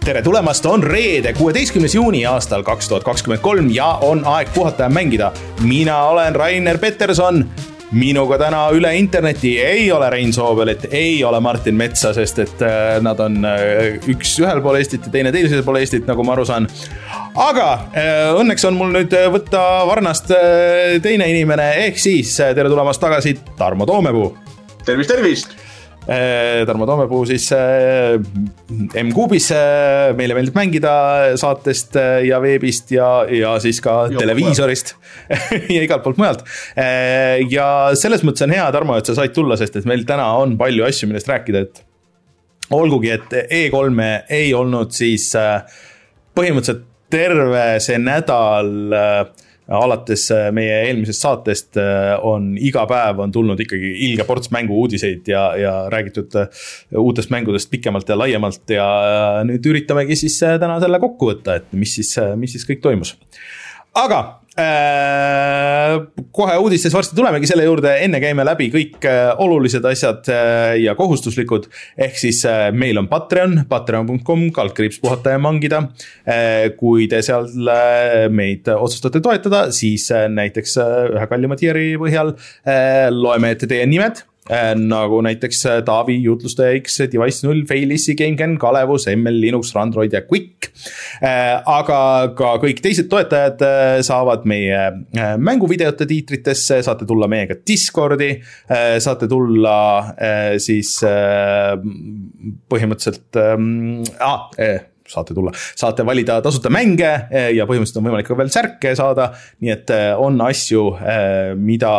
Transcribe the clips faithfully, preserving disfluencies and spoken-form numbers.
tere tulemast, on reede, kuueteistkümnes juuni aastal kaks tuhat kakskümmend kolm ja on aeg puhata ja mängida. Mina olen Rainer Peterson. Minuga täna üle interneti ei ole Rein Soobelit, ei ole Martin Metsa, sest et nad on üks ühel pool Eestit ja teine teisel pool Eestit, nagu ma aru saan. Aga õnneks on mul nüüd võtta varnast teine inimene, ehk siis tere tulemast tagasi Tarmo Toomepuu. Tervist, tervist! Tarmo Toomepuu siis M-Kuubis meile meeldib mängida saatest ja veebist ja, ja siis ka Joo, televiisorist ja igalt poolt mujalt. Ja selles mõttes on hea, Tarmo, et sa said tulla, sest et meil täna on palju asju, millest rääkida, et olgugi, et E kolme ei olnud siis põhimõtteliselt terve see nädal alates meie eelmisest saatest on iga päev on tulnud ikkagi ilge ports mängu uudiseid ja, ja räägitud uutest mängudest pikemalt ja laiemalt ja nüüd üritamegi siis täna selle kokku võtta, et mis siis, mis siis kõik toimus. Aga äh, kohe uudistes varsti tulemegi selle juurde, enne käime läbi kõik olulised asjad ja kohustuslikud, ehk siis meil on Patreon, patreon punkt com, kaldkriips puhata ja mangida. Kui te seal meid otsustate toetada, siis näiteks ühe kallima tieri põhjal loeme ette teie nimed, nagu näiteks Taavi, Jutlustaja X, Device null, Failissi, GameCAN, Kalevus, M L, Linux, Randroid ja Quick. Aga ka kõik teised toetajad saavad meie mänguvideote tiitritesse, saate tulla meiega Discordi, saate tulla siis põhimõtteliselt ah, saate tulla, saate valida tasuta mänge ja põhimõtteliselt on võimalik ka veel särke saada, nii et on asju, mida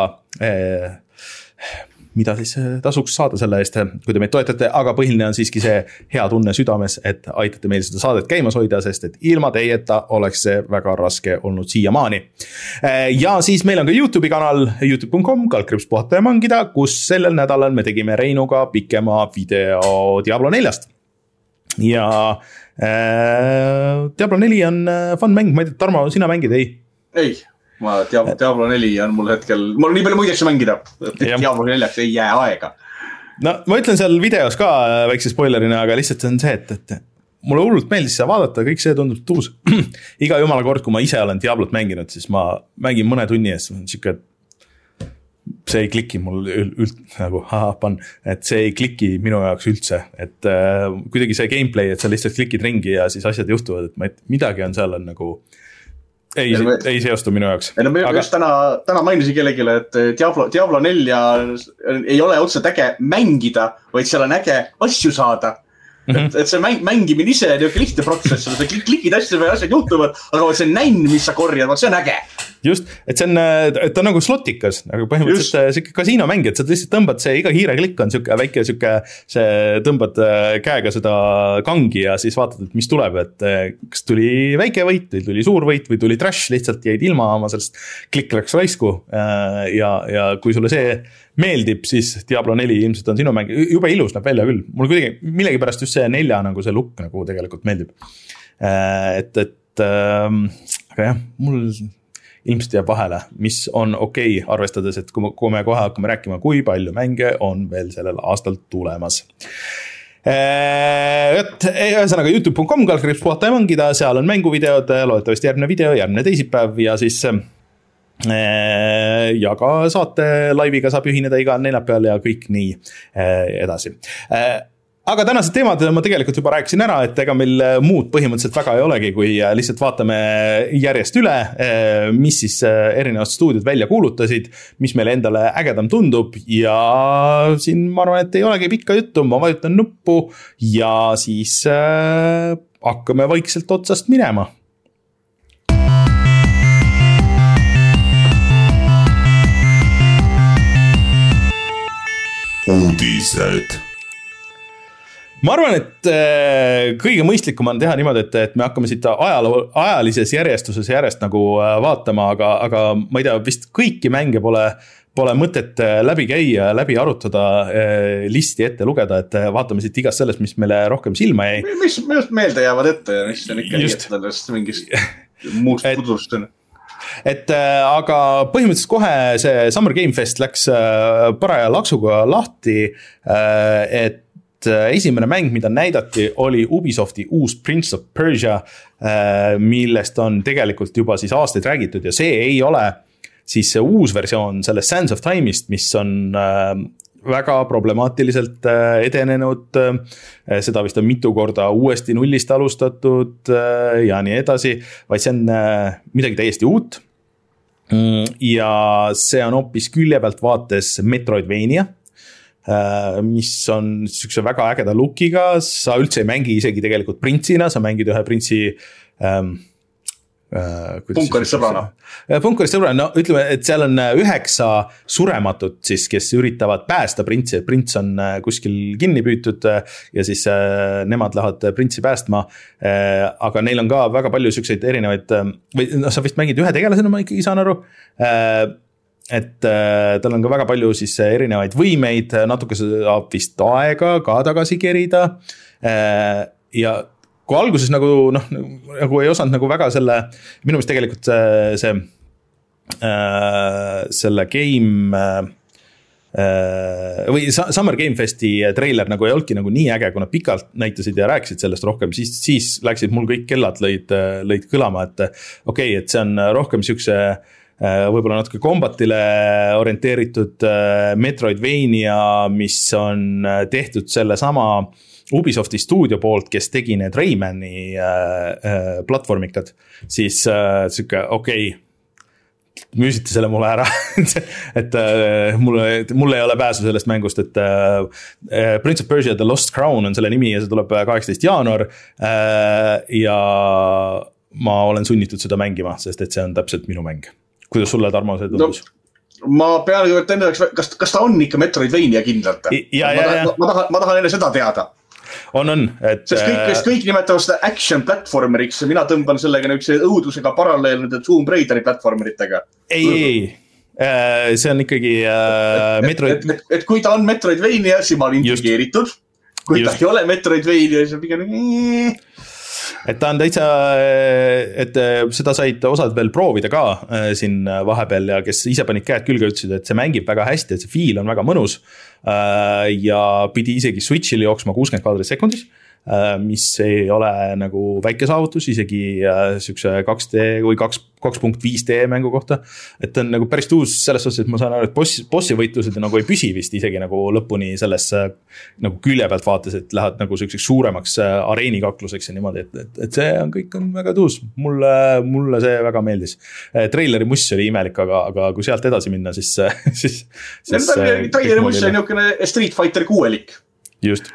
mida siis tasuks saada selle eest, kui te meid toetate, aga põhiline on siiski see hea tunne südames, et aitate meil seda saadet käimas hoida, sest et ilma teieta oleks see väga raske olnud siiamaani. Ja siis meil on ka YouTube'i kanal, youtube punkt com, kaldkriips puhata ja mangida, kus sellel nädalal me tegime Reinuga pikema video Diablo neljast. Ja äh, Diablo neli on fun mäng, ma ei tea, Tarmo, sina mängid, ei? Ei. Ma Diablo, Diablo neli on mul hetkel, mul on nii palju muid asju mängida, et Diablo neljaks ei jää aega. No ma ütlen seal videos ka väikse spoilerina, aga lihtsalt on see, et, et mulle hullult meeldis seda vaadata, kõik see tundub tuus. Iga jumala kord, kui ma ise olen Diablot mänginud, siis ma mängin mõne tunni ees, siuke, see ei kliki mul üld, nagu hapan, et see ei kliki minu jaoks üldse, et äh, kuidagi see gameplay, et sa lihtsalt klikid ringi ja siis asjad juhtuvad, et, ma, et midagi on seal on nagu Ei, me, ei seostu minu jaoks. Ja no me aga... just täna, täna mainisin kellegile, et Diablo, Diablo nelja ei ole otseselt äge mängida, vaid seal on äge asju saada. Mm-hmm. Et, et see mäng, mängimine ise on ju lihtne protsess, sa klikid asju või asjad juhtuvad, aga see nänn, mis sa korjad, see on äge. Just, et see on, et ta on nagu slotikas, nagu põhimõtteliselt siuke kasiinomäng, et sa lihtsalt tõmbad see, iga hiire klikk on siuke väike siuke, see tõmbad käega seda kangi ja siis vaatad, et mis tuleb, et kas tuli väike võit või tuli suur võit või tuli trash, lihtsalt jäid ilma oma sellest klikk läks raisku ja, ja kui sulle see meeldib, siis Diablo neli ilmselt on sinu mäng, jube ilus näeb välja küll, mul kuidagi millegi pärast just see nelja nagu see look nagu tegelikult meeldib, et, et aga jah, mul ilmselt jääb vahele, mis on okei, okay, arvestades, et kui me, kui me kohe hakkame rääkima, kui palju mänge on veel sellel aastal tulemas. Et ühesõnaga youtube punkt com, kaldkriips puhata ja mangida, seal on mänguvideod, loodetavasti järgmine video, järgmine teisipäev ja siis ja ka saate laiviga saab ühineda iga neljapäeval ja kõik nii edasi. Aga tänased teemad ma tegelikult juba rääkisin ära, et ega meil muud põhimõtteliselt väga ei olegi, kui lihtsalt vaatame järjest üle, mis siis erinevad stuudiod välja kuulutasid, mis meile endale ägedam tundub ja siin ma arvan, et ei olegi pikka juttu, ma vajutan nuppu ja siis äh, hakkame vaikselt otsast minema. Uudised. Ma arvan, et kõige mõistlikum on teha niimoodi, et, et me hakkame siit ajalo, ajalises järjestuses järjest nagu vaatama, aga, aga ma ei tea, vist kõiki mänge pole, pole mõtet läbi käia, läbi arutada, listi ette lugeda, et vaatame siit igast sellest, mis meile rohkem silma jäi. Mis just meelde jäävad ette ja mis on ikka liietadest mingist muust pudrust. Et aga põhimõtteliselt kohe see Summer Game Fest läks paraja laksuga lahti, et esimene mäng, mida näidati, oli Ubisofti uus Prince of Persia, millest on tegelikult juba siis aastaid räägitud ja see ei ole siis see uus versioon sellest Sands of Time'ist, mis on väga problemaatiliselt edenenud, seda vist on mitu korda uuesti nullist alustatud ja nii edasi, vaid see on midagi täiesti uut. Ja see on hoopis külje pealt vaates Metroidvania, mis on niisuguse väga ägeda lookiga, sa üldse ei mängi isegi tegelikult printsina, sa mängid ühe printsi ähm, Punkarist sõbrana. Punkarist sõbrana, no ütleme, et seal on üheksa surematut siis, kes üritavad päästa printsi, et prints on kuskil kinni püütud ja siis nemad lähevad printsi päästma, aga neil on ka väga palju selliseid erinevaid, või no sa vist mängid ühe tegelasena, ma ikkagi saan aru, et tal on ka väga palju siis erinevaid võimeid, natuke saab vist aega ka tagasi kerida ja kui alguses nagu, noh, nagu ei osanud nagu väga selle, minu meelest tegelikult see, see äh, selle game äh, või Summer Game Festi trailer nagu ei olnudki nagu nii äge, kui nad pikalt näitasid ja rääkisid sellest rohkem, siis, siis läksid mul kõik kellad lõid, lõid kõlama, et okei, okay, et see on rohkem siukse võib-olla natuke kombatile orienteeritud Metroidvania, mis on tehtud selle sama Ubisofti stuudio poolt, kes tegi need Raymani äh, äh, platvormikad, siis äh, siuke, okei, okay, müüsite selle mulle ära, et äh, mulle, mulle ei ole pääsu sellest mängust, et äh, Prince of Persia The Lost Crown on selle nimi ja see tuleb kaheksateistkümnes jaanuar äh, ja ma olen sunnitud seda mängima, sest et see on täpselt minu mäng. Kuidas sulle, Tarmo, see tundus? No, ma pean ju enne, kas, kas ta on ikka Metroidvania kindlalt? Ja, ja, ja. Ma, ma, tahan, ma tahan enne seda teada. On, on, et... Sest kõik, kes kõik nimetavad seda action platformeriks, mina tõmban sellega üks õudusega paralleel nende Tomb Raideri platformeritega. Ei, ei, see on ikkagi äh, Metroid... Et, et, et kui ta on Metroidvania, siis ma olen intrigeeritud. Kui Just. Ta ei ole Metroidvania, siis on pigem... Et ta on täitsa, et seda said osad veel proovida ka siin vahepeal ja kes ise panid käed külge ütlesid, et see mängib väga hästi, et see feel on väga mõnus ja pidi isegi Switch'il jooksma kuuskümmend kaadrit sekundis, mis ei ole nagu väike saavutus, isegi siukse kaks D või kaks punkt viis D mängu kohta, et on nagu päris tuus selles suhtes, et ma saan aru, et boss, bossi võitlused nagu ei püsi vist isegi nagu lõpuni selles nagu külje pealt vaates, et lähed nagu selliseks suuremaks areenikakluseks ja niimoodi, et, et, et see on kõik on väga tuus, mulle, mulle see väga meeldis. Traileri muss oli imelik, aga, aga kui sealt edasi minna, siis, siis, siis traileri muss oli niukene Street Fighter kuuelik. Just.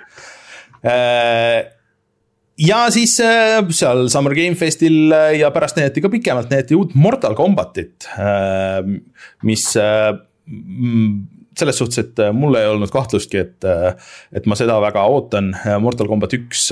Ja siis seal Summer Game Festil ja pärast näidati ka pikemalt näidati uut Mortal Kombatit, mis selles suhtes, et mul ei olnud kahtlustki, et, et ma seda väga ootan. Mortal Kombat üks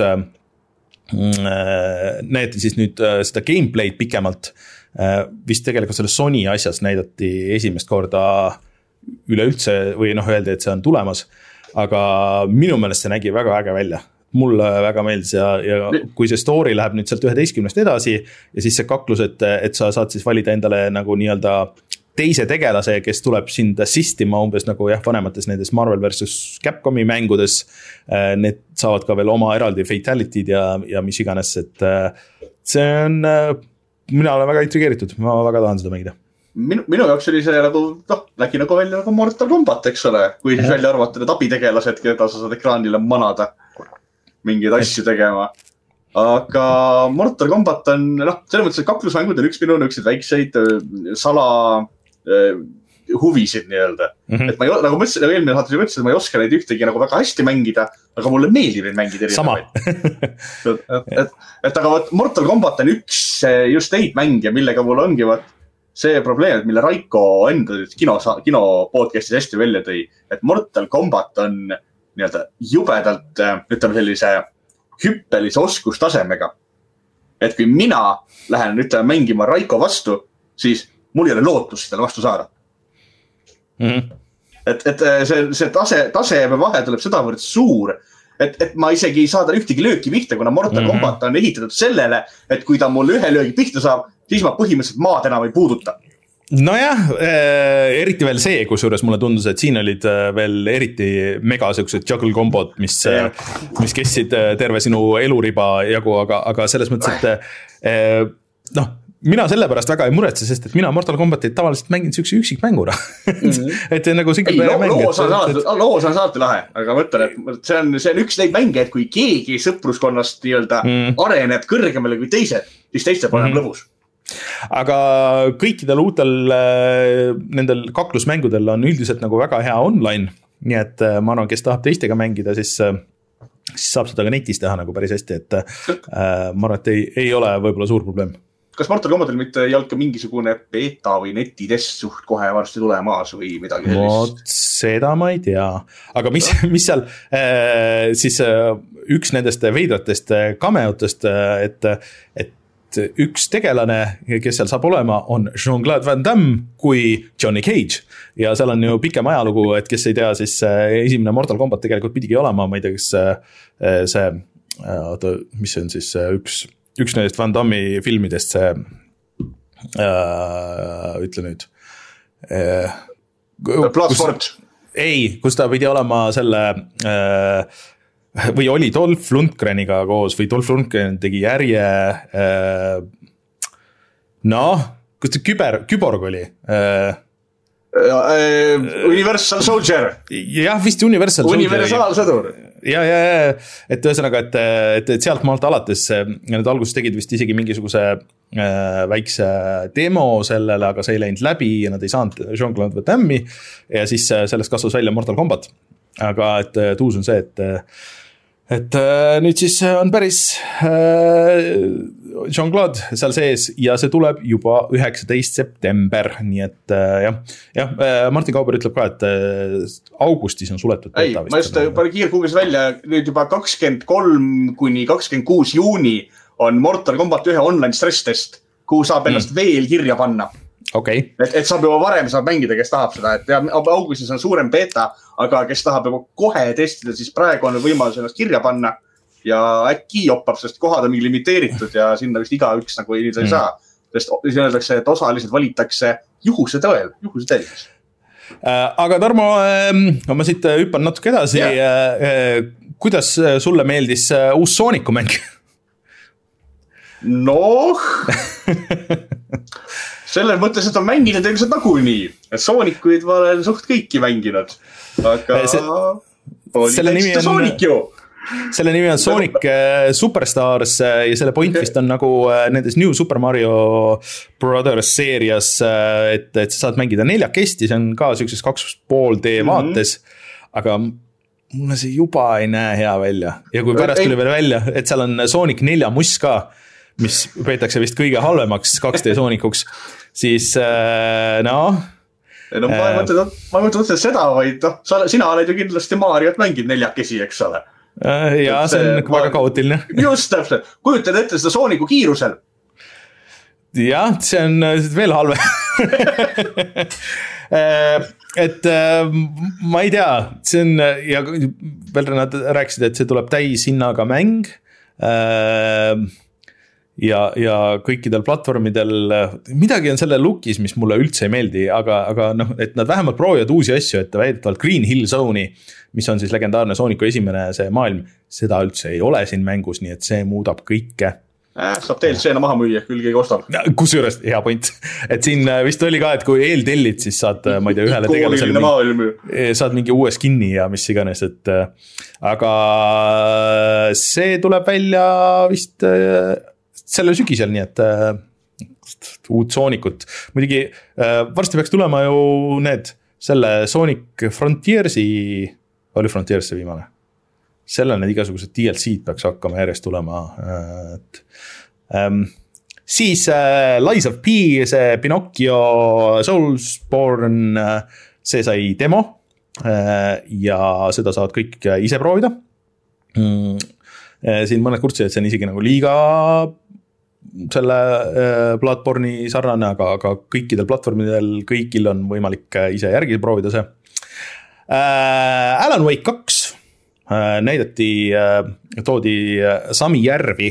näidati siis nüüd seda gameplay'd pikemalt, vist tegelikult selle Sony asjas näidati esimest korda üleüldse või noh, öeldi, et see on tulemas. Aga minu meelest see nägi väga äge välja. Mulle väga meeldis ja, ja kui see story läheb nüüd sealt üheteistkümnest edasi ja siis see kaklus, et, et sa saad siis valida endale nagu nii-öelda teise tegelase, kes tuleb sind assistima umbes nagu jah, vanemates nendes Marvel versus Capcomi mängudes, need saavad ka veel oma eraldi fatality'd ja, ja mis iganes, et see on, mina olen väga intrigeeritud, ma väga tahan seda mängida. Minu, minu jaoks oli see nagu, noh, nägi nagu välja nagu Mortal Kombat, eks ole, kui siis välja arvata need abitegelased, keda sa saad ekraanile manada mingeid asju tegema. Aga Mortal Kombat on, noh, selles mõttes, et kaklusmängud on üks minu nüksid väikseid sala eh, huvisid nii-öelda. Mm-hmm. Et ma ei, nagu ma ütlesin, nagu eelmine saates juba ütlesin, et ma ei oska neid ühtegi nagu väga hästi mängida, aga mulle meeldib neid mängida erinevaid. et, et, et aga võt, Mortal Kombat on üks just neid mänge, millega mul ongi võt, see probleem, mille Raiko enda kino, kino podcastis hästi välja tõi, et Mortal Kombat on nii-öelda jubedalt, ütleme sellise hüppelise oskustasemega. Et kui mina lähen ütleme mängima Raiko vastu, siis mul ei ole lootust talle vastu saada. Mm-hmm. Et, et see, see tase, taseme vahe tuleb sedavõrd suur, et, et ma isegi ei saa talle ühtegi lööki pihta, kuna Mortal mm-hmm. Kombat on ehitatud sellele, et kui ta mul ühe löögi pihta saab, siis ma põhimõtteliselt maad enam ei puuduta. nojah, eriti veel see, kusjuures mulle tundus, et siin olid veel eriti mega siuksed juggle kombod, mis, mis kestsid terve sinu eluriba jagu, aga, aga selles mõttes, et noh, mina selle pärast väga ei muretse, sest et mina Mortal Kombatit tavaliselt mängin siukse üksikmänguna. Mm-hmm. et nagu ei, lo loos on saati, loos on saati lahe, aga mõtlen, et see on, see on üks neid mänge, et kui keegi sõpruskonnast nii-öelda mm. areneb kõrgemale kui teised, siis teiste pole mm. lõbus. Aga kõikidel uutel nendel kaklusmängudel on üldiselt nagu väga hea online, nii et ma arvan, kes tahab teistega mängida, siis, siis saab seda ka netis teha nagu päris hästi, et ma arvan, et ei, ei ole võib-olla suur probleem. Kas Mortal Kombatil mitte ei olnud ka mingisugune beta või netitest suht kohe varsti tulemas või midagi sellist? No, seda ma ei tea, aga mis, mis seal siis üks nendest veidratest cameotest, et, et üks tegelane, kes seal saab olema, on Jean-Claude Van Damme kui Johnny Cage ja seal on ju pikem ajalugu, et kes ei tea, siis esimene Mortal Kombat tegelikult pidigi olema, ma ei tea, kes see, oota, mis see on siis üks, üks nendest Van Damme'i filmidest, see äh, ütle nüüd äh, Bloodsport. Ei, kus ta pidi olema selle äh, või oli Dolph Lundgreniga koos või Dolph Lundgren tegi järje äh, noh, kus ta küber, küborg oli äh, Universal Soldier jah, vist Universal Universal sõdur ja, ja, ja, et ühesõnaga, et, et, et sealt maalt alates need alguses tegid vist isegi mingisuguse äh, väikse demo sellele, aga see ei läinud läbi ja nad ei saanud Jean-Claude Van Damme'i ja siis sellest kasvas välja Mortal Kombat, aga et tuus on see, et et nüüd siis on päris Jean-Claude seal sees ja see tuleb juba üheksateist september, nii et jah, jah, Martin Kauber ütleb ka, et augustis on suletud. Ei, ma just palju kiirkuuges välja, nüüd juba kakskümmend kolm kuni kakskümmend kuus juuni on Mortal Kombat ühe online stress test, kuhu saab ennast mm. veel kirja panna. Okay. Et, et saab juba varem saab mängida, kes tahab seda, et augustis on suurem beta, aga kes tahab juba kohe testida, siis praegu on võimalus ennast kirja panna ja äkki joppab, sest kohad on mingi limiteeritud ja sinna vist iga üks nagu ei mm. saa, sest siis öeldakse, et osaliselt valitakse juhuse tõel, juhuse tõelis. Aga Tarmo, ma siit hüppan natuke edasi, yeah. kuidas sulle meeldis uus Sooniku mäng? Noh... Selles mõttes, et on mänginud ilmselt nagunii. Soonikuid ma olen suht kõiki mänginud. Aga see, oli täitsa Soonik ju. Selle nimi on Sonic Superstars ja selle point vist on nagu nendes New Super Mario Brothers seerias, et, et sa saad mängida neljakesti, see on ka sellises kaks pool D vaates, mm-hmm. aga mulle see juba ei näe hea välja. Ja kui pärast tuli veel välja, et seal on Sonic nelja muss ka, mis peetakse vist kõige halvemaks kaks D Soonikuks, siis äh, noh. No ma ei mõtle, ma ei mõtle seda, vaid no, sa, sina oled ju kindlasti Mariot mängid neljakesi, eks ole. Äh, ja see, see on ma, väga kaootiline. Just täpselt, kujutad ette seda Sooniku kiirusel. Jah, see on veel halve. et ma ei tea, see on, ja veel nad rääkisid, et see tuleb täis hinnaga mäng, ja, ja kõikidel platvormidel midagi on selle lookis, mis mulle üldse ei meeldi, aga, aga noh, et nad vähemalt proovivad uusi asju, et väidetavalt Green Hill Zone'i, mis on siis legendaarne Sooniku esimene see maailm, seda üldse ei ole siin mängus, nii et see muudab kõike. Äh, saab teilt seena maha müüa, küll keegi ostab. Kusjuures, hea point. Et siin vist oli ka, et kui eeltellid, siis saad, ma ei tea, ühele tegelasele mingi, saad mingi uue skinni ja mis iganes, et aga see tuleb välja vist selle sügisel, nii et äh, uut Soonikut. Muidugi äh, varsti peaks tulema ju need, selle Sonic Frontiersi, oli Frontiers see viimane? Selle need igasugused D L C-d peaks hakkama järjest tulema. Äh, et, ähm, siis äh, Lies of P, see Pinocchio Soulsborne, äh, see sai demo äh, ja seda saavad kõik ise proovida. Mm, äh, siin mõned kurtsid, et see on isegi nagu liiga selle äh, platvormi sarnane, aga, aga kõikidel platvormidel kõigil on võimalik ise järgi proovida see. Äh, Alan Wake kaks äh, näidati, äh, toodi Sami järvi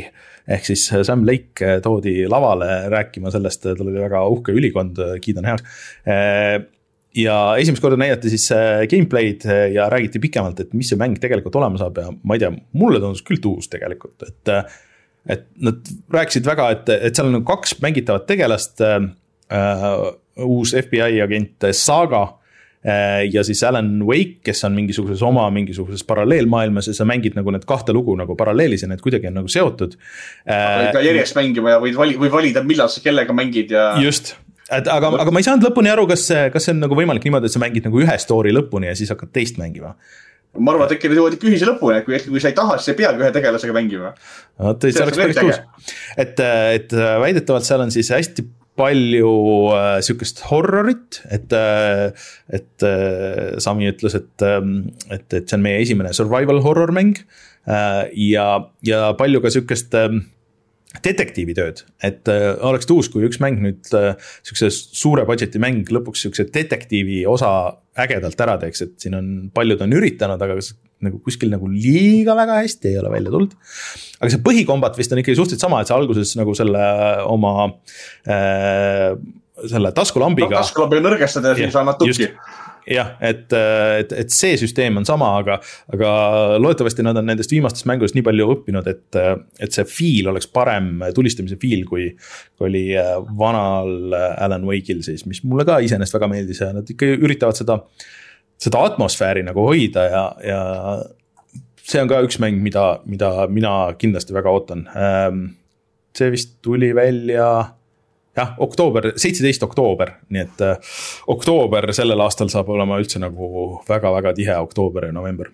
ehk siis Sam Lake toodi lavale rääkima sellest, tal oli väga uhke ülikond, kiidan heaks. Ja esimest korda näidati siis gameplay'd ja räägiti pikemalt, et mis see mäng tegelikult olema saab ja ma ei tea, mulle tundus küll tuus tegelikult, et et nad rääkisid väga, et, et seal on kaks mängitavat tegelast, äh, uus F B I agent Saga äh, ja siis Alan Wake, kes on mingisuguses oma mingisuguses paralleelmaailmas ja sa mängid nagu need kahte lugu nagu paralleelis ja need kuidagi on nagu seotud. Äh, ka järjest mängima ja võid valida, või valida, millal sa kellega mängid ja... Just, et aga, aga ma ei saanud lõpuni aru, kas, kas see on nagu võimalik niimoodi, et sa mängid nagu ühe story lõpuni ja siis hakkad teist mängima. Ma arvan, et äkki need jõuavad ikka ühise lõpuni, et kui, kui sa ei taha, siis ei peagi ühe tegelasega mängima. No, see, see oleks päris tuus. Et, et väidetavalt seal on siis hästi palju äh, sükest horrorit, et, äh, et äh, Sami ütles, et, et, et see on meie esimene survival horror mäng äh, ja, ja palju ka sükest äh, detektiivitööd, et äh, oleks tuus, kui üks mäng nüüd äh, sükse suure budgeti mäng lõpuks sükse detektiivi osa ägedalt ära teeks, et siin on paljud on üritanud, aga nagu kuskil nagu liiga väga hästi ei ole välja tulnud. Aga see põhikombat vist on ikkagi suhteliselt sama, et see alguses nagu selle oma äh, selle taskulambiga no, taskulambiga nõrgestada ja siis annad tukki. Jah, et, et, et see süsteem on sama, aga, aga loodetavasti nad on nendest viimastest mängudest nii palju õppinud, et, et see feel oleks parem tulistamise feel, kui, kui oli vanal Alan Wake'il siis, mis mulle ka iseenesest väga meeldis ja nad ikka üritavad seda, seda atmosfääri nagu hoida ja, ja see on ka üks mäng, mida, mida mina kindlasti väga ootan. See vist tuli välja... jah, oktoober, seitseteist oktoober, nii et äh, oktoober sellel aastal saab olema üldse nagu väga-väga tihe oktoober ja november.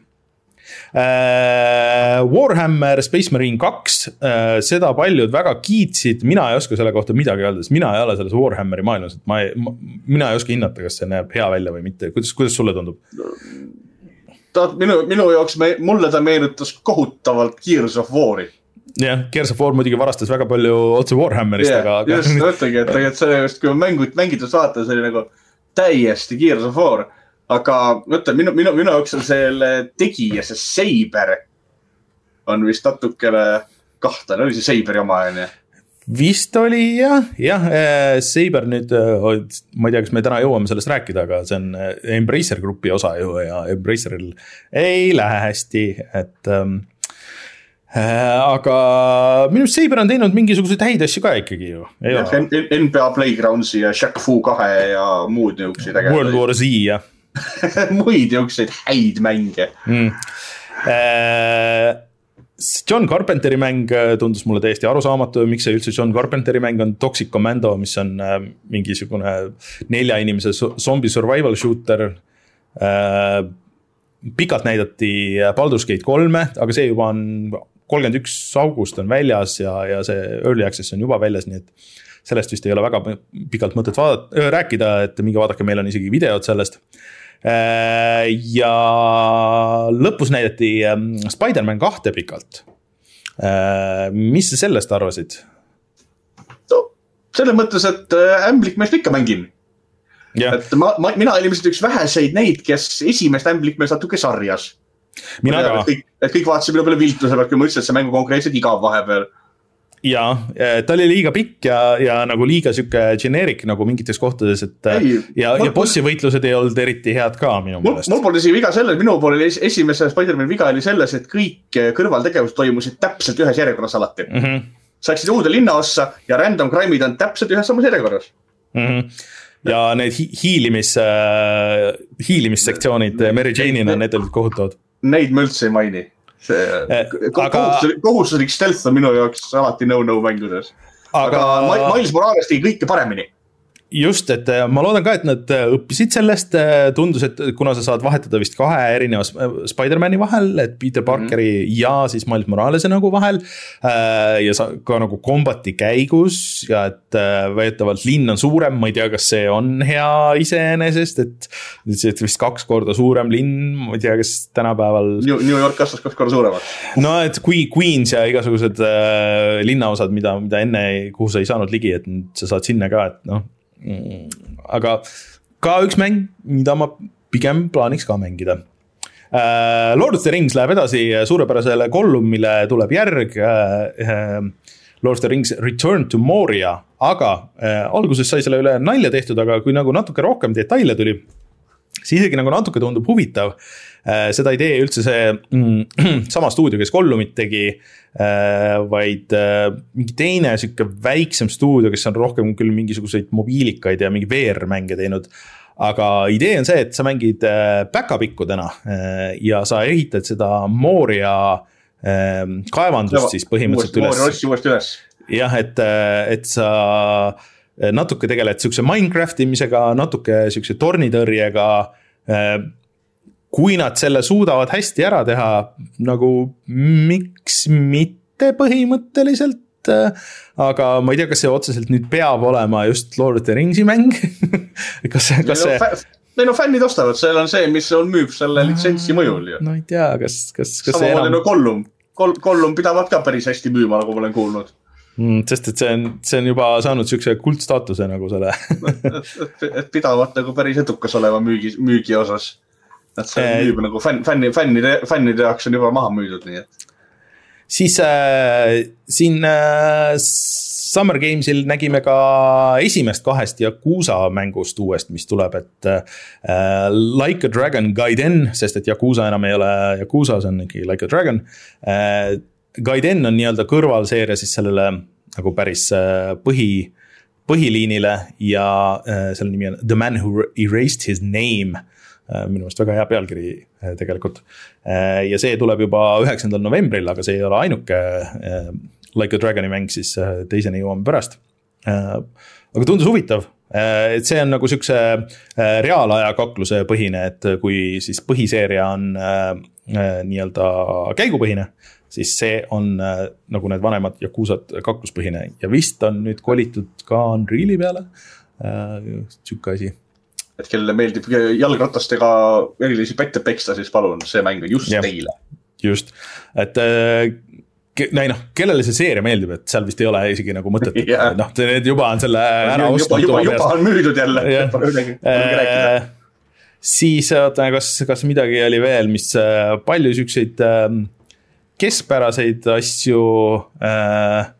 Äh, Warhammer Space Marine kaks, äh, seda paljud väga kiitsid, mina ei oska selle kohta midagi öelda, sest mina ei ole selles Warhammeri maailmas, et ma ei, ma, mina ei oska hinnata, kas see näeb hea välja või mitte, kuidas, kuidas sulle tundub? Ta, minu, minu jaoks, me, mulle ta meenutas kohutavalt Gears of War'i. jah, Gears of War muidugi varastas väga palju otse Warhammerist, yeah, aga... just, mõtlegi, et, et see just, kui mängud, mängitud vaata, see oli nagu täiesti Gears of War, aga mõtle, minu, minu, minu jaoks on selle tegija, see Saber on vist natukene kahtlane, oli see Saberi oma, on ju? Vist oli, jah, jah, Saber nüüd, ma ei tea, kas me täna jõuame sellest rääkida, aga see on Embracer Grupi osa ju ja Embraceril ei lähe hästi, et... aga minu Saber on teinud mingisuguseid häid asju ka ikkagi ju. Ja, N B A Playgroundsi ja Shaq Fu kahe ja muud niukseid ägedaid. World War Z ja muid niukseid häid mänge. Mm. John Carpenteri mäng tundus mulle täiesti arusaamatu, miks see üldse John Carpenteri mäng on Toxic Commando, mis on mingisugune nelja inimese zombie survival shooter. Pikalt näidati Baldur's Gate kolme, aga see juba on kolmkümmend üks august on väljas ja, ja see early access on juba väljas, nii et sellest vist ei ole väga pikalt mõtet vaadata, rääkida, et mingi vaadake, meil on isegi videod sellest. Ja lõpus näidati Spider-Man kahte pikalt. Mis sa sellest arvasid? No, selles mõttes, et ämblik meest ikka mängin. Yeah. Et ma, ma, mina olin üks väheseid neid, kes esimest ämblik meest natuke sarjas. Mina ka. Et kõik, et kõik vaatasid minu peale viltuse pealt, kui ma ütlesin, et see mängu konkreetselt igav vahepeal. Jaa, ta oli liiga pikk ja, ja nagu liiga süke generic nagu mingites kohtades, et ei, ja, ja bossi võitlused ei olnud eriti head ka minu mul, meelest. Mul pole siin viga selles, minu pool oli esimese Spider-Man viga oli selles, et kõik kõrvaltegevused toimusid täpselt ühes järjekorras alati. Mm-hmm. Saaksid uude linnaossa ja random crime'id on täpselt ühes samas järjekorras. Mm-hmm. Ja need hi- hiilimis, äh, hiilimissektsioonid Mary Jane'ina, need olid kohutavad. Neid ma üldse ei maini. See, eh, aga... kohustuslik stealth on minu jaoks alati no-no mängudes. Aga, aga Miles Morales tegi kõike paremini. Just, et ma loodan ka, et nad õppisid sellest, tundus, et kuna sa saad vahetada vist kahe erineva Spider-Mani vahel, et Peter Parkeri mm-hmm. ja siis Miles Moralese nagu vahel ja sa, ka nagu kombati käigus ja et väidetavalt linn on suurem, ma ei tea, kas see on hea iseenesest, et, et vist kaks korda suurem linn, ma ei tea, kas tänapäeval New, New York kasvas kaks korda suuremad. No, et kui Queens ja igasugused äh, linnaosad, mida, mida enne, kuhu sa ei saanud ligi, et sa saad sinna ka, et noh, aga ka üks mäng, mida ma pigem plaaniks ka mängida. Lord of the Rings läheb edasi suurepärasele Gollum, mille tuleb järg. Lord of the Rings Return to Moria, aga äh, alguses sai selle üle nalja tehtud, aga kui nagu natuke rohkem detaile tuli, siis isegi nagu natuke tundub huvitav. Äh, seda ei tee üldse see mm, sama stuudio, kes Gollumit tegi, äh, vaid äh, mingi teine siuke väiksem stuudio, kes on rohkem küll mingisuguseid mobiilikaid ja mingi V R-mänge teinud. Aga idee on see, et sa mängid äh, back-up-ikkudena äh, ja sa ehitad seda Moria äh, kaevandust siis põhimõtteliselt üles. Moria uuesti üles. Jah, et, et sa natuke tegeled siukse Minecraft imisega, natuke siukse tornitõrjega. Kui nad selle suudavad hästi ära teha, nagu miks mitte põhimõtteliselt, aga ma ei tea, kas see otseselt nüüd peab olema just Lord of the Ringsi mäng. kas see, kas see... Ei no fännid ostavad, seal on see, mis on müüb selle litsentsi mõjul. No ei tea, kas, kas, kas see enam... Kollum. Kol- Kollum pidavad ka päris hästi müüma, nagu ma olen kuulnud. Mm, sest et see on, see on juba saanud siukse kultstaatuse nagu selle. et, et, et pidavad nagu päris edukas oleva müügi, müügi osas. Et see e... müüb nagu fänn, fänni, fännide, fännide jaoks on juba maha müüdud, nii et. Siis äh, siin äh, Summer Games'il nägime ka esimest kahest Yakuza mängust uuest, mis tuleb, et äh, Like a Dragon Gaiden, sest et Yakuza enam ei ole Yakuza, see on ikkagi Like a Dragon. Äh, Gaiden on nii-öelda kõrvalseeria siis sellele nagu päris äh, põhi, põhiliinile ja äh, selle nimi on The Man Who Erased His Name. Minu meelest väga hea pealkiri tegelikult. Ja see tuleb juba üheksandal novembril, aga see ei ole ainuke Like a Dragoni mäng, siis teiseni jõuame pärast. Aga tundus huvitav, et see on nagu siukse reaalaja kakluse põhine, et kui siis põhiseeria on nii-öelda käigupõhine, siis see on nagu need vanemad Yakuzat kakluspõhine ja vist on nüüd kolitud ka Unreali peale, siuke asi. Et kellele meeldib jalgratastega erilisi pette peksta, siis palun, see mäng on just ja, teile. Just, et ke, näi, noh, kellele see seeria meeldib, et seal vist ei ole isegi nagu mõtet, et yeah. noh, need juba on selle ära ostnud. Juba, juba, juba on müüdud jälle. Äh, siis ootame, kas, kas midagi oli veel, mis palju siukseid keskpäraseid asju, äh,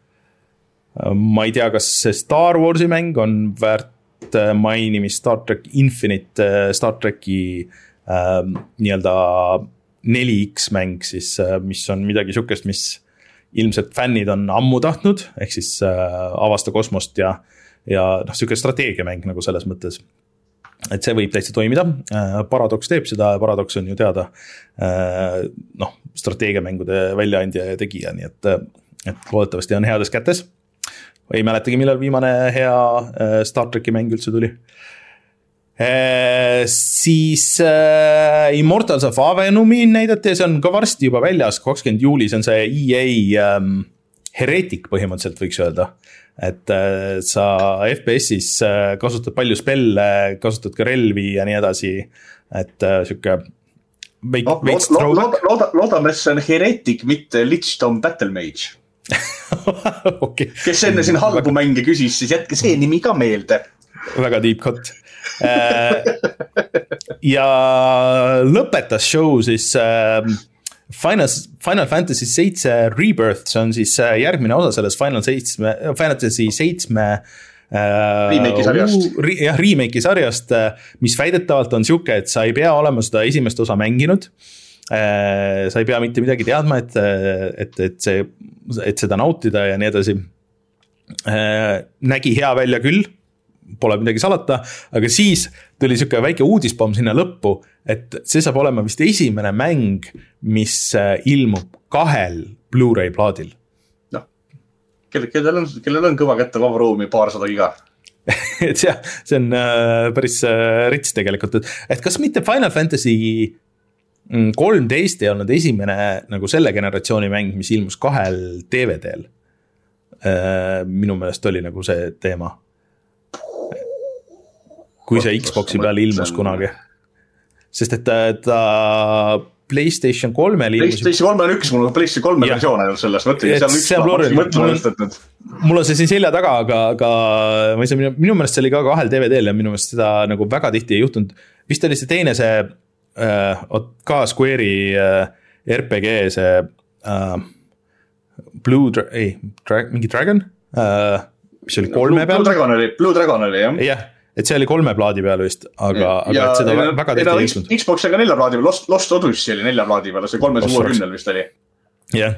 ma ei tea, kas see Star Warsi mäng on väärt mainimist, Star Trek Infinite, Star Treki äh, nii-öelda neli X mäng siis, mis on midagi sukest, mis ilmselt fännid on ammu tahtnud, ehk siis äh, avasta kosmost ja, ja noh, siuke strateegiamäng nagu selles mõttes. Et see võib täitsa toimida, äh, Paradox teeb seda, Paradox on ju teada äh, noh, strateegiamängude väljaandja ja tegija, nii et, et loodetavasti on heades kätes. Ei mäletagi, millal viimane hea Star Treki mäng üldse tuli. E, siis äh, Immortals of Avenumi näidati ja see on ka varsti juba väljas, kakskümmend juuli, see on see E A ähm, Heretic põhimõtteliselt võiks öelda. Et äh, sa F P S-is äh, kasutad palju spelle, kasutad ka relvi ja nii edasi. Et äh, siuke veik, no, veits lo, lo, lo, lo, loodame, see on Heretic, mitte Lichstone Battle Mage. Okay. Kes enne siin halbu mänge küsis, siis jätke see nimi ka meelde. Väga deep cut. Ja lõpetas show siis Final, Final Fantasy seven Rebirth, see on siis järgmine osa selles Final seven, Fantasy seven remake'i sarjast. Re, jah, remake'i sarjast, mis väidetavalt on siuke, et sa ei pea olema seda esimest osa mänginud. Sa ei pea mitte midagi teadma, et, et, et, see, et seda nautida ja nii edasi. Nägi hea välja küll, pole midagi salata, aga siis tuli siuke väike uudispomm sinna lõppu, et see saab olema vist esimene mäng, mis ilmub kahel Blu-ray plaadil. No, kellel on, kellel on kõva kätte vabruumi paarsada giga? et see, see on päris rits tegelikult, et, et kas mitte Final Fantasy kolmteist ei olnud esimene nagu selle generatsiooni mäng, mis ilmus kahel D V D-l. Minu meelest oli nagu see teema. Kui see Xboxi peal ilmus kunagi. Sest et ta PlayStation kolmel ilmus... PlayStation kolm on üks, mul on PlayStation kolme versioon ainult selles. Mõtlen, seal on üks mõtlemist. Mul on see siin selja taga, aga, aga ma ei saa, minu, minu meelest see oli ka kahel D V D-l ja minu meelest seda nagu väga tihti ei juhtunud. Vist oli see teine see Uh, ka Square'i uh, R P G see uh, Blue, ei, drag, mingi Dragon, uh, mis oli kolme Blue, peal. Blue Dragon oli, Blue Dragon oli, jah. jah, et see oli kolme plaadi peal vist, aga, aga et seda ja, väga tihti ei jõudnud. Xbox aga nelja plaadi peal, Lost, Lost Odyssey oli nelja plaadi peal, see kolmesaja kuuekümnel vist oli. jah,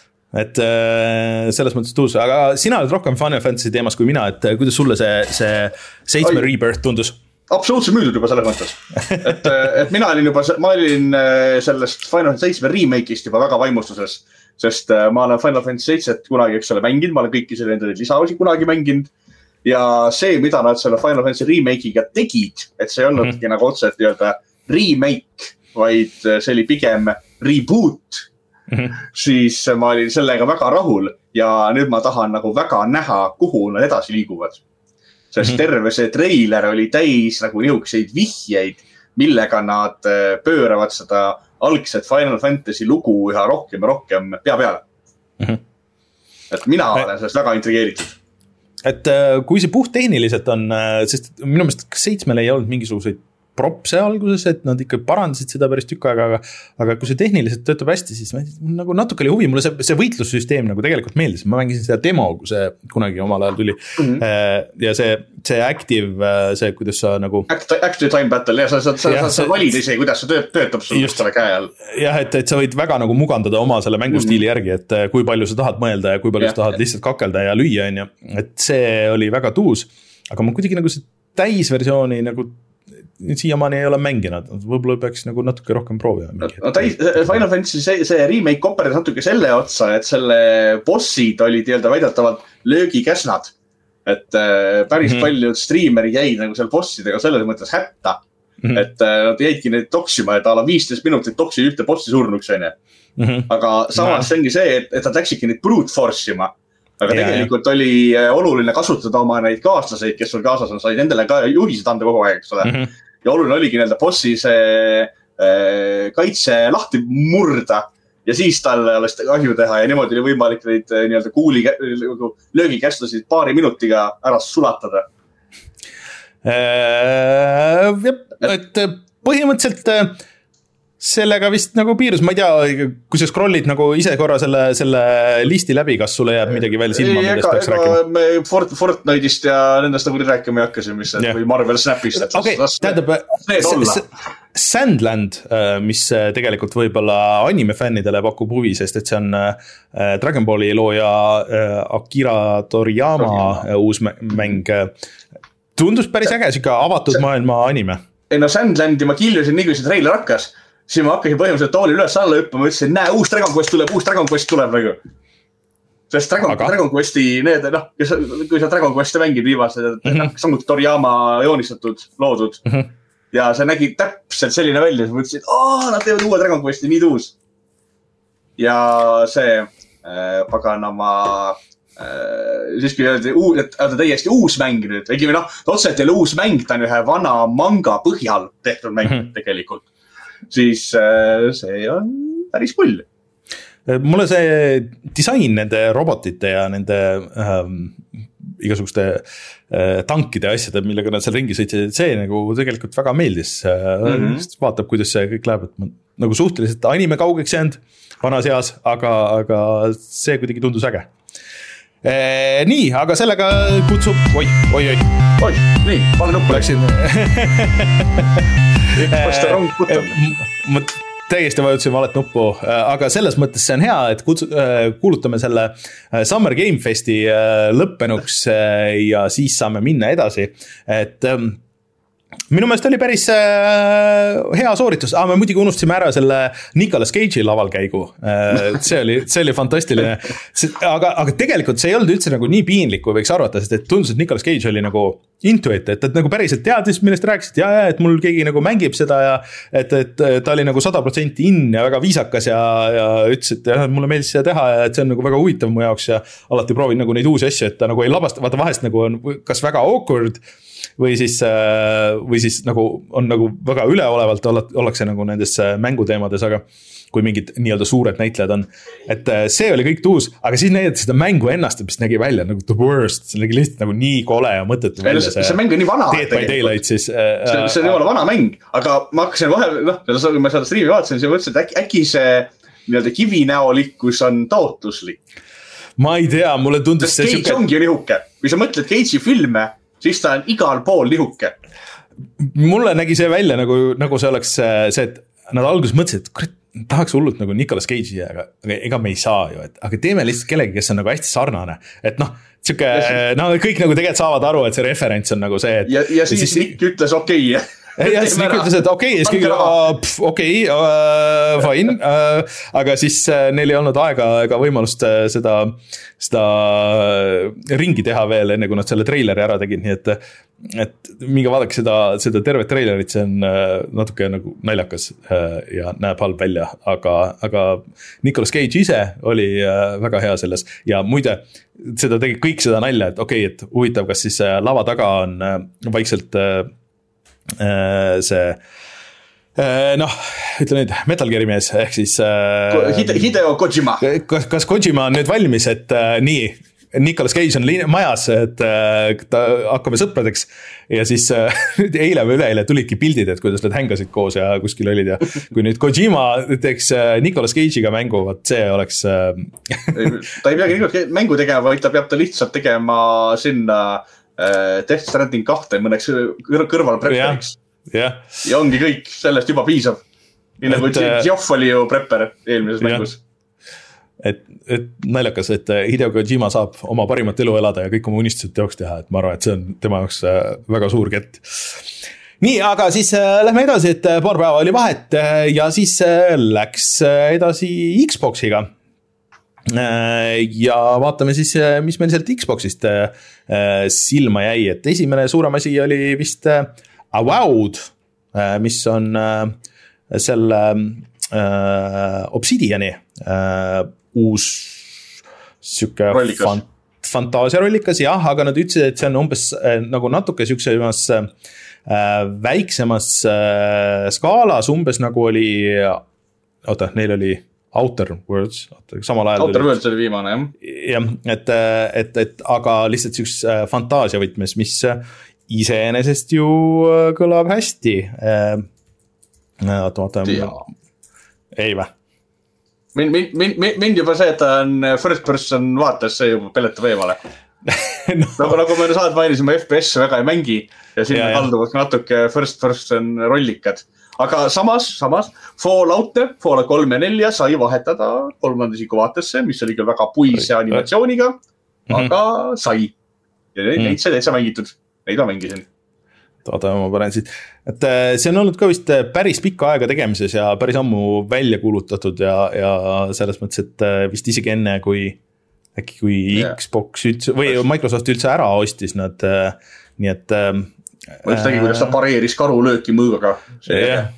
et äh, selles mõttes tuus, aga sina oled rohkem Final Fantasy teemas kui mina, et kuidas sulle see, see seitsme Ai. Rebirth tundus? Absoluutselt müüdud juba selles mõttes, et, et mina olin juba, ma olin sellest Final Fantasy seitsme remake'ist juba väga vaimustuses, sest ma olen Final Fantasy seitset kunagi, eks ole, mänginud, ma olen kõiki selle endale lisaosi kunagi mänginud ja see, mida nad selle Final Fantasy remake'iga tegid, et see ei olnudki mm-hmm. nagu otseselt nii-öelda remake, vaid see oli pigem reboot, mm-hmm. siis ma olin sellega väga rahul ja nüüd ma tahan nagu väga näha, kuhu nad edasi liiguvad. Sest mm-hmm. terve see treiler oli täis nagu niisuguseid vihjeid, millega nad pööravad seda algset Final Fantasy lugu üha rohkem ja rohkem pea peale. Mm-hmm. Et mina olen sellest väga intrigeeritud. Et kui see puht tehniliselt on, sest minu meelest seitsmel ei olnud mingisuguseid propse alguses, et nad ikka parandasid seda päris tükk aega, aga, aga kui see tehniliselt töötab hästi, siis ma, nagu natuke oli huvi, mulle see, see võitlussüsteem nagu tegelikult meeldis, ma mängisin seda demo, kui see kunagi omal ajal tuli mm-hmm. ja see, see active, see, kuidas sa nagu Active time battle, ja sa, sa, sa, ja, sa, sa valid ise, kuidas see töötab sul just selle käe all. Jah, et, et sa võid väga nagu mugandada oma selle mängustiili mm-hmm. järgi, et kui palju sa tahad mõelda ja kui palju ja, sa tahad ja. lihtsalt kakelda ja lüüa, on ju, et see oli väga tuus, aga ma kuidagi nagu see täisversiooni nagu siiamaani ei ole mänginud, võib-olla peaks nagu natuke rohkem proovima. No, täis, Final Fantasy see, see remake koperdas natuke selle otsa, et selle bossid olid nii-öelda väidetavalt löögikäsnad. Et äh, päris mm-hmm. paljud streamerid jäid nagu seal bossidega selles mõttes hätta. Mm-hmm. Et äh, nad jäidki neid toksima, et ala viisteist minutit toksi ühte bossi surnuks. Mm-hmm. Aga samas no. see ongi see, et, et nad läksidki neid brute force'ima. Aga ja, tegelikult ja. oli oluline kasutada oma neid kaaslaseid, kes sul kaasas on, said endale ka juhised anda kogu aeg, eks ole. Mm-hmm. Ja oluline oligi nii-öelda bossi see äh, kaitse lahti murda ja siis talle alles kahju teha ja niimoodi oli võimalik neid nii-öelda kuuli löögikäslasid paari minutiga ära sulatada. Äh, et põhimõtteliselt sellega vist nagu piirus, ma ei tea, kui sa scrollid nagu ise korra selle, selle listi läbi, kas sulle jääb midagi veel silma, millest peaks rääkima? Me Fort, Fortnite'ist ja nendest nagu rääkima ei hakka, mis yeah. või Marvel Snapist. Okei, okay, tähendab, Sandland, mis tegelikult võib-olla anime-fännidele pakub huvi, sest et see on Dragon Balli looja Akira Toriyama Toriyama. Uus mäng. Tundus päris äge, siuke avatud maailma anime. Ei no Sandlandi ma kiljusin nii, kui see treiler hakkas. Siis ma hakkasin põhimõtteliselt tooli üles alla hüppama, ma ütlesin, näe, uus Dragon Quest tuleb, uus Dragon Quest tuleb nagu. Sest Dragon, Dragon Questi, need, noh, kui sa Dragon Questi mängid viimased, mm-hmm. samuti Toriyama joonistatud, loodud. Mm-hmm. Ja see nägi täpselt selline välja, siis ma ütlesin, aah, nad teevad uue Dragon Questi, nii tuus. Ja see äh, paganama, äh, siis kui öeldi, et ta täiesti uus mäng nüüd, või noh, otseselt ei ole uus mäng, ta on ühe vana manga põhjal tehtud mäng mm-hmm. tegelikult. Siis äh, see on päris pull. Mulle see disain nende robotite ja nende ähm, igasuguste äh, tankide asjade, millega nad seal ringi sõitsid, see nagu tegelikult väga meeldis. Mm-hmm. Vaatab, kuidas see kõik läheb, et ma, nagu suhteliselt anime kaugeks jäänud vanas eas, aga, aga see kuidagi tundus äge. E, nii, aga sellega kutsub, oi, oi, oi. Oi, nii, pane nuppu. Läksin. Ma täiesti vajutasin valet nuppu, aga selles mõttes see on hea, et kutsu, kuulutame selle Summer Game Festi lõppenuks ja siis saame minna edasi, et minu meelest oli päris hea sooritus, aga me muidugi unustasime ära selle Nicolas Cage'i lavalkäigu, see oli, see oli fantastiline, aga, aga tegelikult see ei olnud üldse nagu nii piinlik, kui võiks arvata, sest et tundus, et Nicolas Cage oli nagu into it, et, et nagu päriselt teadis, millest rääkisid, ja, ja, et mul keegi nagu mängib seda ja et, et ta oli nagu sada protsenti in ja väga viisakas ja, ja ütles, et ja, mulle meeldis seda teha ja et see on nagu väga huvitav mu jaoks ja alati proovin nagu neid uusi asju, et ta nagu ei labasta, vaata vahest nagu on kas väga awkward või siis, või siis nagu on nagu väga üleolevalt ollakse nagu nendes mänguteemades, aga kui mingid nii-öelda suured näitlejad on, et see oli kõik tuus, aga siis näidati seda mängu ennast, mis nägi välja nagu the worst, see nägi lihtsalt nagu nii kole ja mõttetu välja. See, see mäng on nii vana. Dead by Daylight siis. See, see on jumala vana mäng, aga ma hakkasin vahel, noh, kui ma seda streami vaatasin, siis ma mõtlesin, et äkki, äkki see nii-öelda kivinäolikkus on taotluslik. ma ei tea, mulle tundus see Cage süke... ongi ju nihuke, kui sa mõtled Cage'i filme, siis ta on igal pool nihuke. Mulle nägi see välja nagu, nagu see oleks see, et nad alguses mõtlesid, et kurat, tahaks hullult nagu Nicolas Cage'i, aga, aga ega me ei saa ju, et aga teeme lihtsalt kellegi, kes on nagu hästi sarnane, et noh, siuke, no kõik nagu tegelikult saavad aru, et see referents on nagu see, et ja, ja siis, siis Nick ütles okei okay. ja siis Nick ütles, et okei okay, ja siis kõik okei, uh, fine uh, aga siis uh, neil ei olnud aega ega võimalust uh, seda, seda ringi teha veel, enne kui nad selle treileri ära tegid, nii et et minge vaadake seda, seda tervet treilerit, see on uh, natuke nagu naljakas uh, ja näeb halb välja, aga, aga Nicolas Cage ise oli uh, väga hea selles ja muide, seda tegi kõik seda nalja, et okei okay,, et huvitav, kas siis uh, lava taga on uh, vaikselt uh, uh, see uh, noh, ütle nüüd, Metal Gear'i mees, ehk siis uh, Hide, Hideo Kojima. Kas, kas Kojima on nüüd valmis, et uh, nii Nicolas Cage on majas, et äh, ta hakkame sõpradeks ja siis äh, eile või üleeile tulidki pildid, et kuidas nad hängasid koos ja kuskil olid ja kui nüüd Kojima teeks äh, Nicolas Cage'iga mängu, võt see oleks äh... ta ei peagi Nicolas mängu tegema, vaid ta peab ta lihtsalt tegema sinna äh, Death Stranding kahte mõneks kõrval prepperiks ja. ja ongi kõik, sellest juba piisab nii nagu Geoff oli ju prepper eelmises ja. Mängus et, et naljakas, et Hideo Kojima saab oma parimat elu elada ja kõik oma unistused teoks teha, et ma arvan, et see on tema jaoks väga suur kett. Nii, aga siis äh, lähme edasi, et paar päeva oli vahet äh, ja siis äh, läks edasi Xboxiga. Äh, ja vaatame siis, mis meil sealt Xboxist äh, silma jäi, et esimene suurem asi oli vist äh, Avowed, äh, mis on äh, selle äh, Obsidiani äh, uus siuke fant- fantaasiarollikas, jah, aga nad ütlesid, et see on umbes äh, nagu natuke siuksemas äh, väiksemas äh, skaalas, umbes nagu oli, oota, neil oli Outer Worlds, samal ajal Outer oli, Worlds oli viimane, jah. jah, et, et, et aga lihtsalt siukses fantaasia võtmes, mis iseenesest ju kõlab hästi. Oota, oota, ei vä? Mind, mind, mind juba see, et ta on first person vaates, see juba peletab eemale. no. Nagu, nagu me saad mainisime, F P S väga ei mängi ja sinna kalduvad natuke first person rollikad. Aga samas, samas Fallout, Fallout kolm ja nelja sai vahetada kolmanda isiku vaatesse, mis oli küll väga puise animatsiooniga, mm-hmm. aga sai. Ja neid mm. sai täitsa mängitud. Neid ma mängisin. Oota, ma panen siit. Et see on olnud ka vist päris pikka aega tegemises ja päris ammu välja kuulutatud ja, ja selles mõttes, et vist isegi enne, kui äkki kui yeah. Xbox üldse, või Microsoft üldse ära ostis nad, nii et ma just nägin, kuidas ta pareeris karulööki mõõgaga. Yeah.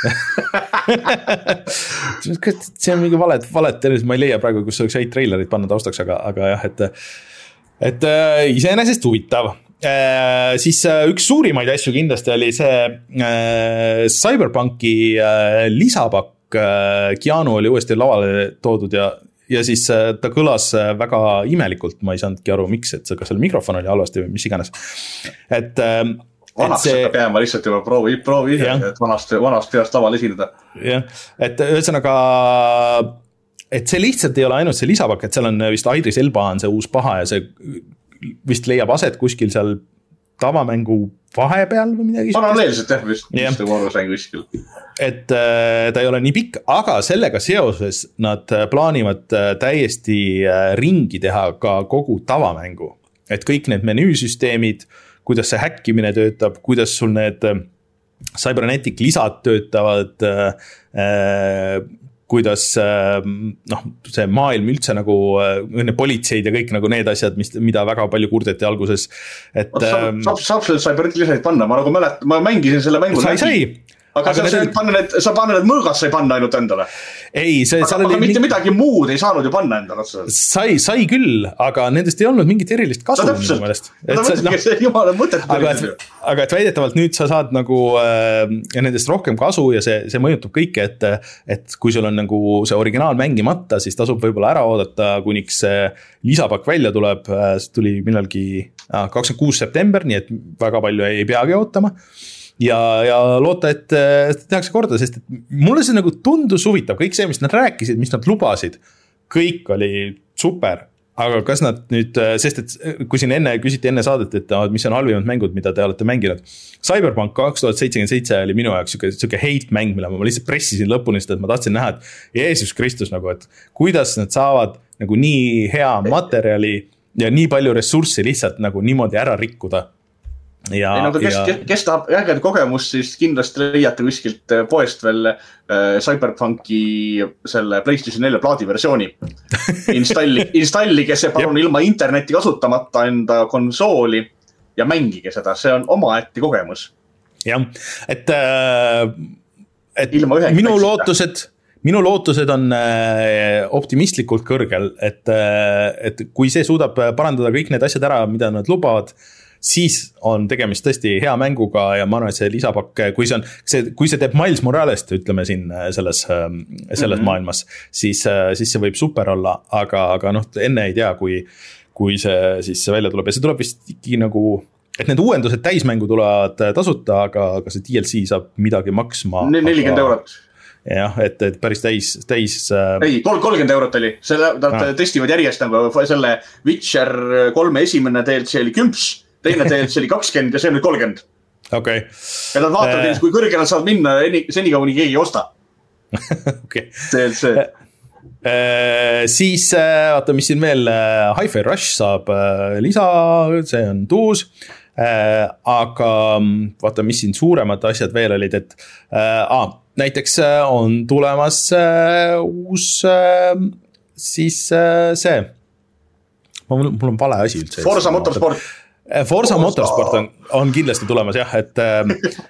see on mingi valet, valet, ma ei leia praegu, kus oleks häid trailerid panna taustaks, aga, aga jah, et, et iseenesest huvitav. Äh, siis äh, üks suurimaid asju kindlasti oli see äh, Cyberpunki äh, lisapakk, äh, Keanu oli uuesti lavale toodud ja, ja siis äh, ta kõlas äh, väga imelikult, ma ei saanudki aru, miks, et kas selle mikrofon oli halvasti või mis iganes. Et, äh, vanast see... peab jääma lihtsalt juba proovi, proovi ise, et vanast, vanast peast laval esineda. Jah, et ühesõnaga, et see lihtsalt ei ole ainult see lisapakk, et seal on vist Idris Elba on see uus paha ja see vist leiab aset kuskil seal tavamängu vahepeal või midagi. Paralleelselt jah, vist, vist korrusmängu kuskil. Et äh, ta ei ole nii pikk, aga sellega seoses nad plaanivad täiesti ringi teha ka kogu tavamängu. Et kõik need menüüsüsteemid, kuidas see häkkimine töötab, kuidas sul need Cybernetic lisad töötavad, äh, kuidas noh, see maailm üldse nagu õnne politseid ja kõik nagu need asjad, mis, mida väga palju kurdeti alguses. Et, saab, saab, saab selle Cybernetic lisaid panna, ma nagu mälet, ma mängisin selle mängu. Sai, sai. Aga, aga sa, need... panna need, sa panna need mõõgad sai panna ainult endale. Ei, see, aga, aga mitte midagi muud ei saanud ju panna endale. Sai, sai küll, aga nendest ei olnud mingit erilist kasu. No, täpselt, no, no, see jumala mõtet. Aga, et, aga et väidetavalt nüüd sa saad nagu äh, nendest rohkem kasu ja see, see mõjutab kõike, et, et kui sul on nagu see originaal mängimata, siis tasub võib-olla ära oodata, kuniks see lisapakk välja tuleb. See tuli millalgi ah, kakskümmend kuus september, nii et väga palju ei peagi ootama. Ja, ja loota, et tehakse korda, sest et mulle see nagu tundus huvitav, kõik see, mis nad rääkisid, mis nad lubasid, kõik oli super, aga kas nad nüüd, sest et kui siin enne küsiti enne saadet, et mis on halvimad mängud, mida te olete mänginud. Cyberpunk kaks tuhat seitsekümmend seitse oli minu jaoks siuke, siuke hate mäng, mille ma lihtsalt pressisin lõpuni, sest et ma tahtsin näha, et Jeesus Kristus nagu, et kuidas nad saavad nagu nii hea materjali ja nii palju ressurssi lihtsalt nagu niimoodi ära rikkuda. Ja, ei, no, kes, ja... kes tahab äged kogemust, siis kindlasti leiate kuskilt poest veel äh, Cyberpunki selle PlayStation neljä plaadiversiooni. Installi, installige see palun ilma interneti kasutamata enda konsooli ja mängige seda, see on omaette kogemus. Jah, et, äh, et minu lootused, minu lootused on äh, optimistlikult kõrgel, et, äh, et kui see suudab parandada kõik need asjad ära, mida nad lubavad, siis on tegemist tõesti hea mänguga ja ma arvan, et see lisapakk, kui see on, see, kui see teeb Miles Moralest, ütleme siin selles, selles mm-hmm. maailmas, siis, siis see võib super olla, aga, aga noh, enne ei tea, kui, kui see siis välja tuleb ja see tuleb vist ikkagi nagu, et need uuendused täismängu tulevad tasuta, aga, aga see D L C saab midagi maksma. nelikümmend eurot. Jah, et, et päris täis, täis ei, kolmkümmend eurot oli, selle, nad ah. testivad järjest nagu selle Witcher kolme esimene D L C oli kümps, teine D L C oli kakskümmend ja see on nüüd kolmkümmend. Okay. Ja nad vaatavad, äh... kui kõrge nad saavad minna, senikaua nii keegi ei osta. Okay. D L C. Äh, siis vaata, mis siin veel, Hi-Fi Rush saab lisa, see on tuus, äh, aga vaata, mis siin suuremad asjad veel olid, et äh, ah, näiteks on tulemas äh, uus äh, siis äh, see, mul, mul on vale asi üldse. Forza Motorsport. Forza Motorsport on, on kindlasti tulemas jah, et äh,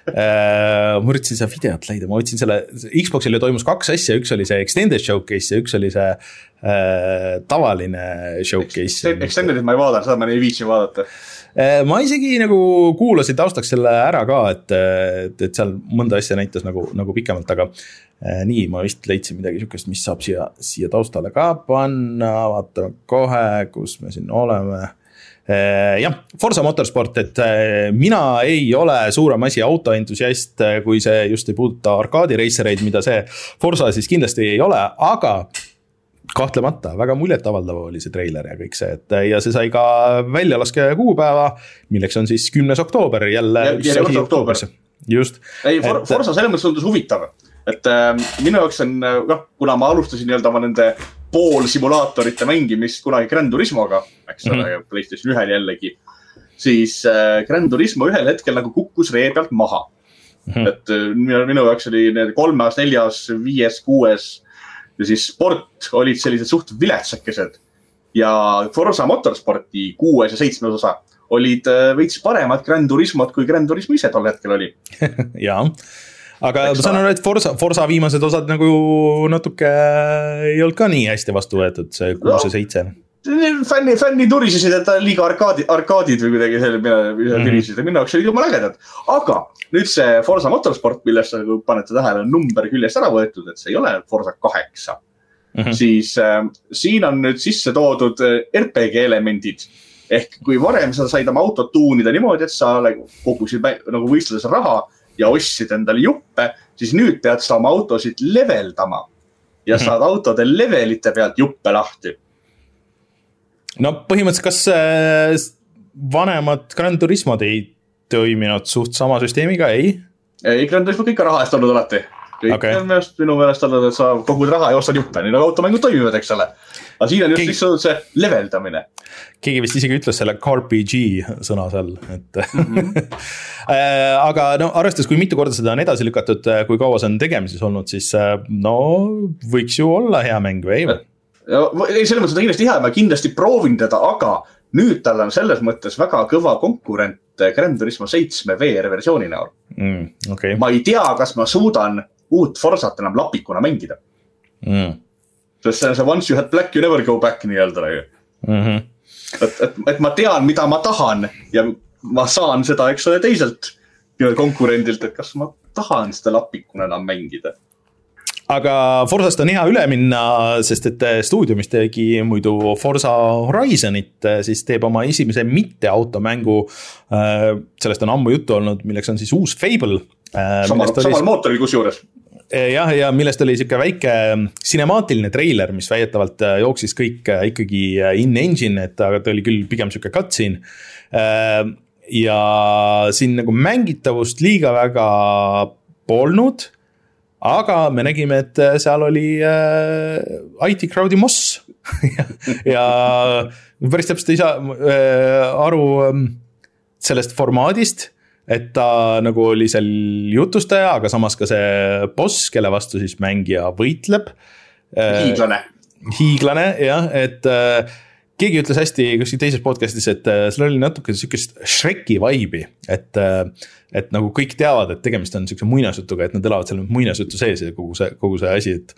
ma üritasin seda videot leida, ma võtsin selle, Xboxile toimus kaks asja, üks oli see Extended Showcase ja üks oli see äh, tavaline Showcase. Extendedit ma ei vaadanud, seda ma ei viitsi vaadata. Äh, ma isegi nagu kuulasin taustaks selle ära ka, et, et, et seal mõnda asja näitas nagu, nagu pikemalt, aga äh, nii, ma vist leidsin midagi sükest, mis saab siia, siia taustale ka panna, vaatame kohe, kus me siin oleme. Jah, Forza Motorsport, et mina ei ole suurem asi autoentusiast, kui see just ei puuduta arkaadireisereid, mida see Forza siis kindlasti ei ole, aga kahtlemata väga muljetavaldav oli see treiler ja kõik see, et ja see sai ka väljalaske kuupäeva, milleks on siis kümnes oktoober jälle. Järjekord oktoober. Just. Ei, For, et... Forza selles mõttes tundus huvitav, et äh, minu jaoks on, noh, kuna ma alustasin nii-öelda oma nende pool simulaatorite mängimist kunagi Gran Turismoga, eks ole, mm-hmm. PlayStation ühel jällegi, siis äh, Gran Turismo ühel hetkel nagu kukkus ree pealt maha. Mm-hmm. Et äh, minu, minu jaoks oli need kolmas, neljas, viies, kuues ja siis sport olid sellised suht viletsakesed ja Forza Motorsporti kuues ja seitsmes osa olid äh, veits paremad Gran Turismod kui Gran Turismo ise tol hetkel oli. Jaa. Aga ma saan aru, et Forza, Forza viimased osad nagu natuke ei olnud ka nii hästi vastu võetud, see kuus ja seitse. Fänni, fänni turisesid, et ta liiga arkaadi, arkaadid või kuidagi selle, mida tirisid ja minu jaoks oli jumal ägedad. Aga nüüd see Forza Motorsport, millest sa panete tähele, on number küljest ära võetud, et see ei ole Forza kaheksa. Mm-hmm. Siis äh, siin on nüüd sisse toodud R P G elemendid. Ehk kui varem sa said oma autot tuunida niimoodi, et sa kogusid nagu võistluses raha ja ostsid endale juppe, siis nüüd pead sa oma autosid leveldama ja saad autode levelite pealt juppe lahti. No põhimõtteliselt, kas vanemad Gran Turismod ei toiminud suht sama süsteemiga, ei? Ei, Gran Turismo kõik raha eest olnud alati. Kõik okay. on meelest, minu meelest olnud, et sa kogud raha ja ostad juppe, nii nagu automängud toimivad, eks ole. Aga siin on just Keegi... lihtsalt see leveldamine. Keegi vist isegi ütles selle R P G sõna seal, et mm-hmm. aga no arvestades, kui mitu korda seda on edasi lükatud, kui kaua see on tegemises olnud, siis no võiks ju olla hea mäng või ei? Ei, selles mõttes on kindlasti hea, ma kindlasti proovin teda, aga nüüd tal on selles mõttes väga kõva konkurent Gran Turismo seitsme V R-versiooni näol. Mm, okay. Ma ei tea, kas ma suudan uut Forzat enam lapikuna mängida. Mm. Sest see on see once you had black, you never go back nii-öelda. Mm-hmm. Et, et, et ma tean, mida ma tahan ja ma saan seda, eks ole, teiselt konkurendilt, et kas ma tahan seda lapikuna enam mängida. Aga Forzast on hea üle minna, sest et stuudio, mis tegi muidu Forza Horizonit, siis teeb oma esimese mitte automängu, sellest on ammu juttu olnud, milleks on siis uus Fable. Samal, samal oli... mootoril kus juures. jah, ja millest oli siuke väike sinemaatiline treiler, mis väidetavalt jooksis kõik ikkagi in-engine, et aga ta oli küll pigem siuke cutscene. Ja siin nagu mängitavust liiga väga polnud, aga me nägime, et seal oli I T crowd'i moss ja, ja päris täpselt ei saa aru sellest formaadist, et ta nagu oli seal jutustaja, aga samas ka see boss, kelle vastu siis mängija võitleb. Hiiglane. Hiiglane, jah, et äh, keegi ütles hästi kuskil teises podcastis, et äh, seal oli natuke sükest Shreki vibe'i, et, äh, et nagu kõik teavad, et tegemist on sükse muinasjutuga, et nad elavad seal muinasjutu sees ja kogu see, kogu see asi, et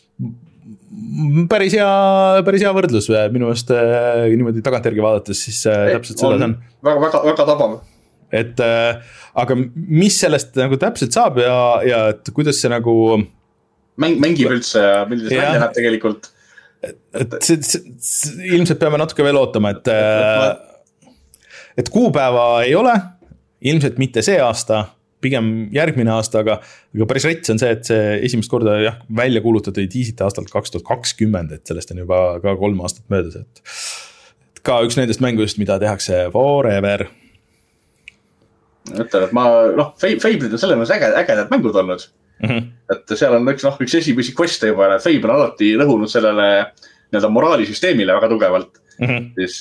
päris hea, päris hea võrdlus minu meelest äh, niimoodi tagantjärgi vaadates, siis äh, täpselt seda see on. Väga, väga, väga tabav. Et äh, aga mis sellest nagu täpselt saab ja, ja et kuidas see nagu Mäng, mängib üldse ja milles välja näeb tegelikult et, et see, see, see, ilmselt peame natuke veel ootama, et äh, et kuupäeva ei ole ilmselt mitte see aasta, pigem järgmine aasta, aga, aga päris rets on see, et see esimest korda jah, välja kuulutatud tiisite aastalt kaks tuhat kakskümmend, et sellest on juba ka kolm aastat möödas, et, et ka üks nendest mängudest, mida tehakse forever. Ütlen, et ma, noh, Fable'id on selles mõttes äge, ägedad mängud olnud. Mm-hmm. Et seal on üks, noh, üks esimesi queste juba, et Fable on alati rõhunud sellele nii-öelda moraalisüsteemile väga tugevalt. Mm-hmm. Siis,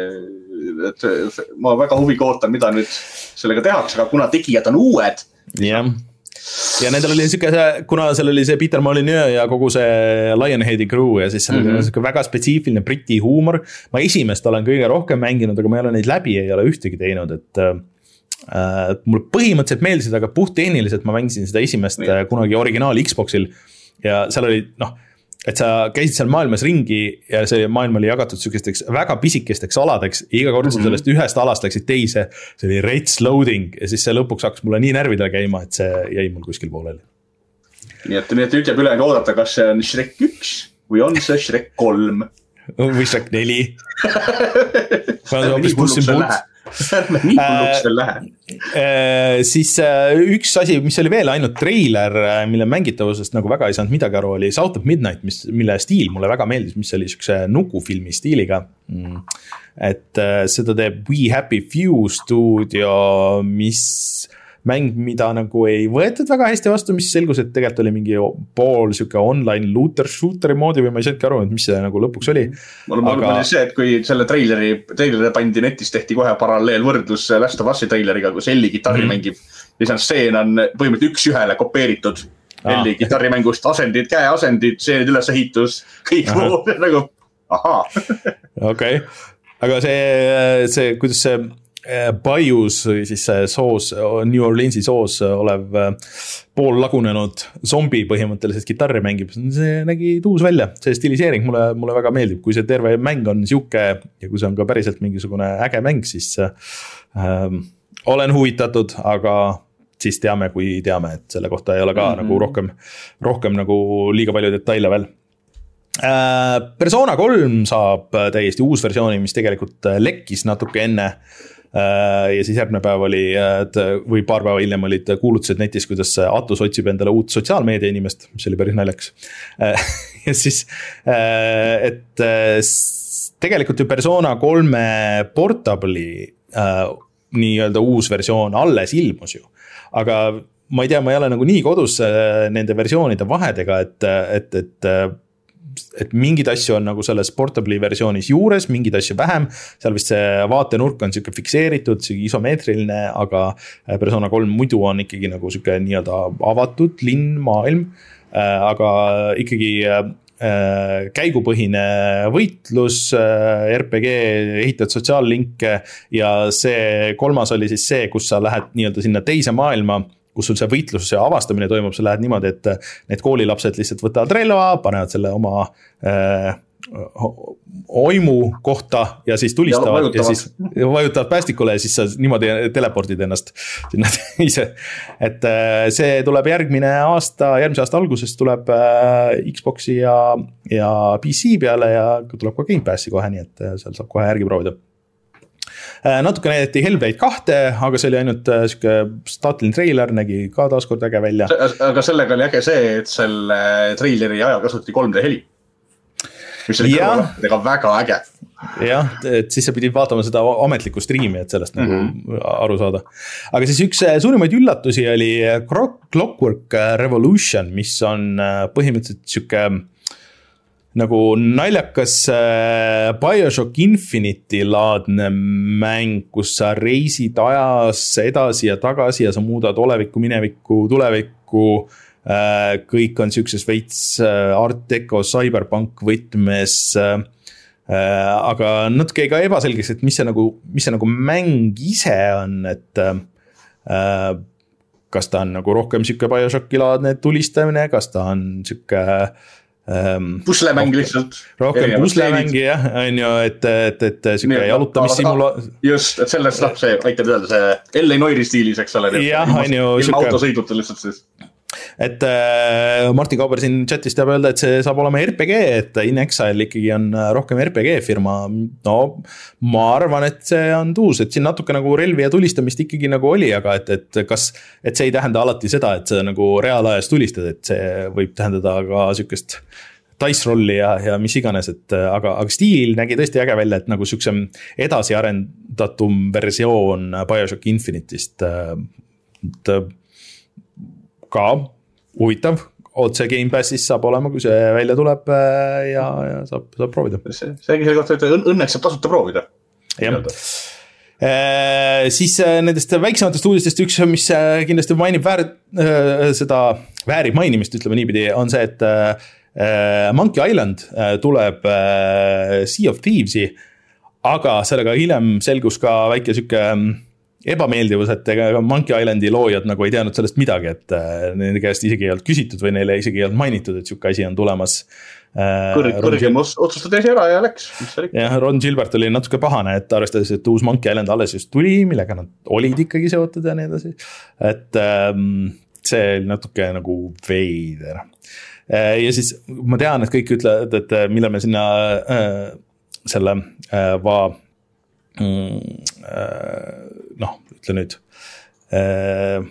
et ma väga huviga ootan, mida nüüd sellega tehakse, aga kuna tegijad on uued. Jah. Ja nendel oli siuke, kuna seal oli see Peter Molyneux ja kogu see Lionheadi crew ja siis seal mm-hmm. oli väga spetsiifiline briti huumor. Ma esimest olen kõige rohkem mänginud, aga ma ei ole neid läbi, ei ole ühtegi teinud, et Uh, mulle põhimõtteliselt meeldisid, aga puhttehniliselt ma mängisin seda esimest uh, kunagi originaal Xboxil ja seal oli, noh, et sa käisid seal maailmas ringi ja see maailm oli jagatud sükesteks väga pisikesteks aladeks ja iga kord mm-hmm. sellest ühest alast läksid teise, see oli rets loading ja siis see lõpuks hakkas mulle nii närvidele käima, et see jäi mul kuskil pooleli. Nii et, nii et nüüd jääb üle oodata, kas see on Shrek üks või on see Shrek kolm või Shrek neli ma olen hoopis bussin puut nii hulluks veel lähe. Äh, siis äh, üks asi, mis oli veel ainult treiler, mille mängitavusest nagu väga ei saanud midagi aru, oli South of Midnight, mis, mille stiil mulle väga meeldis, mis oli sükse nukufilmi stiiliga. Mm. Et äh, seda teeb We Happy Few stuudio, mis mäng, mida nagu ei võetud väga hästi vastu, mis selgus, et tegelikult oli mingi pool siuke online looter shooteri moodi või ma ei saanudki aru, et mis see nagu lõpuks oli. Mul aga... oli see, et kui selle treileri, treileri pandi netis, tehti kohe paralleel võrdlus Last of Us'i treileriga, kus Elli gitarri mm-hmm. mängib. Ja see stseen on põhimõtteliselt üks ühele kopeeritud ah. Elli gitarrimängust, asendid, käeasendid, stseenid ülesehitus, kõik muud nagu, ahaa. Okei, aga see, see, kuidas see Bayous, siis soos, New Orleansi soos olev pool lagunenud zombi põhimõtteliselt gitarri mängib, see nägi tuus välja, see stiliseering mulle, mulle väga meeldib, kui see terve mäng on siuke ja kui see on ka päriselt mingisugune äge mäng, siis äh, olen huvitatud, aga siis teame, kui teame, et selle kohta ei ole ka mm-hmm. nagu rohkem, rohkem nagu liiga palju detaile veel. Äh, Persona kolm saab täiesti uus versiooni, mis tegelikult lekkis natuke enne ja siis järgmine päev oli, või paar päeva hiljem olid kuulutused netis, kuidas Atus otsib endale uut sotsiaalmeedia inimest, mis oli päris naljaks. Ja siis, et tegelikult ju Persona kolme Portable'i nii-öelda uus versioon alles ilmus ju, aga ma ei tea, ma ei ole nagu nii kodus nende versioonide vahedega, et, et, et et mingid asju on nagu selles Portable'i versioonis juures, mingid asju vähem, seal vist see vaatenurk on siuke fikseeritud, siuke isomeetriline, aga Persona kolm muidu on ikkagi nagu siuke nii-öelda avatud linn, maailm, aga ikkagi käigupõhine võitlus, R P G, ehitad sotsiaallinke ja see kolmas oli siis see, kus sa lähed nii-öelda sinna teise maailma, kus sul see võitlus ja avastamine toimub, sa lähed niimoodi, et need koolilapsed lihtsalt võtavad relva, panevad selle oma äh, oimu kohta ja siis tulistavad ja, ja siis vajutavad päästikule ja siis sa niimoodi teleportid ennast sinna ise. Et äh, see tuleb järgmine aasta, järgmise aasta alguses tuleb äh, Xboxi ja, ja P C peale ja tuleb ka Game Passi kohe, nii et seal saab kohe järgi proovida. natuke näidati Hellblade kahte, aga see oli ainult siuke statiline treiler, nägi ka taaskord äge välja. Aga sellega oli äge see, et selle treileri ajal kasutati kolm D heli, mis oli kõrvalähtedega väga äge. Jah, et siis sa pidid vaatama seda ametlikku striimi, et sellest mm-hmm. nagu aru saada. Aga siis üks suurimaid üllatusi oli Clockwork Revolution, mis on põhimõtteliselt siuke nagu naljakas BioShock Infinity laadne mäng, kus sa reisid ajas edasi ja tagasi ja sa muudad olevikku, minevikku, tulevikku. Kõik on siukses veits Art Deco Cyberpunk võtmes, aga natuke ka ebaselgeks, et mis see nagu, mis see nagu mäng ise on, et kas ta on nagu rohkem siuke BioShocki laadne tulistamine, kas ta on siuke puslemäng lihtsalt. Rohkem puslemäng, jah, on ju, et, et, et siuke jalutamissimula... Just, et sellest noh, see aitab öelda see L A Noiri stiilis, eks ole. Jah, on ju. Ilma autosõiduta lihtsalt siis. Et äh, Martin Kauber siin chatis teab öelda, et see saab olema R P G, et In Exile ikkagi on rohkem R P G firma. No ma arvan, et see on tuus, et siin natuke nagu relvi ja tulistamist ikkagi nagu oli, aga et, et kas, et see ei tähenda alati seda, et see nagu reaalajas tulistad, et see võib tähendada ka sükest dice rolli ja, ja mis iganes, et aga, aga stiil nägi tõesti äge välja, et nagu süksem edasi arendatum versioon BioShock Infinite'ist et, ka huvitav, otse Game Passis saab olema, kui see välja tuleb ja, ja saab, saab proovida. See, see selle kohta, et õnneks saab tasuta proovida. Jah. E, siis nendest väiksematest uudistest üks, mis kindlasti mainib väär, seda väärib mainimist, ütleme niipidi, on see, et Monkey Island tuleb Sea of Thieves'i, aga sellega hiljem selgus ka väike süke ebameeldivus, et ega Monkey Islandi loojad nagu ei teadnud sellest midagi, et nende käest isegi ei olnud küsitud või neile isegi ei olnud mainitud, et siuke asi on tulemas. Kõrg, kõrgem otsustati esi ära ja läks. Ja Ron Gilbert oli natuke pahane, et arvestades, et uus Monkey Island alles just tuli, millega nad olid ikkagi seotud ja nii edasi. Et see oli natuke nagu veider. Ja siis ma tean, et kõik ütlevad, et mille me sinna selle va noh, ütle nüüd äh,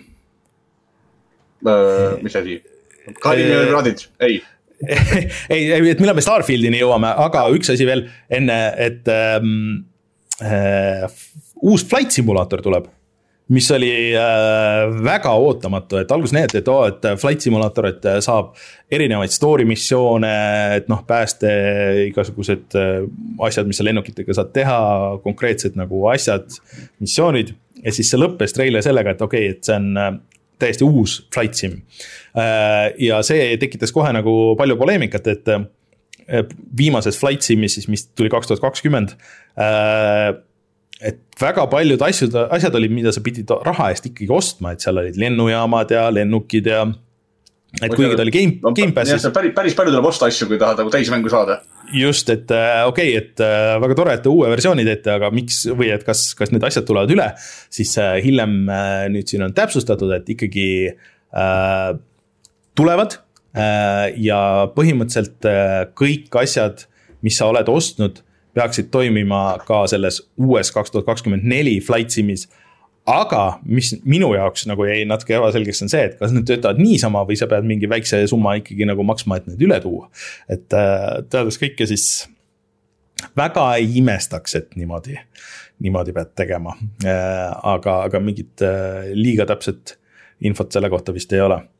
mis asi? Kalini radid? Ei. ei, et millal me Starfieldini jõuame, aga üks asi veel enne, et ähm, äh, uus flight simulaator tuleb, mis oli äh, väga ootamatu, et algus näete, et, oh, et flight simulaator, et saab erinevaid story missioone, et noh, pääste igasugused äh, asjad, mis sa lennukitega saad teha, konkreetsed nagu asjad, missioonid, ja siis see lõppes treile sellega, et okei, okay, et see on äh, täiesti uus flight sim. Äh, ja see tekitas kohe nagu palju poleemikat, et äh, viimases flight simis, mis tuli kaks tuhat kakskümmend, äh, et väga paljud asjad, asjad olid, mida sa pidid raha eest ikkagi ostma, et seal olid lennujaamad ja lennukid ja et kuigi ta oli Game, no, Game Passis. Päris, päris palju tuleb osta asju, kui tahad nagu täismängu saada. Just, et okei, okay, et väga tore, et uue versiooni teete, aga miks, või et kas, kas need asjad tulevad üle, siis hiljem nüüd siin on täpsustatud, et ikkagi äh, tulevad äh, ja põhimõtteliselt äh, kõik asjad, mis sa oled ostnud, peaksid toimima ka selles uues kaks tuhat kakskümmend neli flight simis, aga mis minu jaoks nagu jäi natuke ebaselgeks on see, et kas need töötavad niisama või sa pead mingi väikse summa ikkagi nagu maksma, et need üle tuua. Et teades kõike siis väga ei imestaks, et niimoodi, niimoodi pead tegema, aga, aga mingit liiga täpset infot selle kohta vist ei ole.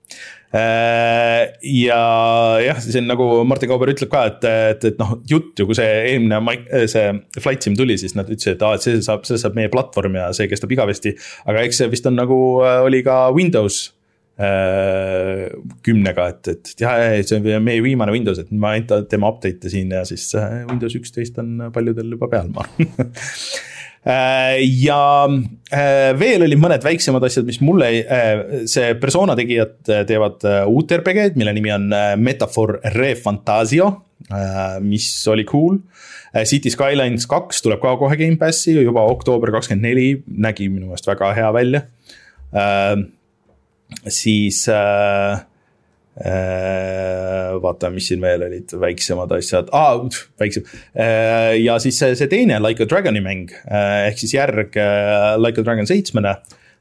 Ja jah, siis on nagu Martin Kauber ütleb ka, et, et, et noh, jutt ju, kui see eelmine see Flight Sim tuli, siis nad ütlesid, et, ah, et see, saab, see saab meie platvorm ja see kestab igavesti, aga eks see vist on nagu, oli ka Windows äh, kümnega, et, et jah, see on meie viimane Windows, et ma ainult teeme update'e siin ja siis Windows üksteist on paljudel juba peal ma ja veel oli mõned väiksemad asjad, mis mulle, see Persona tegijad teevad uut R P G-d, mille nimi on Metaphor Refantasio, mis oli cool. City Skylines kaks tuleb ka kohe Game Passi, juba oktoober kakskümmend neli, nägi minu meelest väga hea välja. Siis vaata, mis siin veel olid väiksemad asjad ah,, väiksem. Ja siis see, see teine Like a Dragoni mäng, ehk siis järg Like a Dragon seitsmene,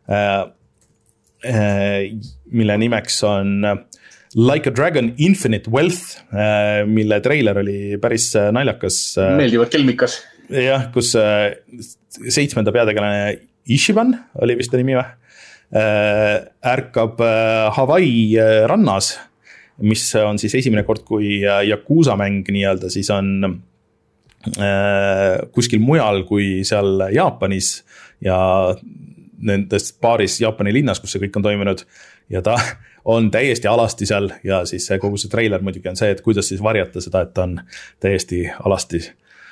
mille nimeks on Like a Dragon Infinite Wealth, mille treiler oli päris naljakas. Meeldivad kelmikas. Jah, kus seitsmenda peategelane Ishiban oli vist ta nimi või? Ärkab Hawaii rannas, mis on siis esimene kord, kui Yakuza mäng nii-öelda siis on kuskil mujal kui seal Jaapanis ja nendes paaris Jaapani linnas, kus see kõik on toimunud ja ta on täiesti alasti seal ja siis kogu see treiler muidugi on see, et kuidas siis varjata seda, et ta on täiesti alasti.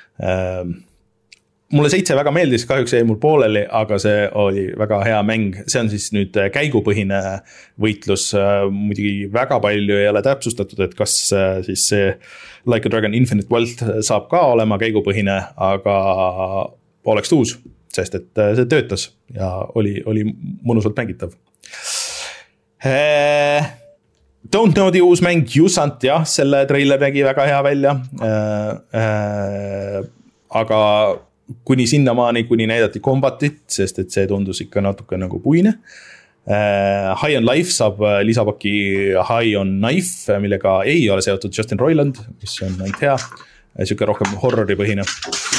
Mulle seitse väga meeldis, kahjuks jäi mul pooleli, aga see oli väga hea mäng. See on siis nüüd käigupõhine võitlus. Muidugi väga palju ei ole täpsustatud, et kas siis see Like a Dragon Infinite Wealth saab ka olema käigupõhine, aga oleks uus, sest et see töötas ja oli, oli mõnusalt mängitav. Don't Know'di uus mäng Jusant, jah, selle treiler nägi väga hea välja. Aga kuni sinnamaani, kuni näidati kombatit, sest et see tundus ikka natuke nagu puine. High on Life saab lisapaki High on Knife, millega ei ole seotud Justin Roiland, mis on ainult hea. Siuke rohkem horrori põhine.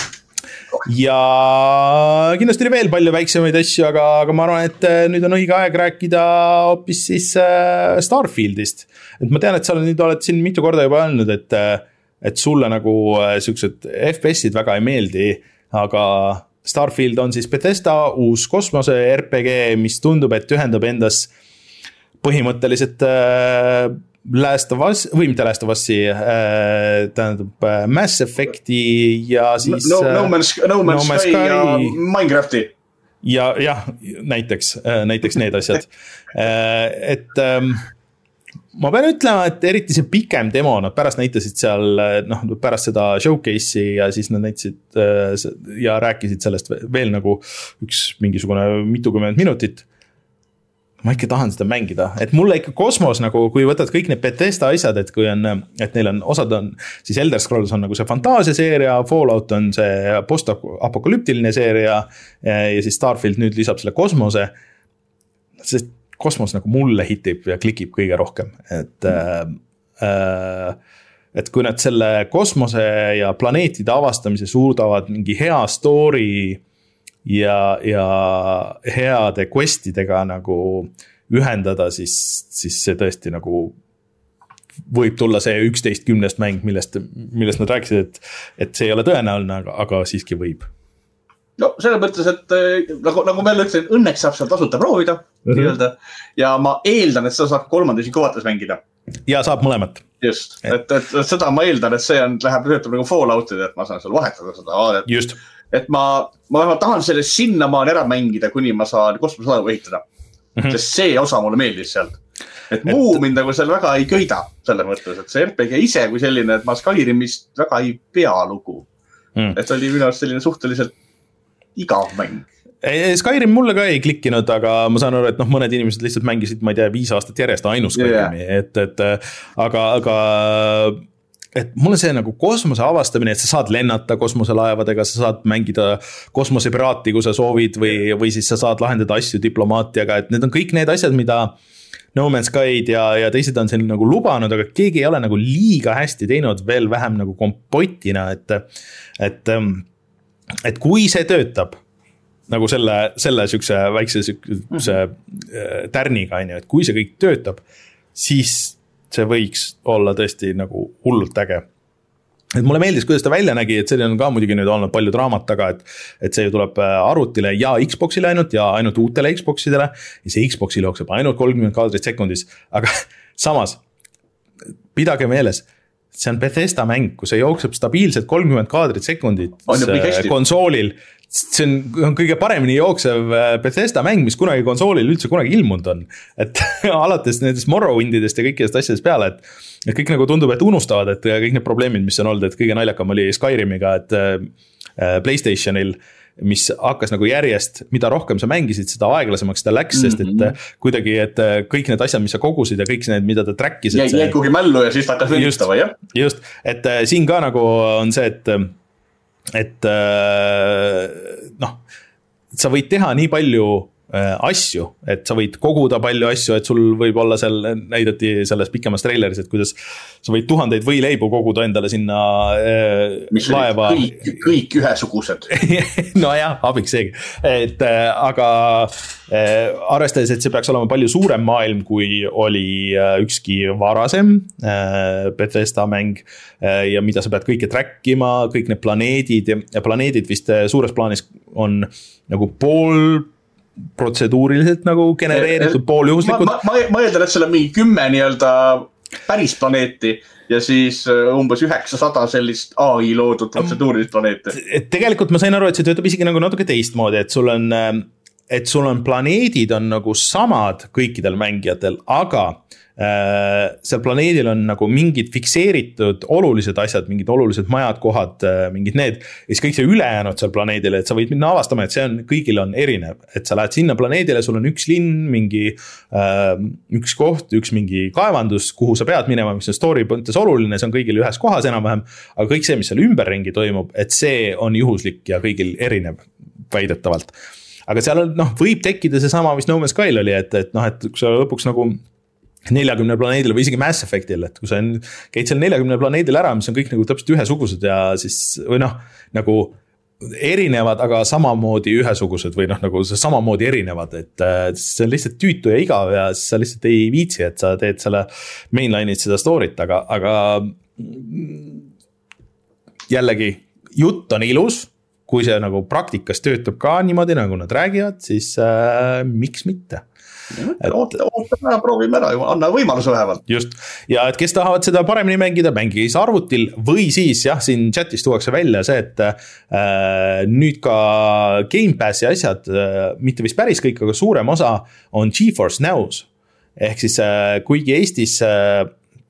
Ja kindlasti oli veel palju väiksemaid asju, aga, aga ma arvan, et nüüd on õige aeg rääkida hoopis siis Starfieldist. Et ma tean, et sa nüüd oled siin mitu korda juba öelnud, et, et sulle nagu siuksed F P S-id väga ei meeldi, aga Starfield on siis Bethesda uus kosmose R P G, mis tundub, et ühendab endas põhimõtteliselt äh, Last of Us, või mitte Last of Us'i, äh, tähendab äh, Mass Effecti ja siis No, no, no Man's, no Man's no Sky, Sky ja Minecrafti. Ja, jah, näiteks, äh, näiteks need asjad. äh, et ähm, ma pean ütlema, et eriti see pikem demo, nad pärast näitasid seal, noh, pärast seda showcase'i ja siis nad näitasid ja rääkisid sellest veel nagu üks mingisugune mitukümmend minutit. Ma ikka tahan seda mängida, et mulle ikka kosmos nagu, kui võtad kõik need Bethesda asjad, et kui on, et neil on, osad on, siis Elder Scrolls on nagu see fantaasiaseeria, Fallout on see post-apokalüptiline seeria ja siis Starfield nüüd lisab selle kosmose, sest kosmos nagu mulle hitib ja klikib kõige rohkem, et, äh, et kui nad selle kosmose ja planeetide avastamise suudavad mingi hea story ja, ja heade questidega nagu ühendada, siis, siis see tõesti nagu võib tulla see üksteist kümnest mäng, millest, millest nad rääkisid, et, et see ei ole tõenäoline, aga, aga siiski võib. No selle mõttes, et nagu, nagu ma ütlesin, õnneks saab seal tasuta proovida mm -hmm. ja ma eeldan, et seda saab kolmandas ikovates mängida. Ja saab mõlemat. Just, et, et, et seda ma eeldan, et see on, läheb töötab nagu Falloutid, et ma saan seal vahetada seda vaadet. Just. Et ma, ma, ma tahan sellest sinnamaan ära mängida, kuni ma saan kosmoselaevu ehitada. Mm -hmm. Sest see osa mulle meeldis sealt. Et muu et... mind nagu seal väga ei köida selle mõttes, et see R P G ise kui selline, et ma Skyrimist väga ei pea lugu. Mm. Et oli minu arust selline suhteliselt igav mäng. Skyrim mulle ka ei klikkinud, aga ma saan aru, et noh, mõned inimesed lihtsalt mängisid, ma ei tea, viis aastat järjest ainus Skyrimi, yeah. et, et aga, aga et mulle see nagu kosmose avastamine, et sa saad lennata kosmoselaevadega, sa saad mängida kosmosepiraati, kui sa soovid, või, või siis sa saad lahendada asju diplomaatiaga, et need on kõik need asjad, mida No Man's Sky'd ja, ja teised on siin nagu lubanud, aga keegi ei ole nagu liiga hästi teinud, veel vähem nagu kompotina, et, et et kui see töötab nagu selle, selle sükse väikse sükse tärniga, et kui see kõik töötab, siis see võiks olla tõesti nagu hullult äge. Et mulle meeldis, kuidas ta välja nägi, et see on ka muidugi nüüd olnud palju draamat taga, et, et see ju tuleb arvutile ja Xboxile ainult ja ainult uutele Xboxidele ja see Xboxile jookseb ainult kolmkümmend kaadrit sekundis, aga samas pidage meeles, see on Bethesda mäng, kus see jookseb stabiilselt kolmkümmend kaadrit sekundit konsoolil. See on, on kõige paremini jooksev Bethesda mäng, mis kunagi konsoolil üldse kunagi ilmunud on. Et alates nendest Morrowindidest ja kõikidest asjadest peale, et, et kõik nagu tundub, et unustavad, et kõik need probleemid, mis on olnud, et kõige naljakam oli Skyrimiga, et PlayStationil mis hakkas nagu järjest, mida rohkem sa mängisid, seda aeglasemaks ta läks, sest et mm-hmm. kuidagi, et kõik need asjad, mis sa kogusid ja kõik need, mida ta trackis. Jäi see... kuhugi mällu ja siis ta hakkas venditama, jah? Just, et siin ka nagu on see, et, et noh, sa võid teha nii palju asju, et sa võid koguda palju asju, et sul võib olla seal, näidati selles pikemas traileris, et kuidas sa võid tuhandeid võileibu koguda endale sinna äh, mis laeva. Kõik, kõik ühesugused. no jah, abiks seegi. Et äh, aga äh, arvestades, et see peaks olema palju suurem maailm, kui oli äh, ükski varasem äh, Bethesda mäng äh, ja mida sa pead kõike trackima, kõik need planeedid ja, ja planeedid vist äh, suures plaanis on nagu pool protseduuriliselt nagu genereeritud, pooljuhuslikud. Ma, ma, ma eeldan, et seal on mingi kümme nii-öelda päris planeeti ja siis umbes üheksasada sellist A I loodud protseduurilist planeeti. Et tegelikult ma sain aru, et see töötab isegi nagu natuke teistmoodi, et sul on, et sul on planeedid on nagu samad kõikidel mängijatel, aga äh, seal planeedil on nagu mingid fikseeritud olulised asjad, mingid olulised majad, kohad, mingid need, ja siis kõik see ülejäänud seal planeedil, et sa võid minna avastama, et see on, kõigil on erinev, et sa lähed sinna planeedile, sul on üks linn, mingi äh, üks koht, üks mingi kaevandus, kuhu sa pead minema, mis on story mõttes oluline, see on kõigil ühes kohas enam-vähem, aga kõik see, mis seal ümberringi toimub, et see on juhuslik ja kõigil erinev väidetavalt. Aga seal on, noh, võib tekkida see sama, mis No Man's Skyl oli, et, et noh, et kui sa lõpuks nagu neljakümne planeedil või isegi Mass Effectil, et kui sa käid seal neljakümne planeedil ära, mis on kõik nagu täpselt ühesugused ja siis, või noh, nagu erinevad, aga samamoodi ühesugused või noh, nagu samamoodi erinevad, et see on lihtsalt tüütu ja igav ja sa lihtsalt ei viitsi, et sa teed selle mainline'id seda story't, aga, aga jällegi jutt on ilus, kui see nagu praktikas töötab ka niimoodi, nagu nad räägivad, siis äh, miks mitte? Et... oota, oota, ära, proovime ära, anna võimaluse vähemalt. Just, ja et kes tahavad seda paremini mängida, mängige siis arvutil või siis jah, siin chatis tuuakse välja see, et äh, nüüd ka Game Passi asjad, äh, mitte vist päris kõik, aga suurem osa on GeForce Now's. Ehk siis äh, kuigi Eestis äh,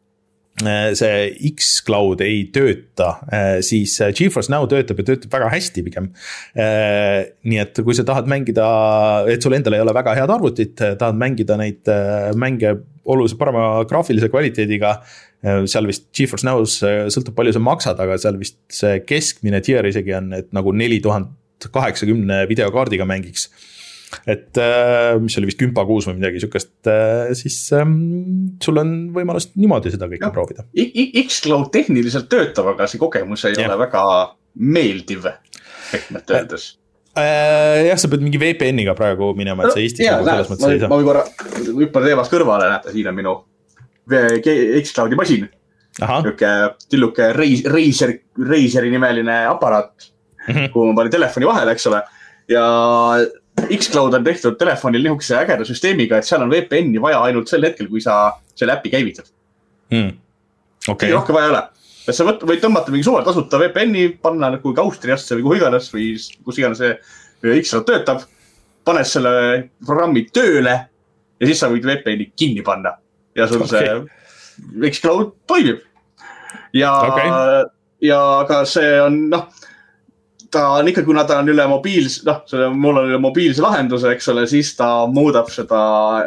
see X-Cloud ei tööta, siis GeForce Now töötab ja töötab väga hästi pigem. Nii et kui sa tahad mängida, et sul endal ei ole väga head arvutit, tahad mängida neid mänge oluliselt parema graafilise kvaliteediga, seal vist GeForce Now's sõltub palju sa maksad, aga seal vist see keskmine tier isegi on, et nagu neli tuhat kaheksakümmend videokaardiga mängiks. Et mis oli vist kümpa kuus või midagi sükast, siis ähm, sul on võimalus niimoodi seda kõike ja, proovida. X-Cloud tehniliselt töötab, aga see kogemus ei ja. ole väga meeldiv, pehmelt öeldes. Äh, jah, sa pead mingi V P N-iga praegu minema, et see Eestis nagu selles mõttes ei saa. Ma või korra hüppan teemast kõrvale, näete, siin on minu X-Cloudi masin. Niuke tilluke Razer, Razeri nimeline aparaat, mm-hmm. kuhu ma panin telefoni vahele, eks ole, ja X-Cloud on tehtud telefonil nihukese ägeda süsteemiga, et seal on V P N-i vaja ainult sel hetkel, kui sa selle äppi käivitad. Hmm. Okay. Ei rohke vaja ole. Et sa võt, võid tõmmata mingi suve tasuta V P N-i, panna kui Austriasse või kuhu iganes või kus iganes see X-Cloud töötab, paned selle programmi tööle ja siis sa võid V P N-i kinni panna. Ja sul okay. see X-Cloud toimib. Ja, okay. ja ka see on, noh, ta on ikka, kuna ta on üle mobiils, noh, mul on üle mobiilse lahenduse, eks ole, siis ta muudab seda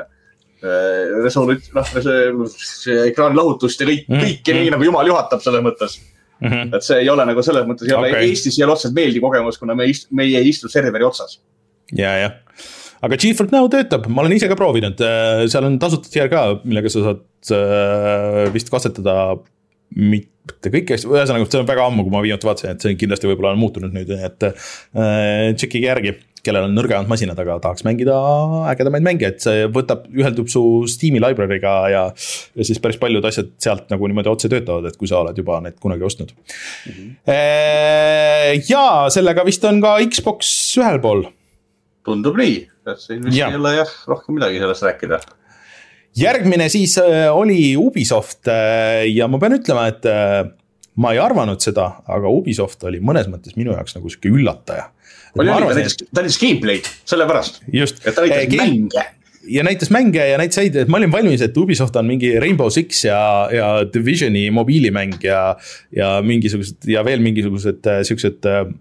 äh, resolut-, noh, see ekraani lahutust ja kõik, mm-hmm. kõike nii, nagu jumal juhatab selles mõttes. Mm-hmm. Et see ei ole nagu selles mõttes, ei ole okay. Eestis ei ole otseselt meeldi kogemus, kuna me, ist, me ei istu serveri otsas. Ja, ja. Aga GeForce Now töötab, ma olen ise ka proovinud, seal on tasutud tier ka, millega sa saad äh, vist katsetada mitte kõik, ühesõnaga, see on väga ammu, kui ma viimati vaatasin, et see kindlasti võib-olla on muutunud nüüd, et äh, tšekige järgi, kellel on nõrgemad masinad, aga tahaks mängida ägedamaid mänge, et see võtab, üheldub su Steam'i library'ga ja, ja siis päris paljud asjad sealt nagu niimoodi otse töötavad, et kui sa oled juba need kunagi ostnud. Mm-hmm. E, ja sellega vist on ka Xbox ühel pool. Tundub nii, et siin vist ja. ei ole jah, rohkem midagi sellest rääkida. Järgmine siis oli Ubisoft ja ma pean ütlema, et ma ei arvanud seda, aga Ubisoft oli mõnes mõttes minu jaoks nagu siuke üllataja. Oli, oli, ta näitas, ta näitas gameplay, selle pärast. Just. Et ta näitas game, mänge. Ja näitas mänge ja näitas said, et ma olin valmis, et Ubisoft on mingi Rainbow Six ja, ja Divisioni mobiilimäng ja, ja mingisugused ja veel mingisugused siuksed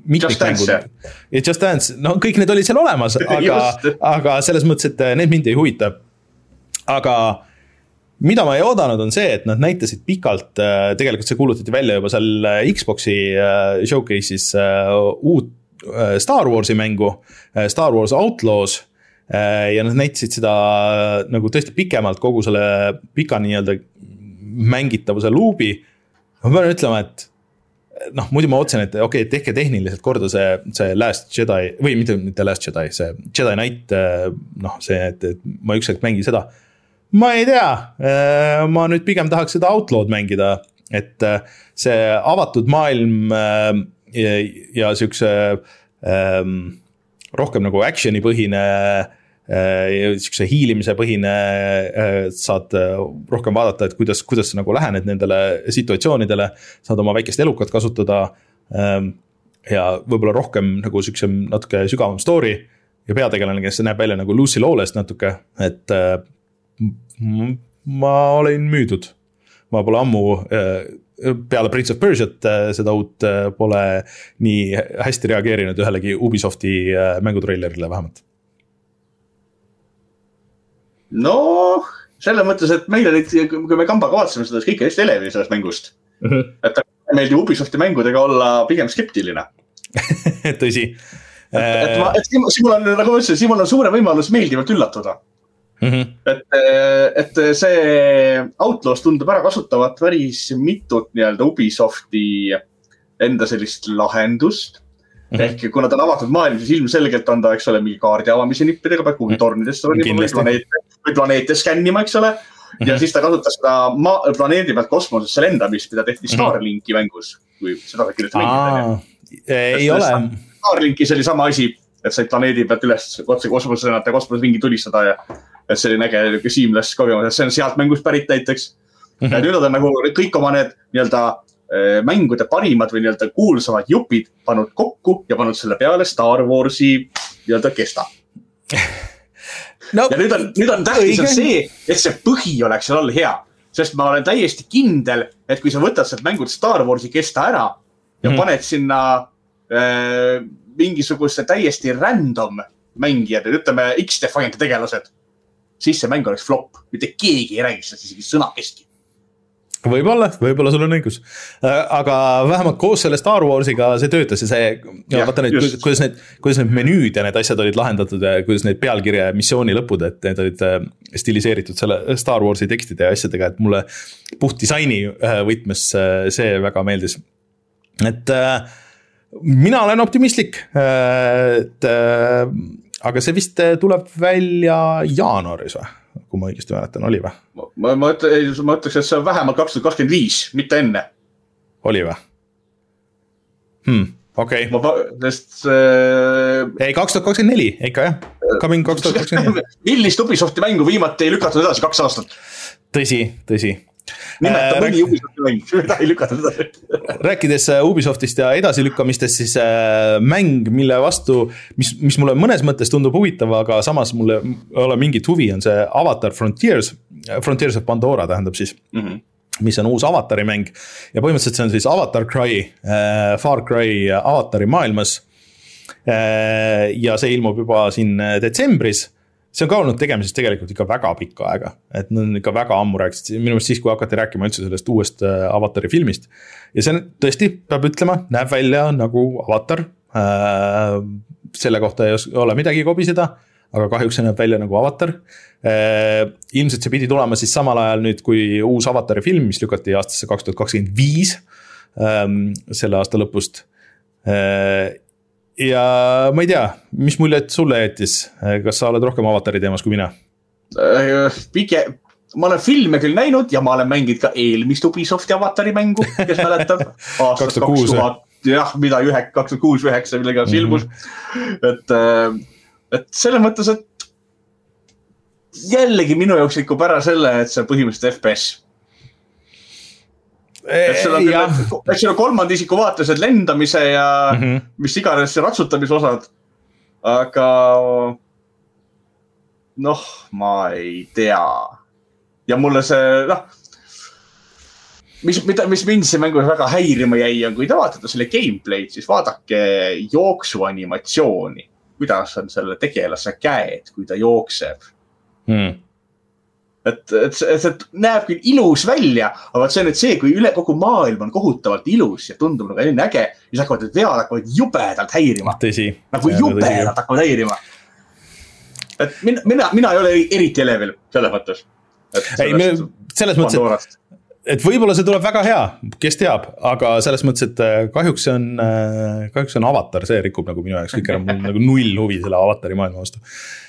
mitmikmängud. ja Just Dance, no kõik need olid seal olemas, aga, aga selles mõttes, et need mind ei huvita. Aga mida ma ei oodanud on see, et nad näitasid pikalt, tegelikult see kuulutati välja juba seal Xboxi showcase'is uut Star Warsi mängu, Star Wars Outlaws, ja nad näitasid seda nagu tõesti pikemalt kogu selle pika nii-öelda mängitavuse luubi. Ma pean ütlema, et noh, muidu ma otsen, et okei, okay, tehke tehniliselt korda see, see Last Jedi, või mitte, mitte Last Jedi, see Jedi Knight, noh, see, et, et ma ükskord mängin seda. Ma ei tea, ma nüüd pigem tahaks seda Outlaw'd mängida, et see avatud maailm ja, ja siukse ähm, rohkem nagu action'i põhine, siukse hiilimise põhine, saad rohkem vaadata, et kuidas, kuidas sa nagu lähened nendele situatsioonidele, saad oma väikest elukat kasutada ja võib-olla rohkem nagu siukse natuke sügavam story ja peategelane, kes näeb välja nagu Lucy Lawless natuke, et ma olen müüdud. Ma pole ammu peale Prince of Persiat seda uut pole nii hästi reageerinud ühelegi Ubisofti mängutrailerile vähemalt. No, selle mõttes, et meile nüüd, kui me kambaga vaatasime seda, siis kõik on hästi elevi sellest mängust. Uh-huh. Et meeldi Ubisofti mängudega olla pigem skeptiline. Tõsi. Et, et, ma, et Simul on, nagu ma ütlesin, Simul on suure võimalus meeldivalt üllatuda. Uh-huh. Et, et see Outlaws tundub ära kasutavat päris mitut nii-öelda Ubisofti enda sellist lahendust. Mm-hmm. Ehk kuna ta on avatud maailm, siis ilmselgelt on ta, eks ole, mingi kaardi avamise nippidega, peab kuhugi tornidesse või planeete, või planeete skännima, eks ole. Mm-hmm. Ja siis ta kasutas seda maa, planeedi pealt kosmosesse lendamist, mida tehti Starlinki mängus, kui seda sa kindlasti mängida. Ei ole. Starlinkis oli sama asi, et said planeedi pealt üles otse kosmosesse lennata ja kosmoses vingi tulistada ja et see oli näge seamless kogemus, et see on sealt mängust pärit näiteks. Mm-hmm. Ja nüüd on nagu kõik oma need nii-öelda mängude parimad või nii-öelda kuulsamad jupid pannud kokku ja pannud selle peale Star Warsi nii-öelda kesta. No, ja nüüd on, nüüd on tähtis on see, et see põhi oleks seal all hea, sest ma olen täiesti kindel, et kui sa võtad sealt mängud Star Warsi kesta ära ja mm-hmm. paned sinna äh, mingisuguse täiesti random mängijad, ütleme X-Defiant tegelased, siis see mäng oleks flop, mitte keegi ei räägiks sellest isegi sõnakestki. Võib-olla, võib-olla sul on õigus. Aga vähemalt koos selle Star Warsiga see töötas ja see, ja, vaata need, kuidas need, kuidas need menüüd ja need asjad olid lahendatud ja kuidas need pealkirja ja missiooni lõpud, et need olid stiliseeritud selle Star Warsi tekstide ja asjadega, et mulle puht disaini võtmes see väga meeldis. Et mina olen optimistlik, et, aga see vist tuleb välja jaanuaris või? Kui ma õigesti mäletan, oli või? Ma, ma, ütle, ma ütleks, et see on vähemalt kaks tuhat kakskümmend viis, mitte enne. Oli või? Hmm, okei. Okay. Sest... Äh... Ei, kaks tuhat kakskümmend neli, ikka jah. Coming kaks tuhat kakskümmend neli. Millist Ubisofti mängu viimati ei lükatud edasi kaks aastat? Tõsi, tõsi. Nimeta mõni äh, Ubisofti mäng, mida ei lükatud edasi. Rääkides Ubisoftist ja edasilükkamistest, siis äh, mäng, mille vastu, mis, mis mulle mõnes mõttes tundub huvitav, aga samas mulle ei ole mingit huvi, on see Avatar Frontiers, Frontiers of Pandora tähendab siis, mm-hmm. mis on uus Avatari mäng. Ja põhimõtteliselt see on siis Avatar Cry, äh, Far Cry Avatari maailmas. Äh, ja see ilmub juba siin detsembris. See on ka olnud tegemises tegelikult ikka väga pikka aega, et nad ikka väga ammu rääkisid, minu meelest siis, kui hakati rääkima üldse sellest uuest Avatari filmist. Ja see on tõesti, peab ütlema, näeb välja nagu Avatar, äh, selle kohta ei ole midagi kobiseda, aga kahjuks see näeb välja nagu Avatar. Äh, ilmselt see pidi tulema siis samal ajal nüüd, kui uus Avatari film, mis lükati aastasse kaks tuhat kakskümmend viis, äh, selle aasta lõpust. Äh, Ja ma ei tea, mis muljet sulle jättis, kas sa oled rohkem Avatari teemas kui mina? Pige, ma olen filme küll näinud ja ma olen mänginud ka eelmist Ubisofti Avatari mängu, kes mäletab aastast kaks tuhat, jah, mida ühe, kaks tuhat kuus üheksa, millega on silmus. Mm-hmm. Et, et selle mõttes, et jällegi minu jaoks ikub ära selle, et see on põhimõtteliselt F P S. Et seal on, et seal on kolmanda isiku vaatused lendamise ja mm-hmm. mis iganes ratsutamise osad, aga noh, ma ei tea. Ja mulle see, noh, mis, mida, mis mind see mängus väga häirima jäi on, kui te vaatate selle gameplay'd, siis vaadake jooksu animatsiooni. Kuidas on selle tegelase käed, kui ta jookseb. Hmm. Et, et, et, et näeb küll ilus välja, aga see on nüüd see, kui üle kogu maailm on kohutavalt ilus ja tundub nagu enne äge, siis hakkavad need vead hakkavad jubedalt häirima. Tõsi. Nagu jubedalt hakkavad häirima. Et mina, mina, mina ei ole eriti elevil selles mõttes. Ei, me, selles mõttes, et, et võib-olla see tuleb väga hea, kes teab, aga selles mõttes, et kahjuks on, kahjuks on Avatar, see rikub nagu minu jaoks, kõik enam nagu null huvi selle Avatari maailma vastu.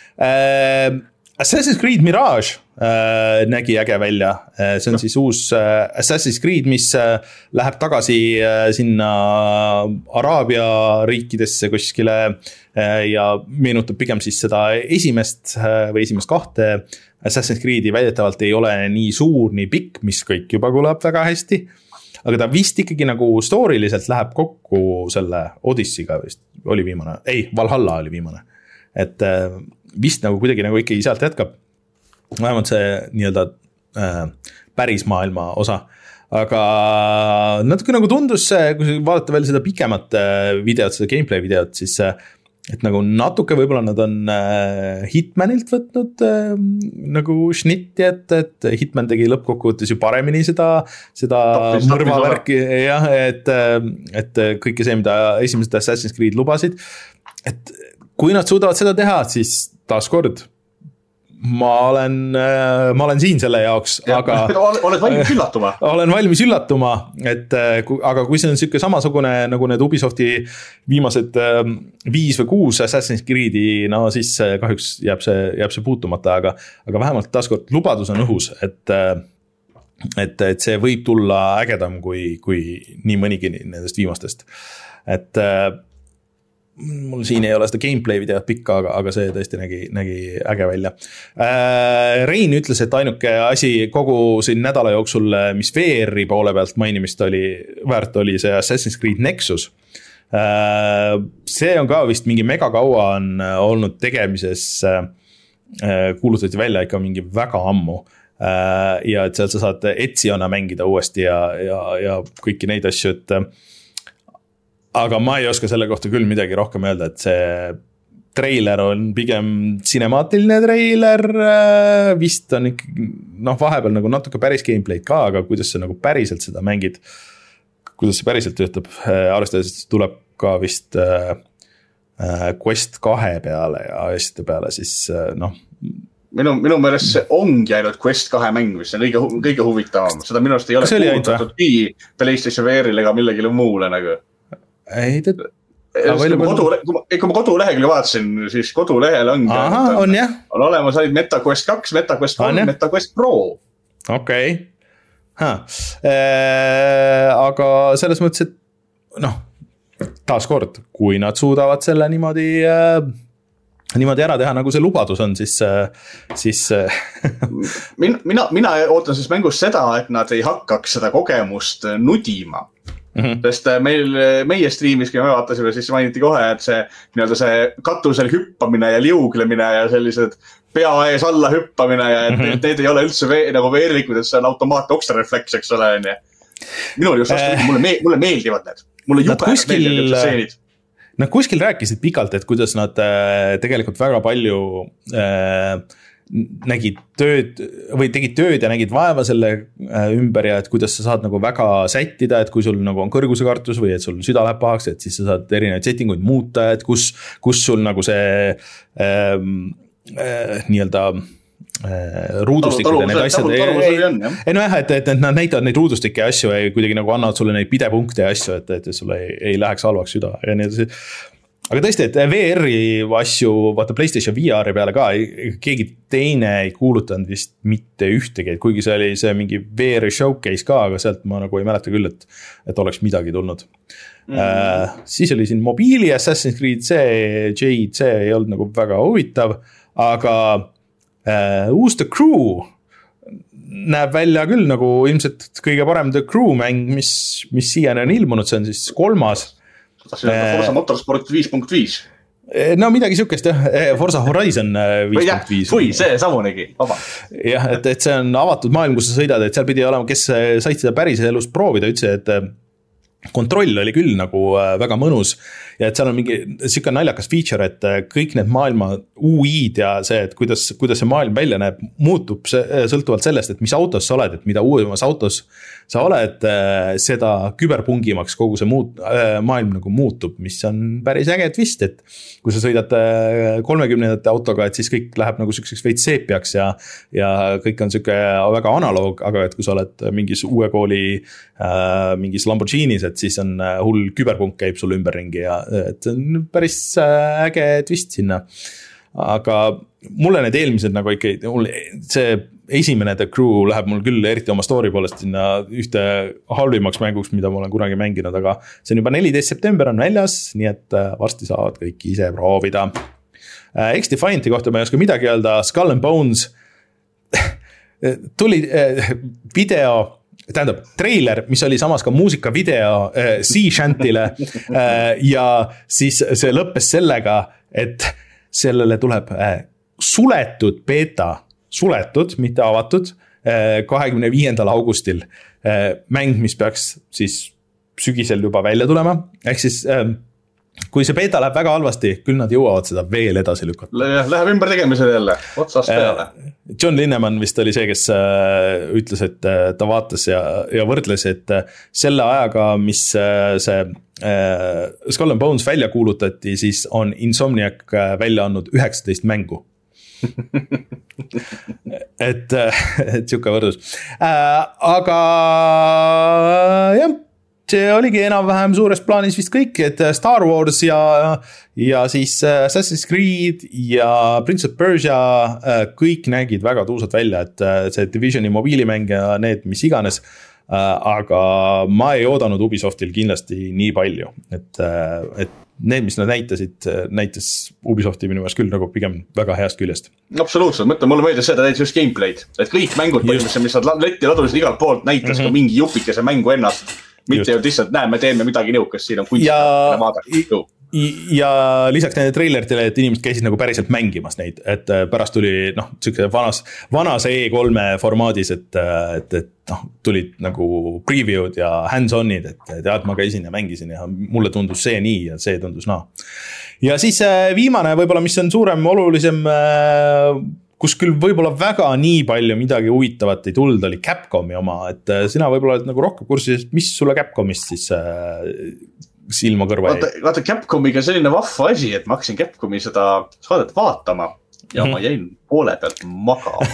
Assassin's Creed Mirage äh, nägi äge välja, see on siis uus äh, Assassin's Creed, mis äh, läheb tagasi äh, sinna Araabia riikidesse kuskile äh, ja meenutab pigem siis seda esimest äh, või esimest kahte Assassin's Creed'i väidetavalt ei ole nii suur, nii pikk, mis kõik juba kõlab väga hästi, aga ta vist ikkagi nagu storyliselt läheb kokku selle Odyssey'ga vist oli viimane, ei, Valhalla oli viimane, et äh, vist nagu kuidagi nagu ikkagi sealt jätkab. Vähemalt see nii-öelda äh, päris maailma osa. Aga natuke nagu tundus, kui vaadata veel seda pikemat videot, seda gameplay videot, siis et nagu natuke võib-olla nad on äh, Hitmanilt võtnud äh, nagu šnitti, et, et Hitman tegi lõppkokkuvõttes ju paremini seda, seda mõrvavärki, jah, et, et kõike see, mida esimesed Assassin's Creed lubasid, et kui nad suudavad seda teha, siis taaskord ma olen, ma olen siin selle jaoks, ja, aga oled valmis üllatuma. Olen valmis üllatuma, et aga kui see on selline samasugune nagu need Ubisofti viimased viis või kuus Assassin's Creed'i, no siis kahjuks jääb see, jääb see puutumata, aga, aga vähemalt taaskord lubadus on õhus, et, et, et see võib tulla ägedam kui, kui nii mõnigi nendest viimastest, et mul siin ei ole seda gameplay videot pikka, aga, aga see tõesti nägi, nägi äge välja. Rein ütles, et ainuke asi kogu siin nädala jooksul, mis V R-i poole pealt mainimist oli, väärt oli see Assassin's Creed Nexus. See on ka vist mingi mega kaua on olnud tegemises, kuulutati välja ikka mingi väga ammu. Ja et sealt sa saad Etsiona mängida uuesti ja, ja, ja kõiki neid asju, et aga ma ei oska selle kohta küll midagi rohkem öelda, et see treiler on pigem cinemaatiline treiler, vist on ikka, noh vahepeal nagu natuke päris gameplay'd ka, aga kuidas sa nagu päriselt seda mängid, kuidas see päriselt töötab, arvestades tuleb ka vist Quest kahe peale ja asjade peale, siis noh. Minu, minu meelest see ongi ainult Quest kahe mäng, mis on kõige, kõige huvitavam, seda minu arust ei ole kuulutatud nii PlayStation V R-ile ega millegile muule nagu. Ei, te... kui, ma kodu, kui, ma, kui ma kodulehekülge vaatasin, siis kodulehel ongi Aha, on, jah. on olemas ainult MetaQuest kaks, MetaQuest kolm, MetaQuest Pro. Okei. Okay. Äh, aga selles mõttes, et noh, taaskord, kui nad suudavad selle niimoodi, äh, niimoodi ära teha, nagu see lubadus on, siis, äh, siis mina, mina, mina ootan siis mängus seda, et nad ei hakkaks seda kogemust nudima. Mm-hmm. Sest meil, meie striimis, kui me vaatasime, siis mainiti kohe, et see, nii-öelda see katusel hüppamine ja liuglemine ja sellised pea ees alla hüppamine ja et mm-hmm. need ei ole üldse ve- nagu veerlikud, et see on automaat okstrarefleks, eks ole. Minul just vastu, mulle, me- mulle meeldivad need. Mulle jube kuskil, meeldivad need stseenid. Nad kuskil rääkisid pikalt, et kuidas nad äh, tegelikult väga palju äh, nägid tööd või tegid tööd ja nägid vaeva selle ümber ja et kuidas sa saad nagu väga sättida, et kui sul nagu on kõrgusekartus või et sul süda läheb pahaks, et siis sa saad erinevaid settinguid muuta, et kus, kus sul nagu see ähm, äh, nii-öelda äh, ruudustikud ja need asjad ei no jah, et, et, et nad näitavad neid ruudustikke ja asju ja kuidagi nagu annavad sulle neid pidepunkte ja asju, et, et sul ei, ei läheks halvaks süda ja nii edasi. Aga tõesti, et V R-i asju, vaata PlayStation V R-i peale ka, keegi teine ei kuulutanud vist mitte ühtegi, et kuigi see oli see mingi V R-i showcase ka, aga sealt ma nagu ei mäleta küll, et, et oleks midagi tulnud. Mm. Uh, siis oli siin mobiili Assassin's Creed, see Jade, see ei olnud nagu väga huvitav, aga uh, uus The Crew näeb välja küll nagu ilmselt kõige parem The Crew mäng, mis, mis siiani on ilmunud, see on siis kolmas. Tahtsin öelda Forza Motorsport viis punkt viis. no midagi siukest jah, Forza Horizon viis punkt viis. Või see samunegi, vaba. jah, et, et see on avatud maailm, kus sa sõidad, et seal pidi olema, kes said seda päris elus proovida, ütlesid, et kontroll oli küll nagu väga mõnus ja et seal on mingi siuke naljakas feature, et kõik need maailma U I-d ja see, et kuidas, kuidas see maailm välja näeb, muutub see, sõltuvalt sellest, et mis autos sa oled, et mida uuemas autos sa oled, seda küberpungimaks kogu see muut, maailm nagu muutub, mis on päris äge twist, et kui sa sõidad kolmekümnendate autoga, et siis kõik läheb nagu siukseks veits seepiaks ja, ja kõik on siuke väga analoog, aga et kui sa oled mingis uue kooli äh, mingis Lamborghinis, et siis on hull küberpunk käib sul ümberringi ja et see on päris äge twist sinna. Aga mulle need eelmised nagu ikka, see esimene The Crew läheb mul küll eriti oma story poolest sinna ühte halvimaks mänguks, mida ma olen kunagi mänginud, aga see on juba neliteist september on väljas, nii et varsti saavad kõik ise proovida. X-Defianti kohta ma ei oska midagi öelda, Skull and Bones tuli video, tähendab treiler, mis oli samas ka muusikavideo Sea Shantile ja siis see lõppes sellega, et sellele tuleb suletud beta, suletud, mitte avatud, kahekümne viiendal augustil mäng, mis peaks siis sügisel juba välja tulema, ehk siis kui see beta läheb väga halvasti, küll nad jõuavad seda veel edasi lükata. Läheb ümber tegemisel jälle, otsast peale. John Linneman vist oli see, kes ütles, et ta vaatas ja, ja võrdles, et selle ajaga, mis see Skull and Bones välja kuulutati, siis on Insomniac välja andnud üheksateist mängu. et, et siuke võrdus. Aga jah, see oligi enam-vähem suures plaanis vist kõik, et Star Wars ja, ja siis Assassin's Creed ja Prince of Persia kõik nägid väga tuusad välja, et see Divisioni mobiilimäng ja need, mis iganes, aga ma ei oodanud Ubisoftil kindlasti nii palju, et, et need, mis nad näitasid, näitas Ubisofti minu meelest küll nagu pigem väga heast küljest. Absoluutselt, mõtle, mulle meeldis seda näitas just gameplay'd, et kõik mängud, mis nad letti ladulisid igalt poolt, näitas mm-hmm. ka mingi jupikese mängu ennast, mitte ju lihtsalt näe, me teeme midagi nõukas, siin on kunst ja, ja lisaks nende traileritele, et inimesed käisid nagu päriselt mängimas neid, et pärast tuli noh, vanas, vanas E kolme formaadis, et, et, et noh, tulid nagu preview'd ja hands-on'id, et tead, ma käisin ja mängisin ja mulle tundus see nii ja see tundus naa. Ja siis viimane võib-olla, mis on suurem, olulisem, kus küll võib-olla väga nii palju midagi huvitavat ei tulnud, oli Capcomi oma, et sina võib-olla oled nagu rohkem kursis, mis sulle Capcomist siis silma kõrva jäi? Vaata, vaata Capcomiga selline vahva asi, et ma hakkasin Capcomi seda saadet vaatama ja mm-hmm. ma jäin poole pealt magama.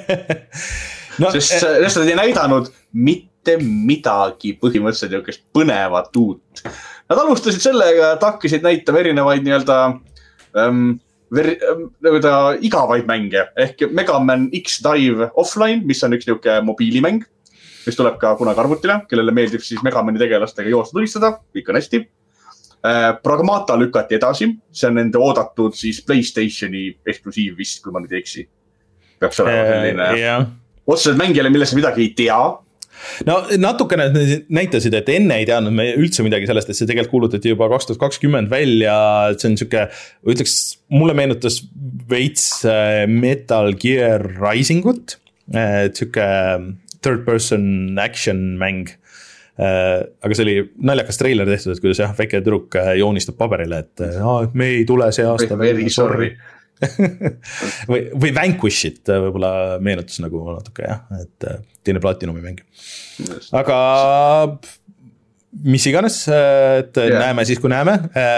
no, sest, eh... sest nad ei näidanud mitte midagi põhimõtteliselt jõukest põnevat uut. Nad alustasid sellega, et hakkasid näitama erinevaid nii-öelda ähm, ver, nii-öelda igavaid mänge ehk Mega Man X-Dive Offline, mis on üks niuke mobiilimäng, mis tuleb ka kunagi arvutile, kellele meeldib siis Megamani tegelastega joosta tulistada, kõik on hästi. Pragmata lükati edasi, see on nende oodatud siis PlayStationi eksklusiiv vist, kui ma nüüd ei eksi. Peaks olema selline yeah. otseselt mängijale, millesse midagi ei tea. No natukene näitasid, et enne ei teadnud me üldse midagi sellest, et see tegelikult kuulutati juba kaks tuhat kakskümmend välja, see on siuke, ütleks, mulle meenutas veits Metal Gear Risingut, siuke third person action mäng, aga see oli naljakas treiler tehtud, et kuidas jah, väike tüdruk joonistab paberile, et ah, me ei tule see aasta. Very sorry. või, või Vanquish it võib-olla meenutus nagu natuke jah, et teine Platinumi mäng. Aga mis iganes, et yeah. näeme siis, kui näeme.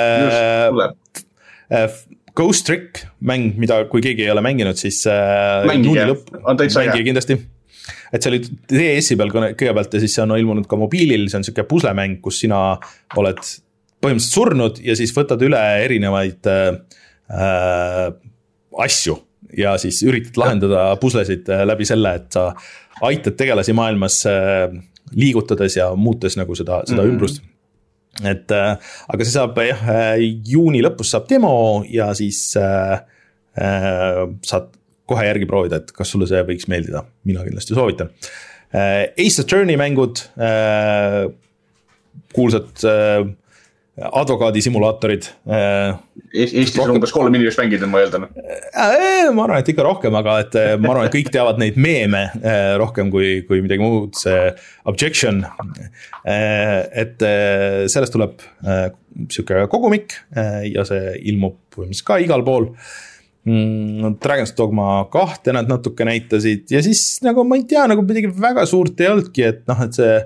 Ghost Trick mäng, mida kui keegi ei ole mänginud, siis mängige, on täitsa hea. Kindlasti. Et see oli D S-i peal kõigepealt ja siis see on ilmunud ka mobiilil, see on siuke puslemäng, kus sina oled põhimõtteliselt surnud ja siis võtad üle erinevaid äh, asju ja siis üritad lahendada puslesid läbi selle, et sa aitad tegelasi maailmas äh, liigutades ja muutes nagu seda, seda mm-hmm. ümbrust. Et, äh, aga see saab jah, juuni lõpus saab demo ja siis äh, äh, saad kohe järgi proovida, et kas sulle see võiks meeldida. Mina kindlasti soovitan. Ace Attorney mängud, kuulsad advokaadisimulaatorid. Eestis on umbes kolm inimest mängida, ma eeldan. Ma arvan, et ikka rohkem, aga et ma arvan, et kõik teavad neid meeme rohkem kui, kui midagi muud, see Objection. Et sellest tuleb siuke kogumik ja see ilmub mis ka igal pool. Dragon's Dogma kahte nad natuke näitasid ja siis nagu ma ei tea, nagu midagi väga suurt ei olnudki, et noh, et see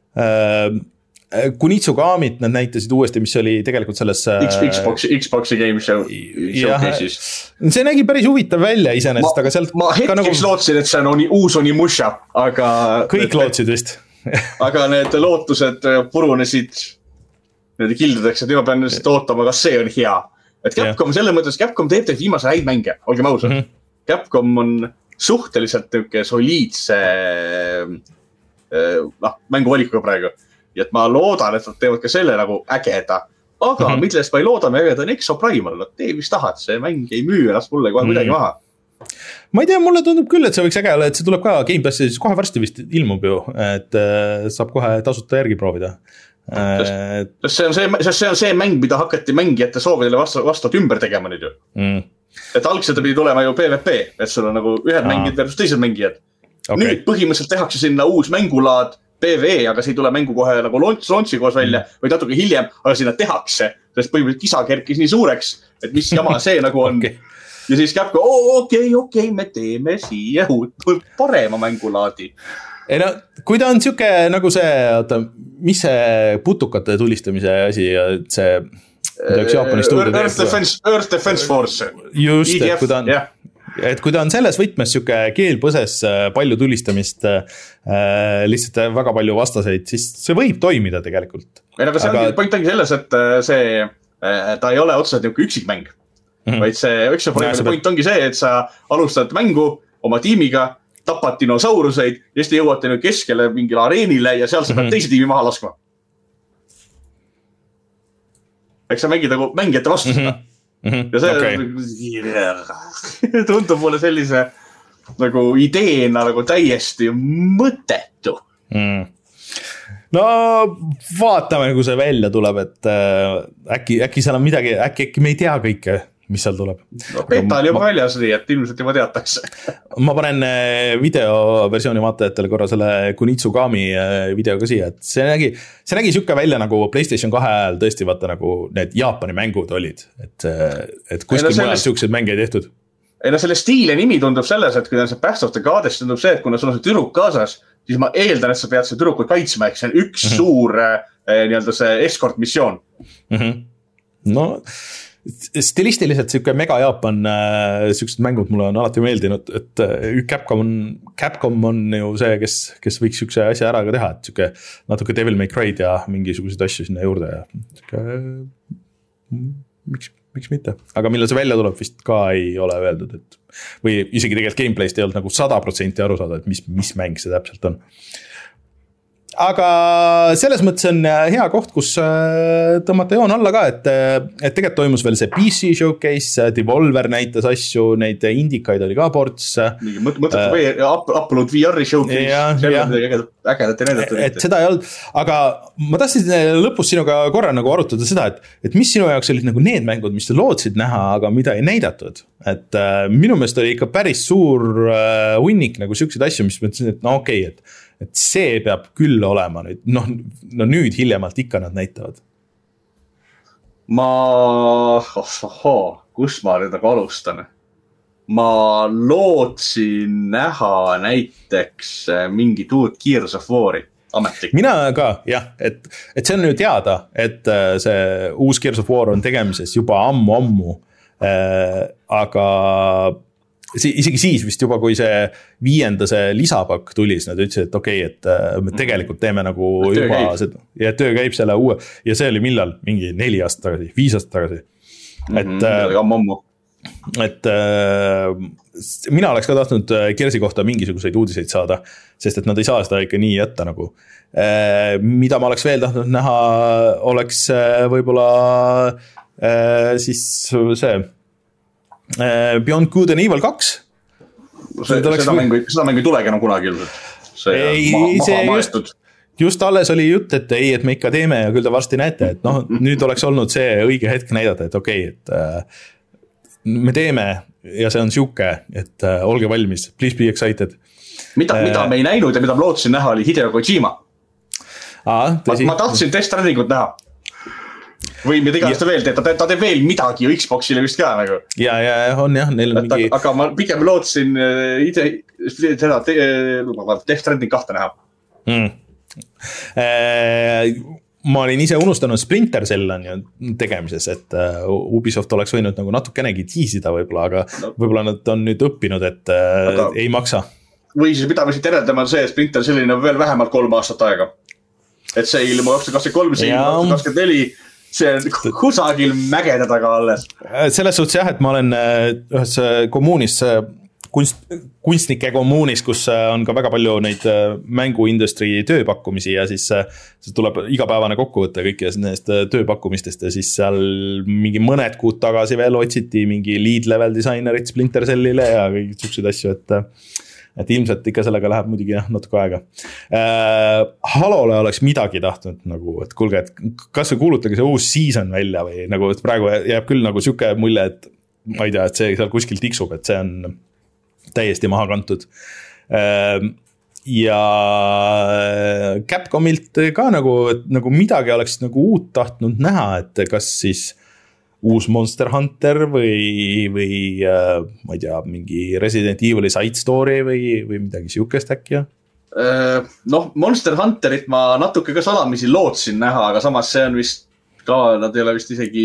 Kunitsu Kamit nad näitasid uuesti, mis oli tegelikult selles Xboxi, Xboxi game show showcase'is. See nägi päris huvitav välja iseenesest, aga sealt ma hetkeks nagu... lootsin, et see on uus Onimusha, aga kõik need... lootsid vist aga need lootused purunesid need kildudeks, et nüüd ma pean just ootama, kas see on hea. Et Capcom selles mõttes, Capcom teeb teid viimase häid mänge, olgem ausad. Mm -hmm. Capcom on suhteliselt tüüke soliidse noh, mänguvalikuga praegu. Ja et ma loodan, et nad teevad ka selle nagu ägeda. Aga mm -hmm. millest ma ei looda, me ägeda on Exoprimal. Nad tee, mis tahad, see mäng ei müü ennast mulle kohe midagi mm -hmm. maha. Ma ei tea, mulle tundub küll, et see võiks äge olla, et see tuleb ka Game Passi, siis kohe varsti vist ilmub ju, et saab kohe tasuta järgi proovida. Sest, sest, see on see, sest see on see mäng, mida hakati mängijate soovidele vastu, vastavalt ümber tegema nüüd ju. Mm. Et algselt pidi tulema ju PvP, et sul on nagu ühed Aa. mängijad versus teised mängijad. Okay. Nüüd põhimõtteliselt tehakse sinna uus mängulaad PvE, aga see ei tule mängu kohe nagu launchi koos välja mm. või natuke hiljem, aga sinna tehakse, sest põhimõtteliselt kisa kerkis nii suureks, et mis jama see nagu on. Okay. Ja siis käib ka, oo, okei, okei, me teeme siia parema mängulaadi. Ei no, kui ta on siuke nagu see, oota, mis see putukate tulistamise asi ja see, kuidas Jaapani stuudio Earth Defense, Earth Defense Force. Just, et kui ta on, yeah. et kui ta on selles võtmes siuke keelpõses palju tulistamist, äh, lihtsalt väga palju vastaseid, siis see võib toimida tegelikult. Ei, aga see aga... on, point ongi selles, et see, ta ei ole otseselt niuke üksikmäng, mm -hmm. vaid see Exoprimal point ongi see, et sa alustad mängu oma tiimiga, tapad dinosauruseid ja siis te jõuate nüüd keskele mingile areenile ja seal sa pead mm -hmm. teise tiimi maha laskma. Eks sa mängid nagu mängijate vastu seda. Mm -hmm. ja see okay. tundub mulle sellise nagu ideena nagu täiesti mõttetu. Mm. No vaatame, kui see välja tuleb, et äh, äkki, äkki seal on midagi, äkki, äkki me ei tea kõike, mis seal tuleb. No beta oli juba väljas, nii et ilmselt juba teatakse. Ma panen videoversiooni vaatajatele korra selle Kunitsu Kami videoga siia, et see nägi, see nägi siuke välja nagu PlayStation kahe ajal tõesti vaata nagu need Jaapani mängud olid, et, et kuskil mujal siukseid mänge ei tehtud. Ei no selle stiili nimi tundub selles, et kui ta on see Path of the Goddess, tundub see, et kuna sul on see tüdruk kaasas, siis ma eeldan, et sa pead see tüdrukut kaitsma, eks see on üks mm -hmm. suur eh, nii-öelda see escort missioon. Mm -hmm. No stilistiliselt siuke mega Jaapan, siuksed mängud mulle on alati meeldinud, et Capcom on, Capcom on ju see, kes, kes võiks siukse asja ära ka teha, et siuke natuke Devil May Cry'd ja mingisuguseid asju sinna juurde ja siuke, miks, miks mitte, aga millal see välja tuleb vist ka ei ole öeldud, et või isegi tegelikult gameplayst ei olnud nagu sada protsenti aru saada, et mis, mis mäng see täpselt on. Aga selles mõttes on hea koht, kus tõmmata joon alla ka, et, et tegelikult toimus veel see P C showcase, Devolver näitas asju, neid indikaid oli ka ports. Mõtled uh, Upload V R-i showcase, selle midagi ägedat ei näidatud. Et seda ei olnud, aga ma tahtsin lõpus sinuga korra nagu arutada seda, et, et mis sinu jaoks olid nagu need mängud, mis sa lootsid näha, aga mida ei näidatud. Et uh, minu meelest oli ikka päris suur uh, hunnik nagu siukseid asju, mis mõtlesin, et no okei, okay, et et see peab küll olema nüüd, noh, no nüüd hiljemalt ikka nad näitavad. Ma, ohoho, kus ma nüüd aga alustan? Ma lootsin näha näiteks mingit uut Gears of War'i ametlik. Mina ka, jah, et, et see on nüüd teada, et see uus Gears of War on tegemises juba ammu-ammu, äh, aga isegi siis vist juba, kui see viienda see lisapakk tuli, siis nad ütlesid, et okei, okay, et me tegelikult teeme nagu töö juba käib. Seda, ja töö käib selle uue, ja see oli millal, mingi neli aastat tagasi, viis aastat tagasi. Et, mm -hmm, et äh, mina oleks ka tahtnud Gearsi kohta mingisuguseid uudiseid saada, sest et nad ei saa seda ikka nii jätta nagu. Äh, mida ma oleks veel tahtnud näha, oleks võib-olla äh, siis see Beyond Good and Evil kaks. See, seda, mängu, seda mängu ei tulegi enam kunagi ilmselt. See ei, maha, see maha maestud. just alles oli jutt, et ei, et me ikka teeme ja küll te varsti näete, et noh, nüüd oleks olnud see õige hetk näidata, et okei, okay, et äh, me teeme ja see on siuke, et äh, olge valmis, please be excited. Mida, äh, mida me ei näinud ja mida ma lootsin näha oli Hideo Kojima. Aa, ma, ma tahtsin Death Strandingut näha. Või mida iganes ta veel teeb, ta, ta teeb veel midagi ju Xboxile vist ka nagu. Ja, ja, on jah, neil on mingi... Aga ma pigem lootsin ide, seda Death Stranding kahte näha. Mm. Äh, ma olin ise unustanud Splinter Cell on ju tegemises, et uh, Ubisoft oleks võinud nagu natukenegi tiisida võib-olla, aga no. Võib-olla nad on nüüd õppinud, et uh, aga... ei maksa. Või siis mida me siit järeldama on see, et Splinter Cellil on veel vähemalt kolm aastat aega. Et see ilmu kaks tuhat kakskümmend kolm, see ilmu kaks tuhat kakskümmend neli, see on kusagil mägede taga alles. Selles suhtes jah, et ma olen ühes kommuunis, kunst, kunstnike kommuunis, kus on ka väga palju neid mänguindustri tööpakkumisi ja siis see tuleb igapäevane kokkuvõte kõikidest nendest tööpakkumistest ja siis seal mingi mõned kuud tagasi veel otsiti mingi lead level disainerit Splinter Cellile ja kõik sellised asju, et et ilmselt ikka sellega läheb muidugi jah, natuke aega. Äh, Halole oleks midagi tahtnud nagu, et kuulge, et kas või kuulutage see uus season välja või nagu, et praegu jääb küll nagu siuke mulje, et ma ei tea, et see seal kuskil tiksub, et see on täiesti maha kantud. Äh, ja Capcomilt ka nagu, et nagu midagi oleks nagu uut tahtnud näha, et kas siis uus Monster Hunter või, või äh, ma ei tea, mingi Resident Evil'i side story või, või midagi siukest äkki, jah? Noh, Monster Hunterit ma natuke ka salamisi lootsin näha, aga samas see on vist ka, nad ei ole vist isegi,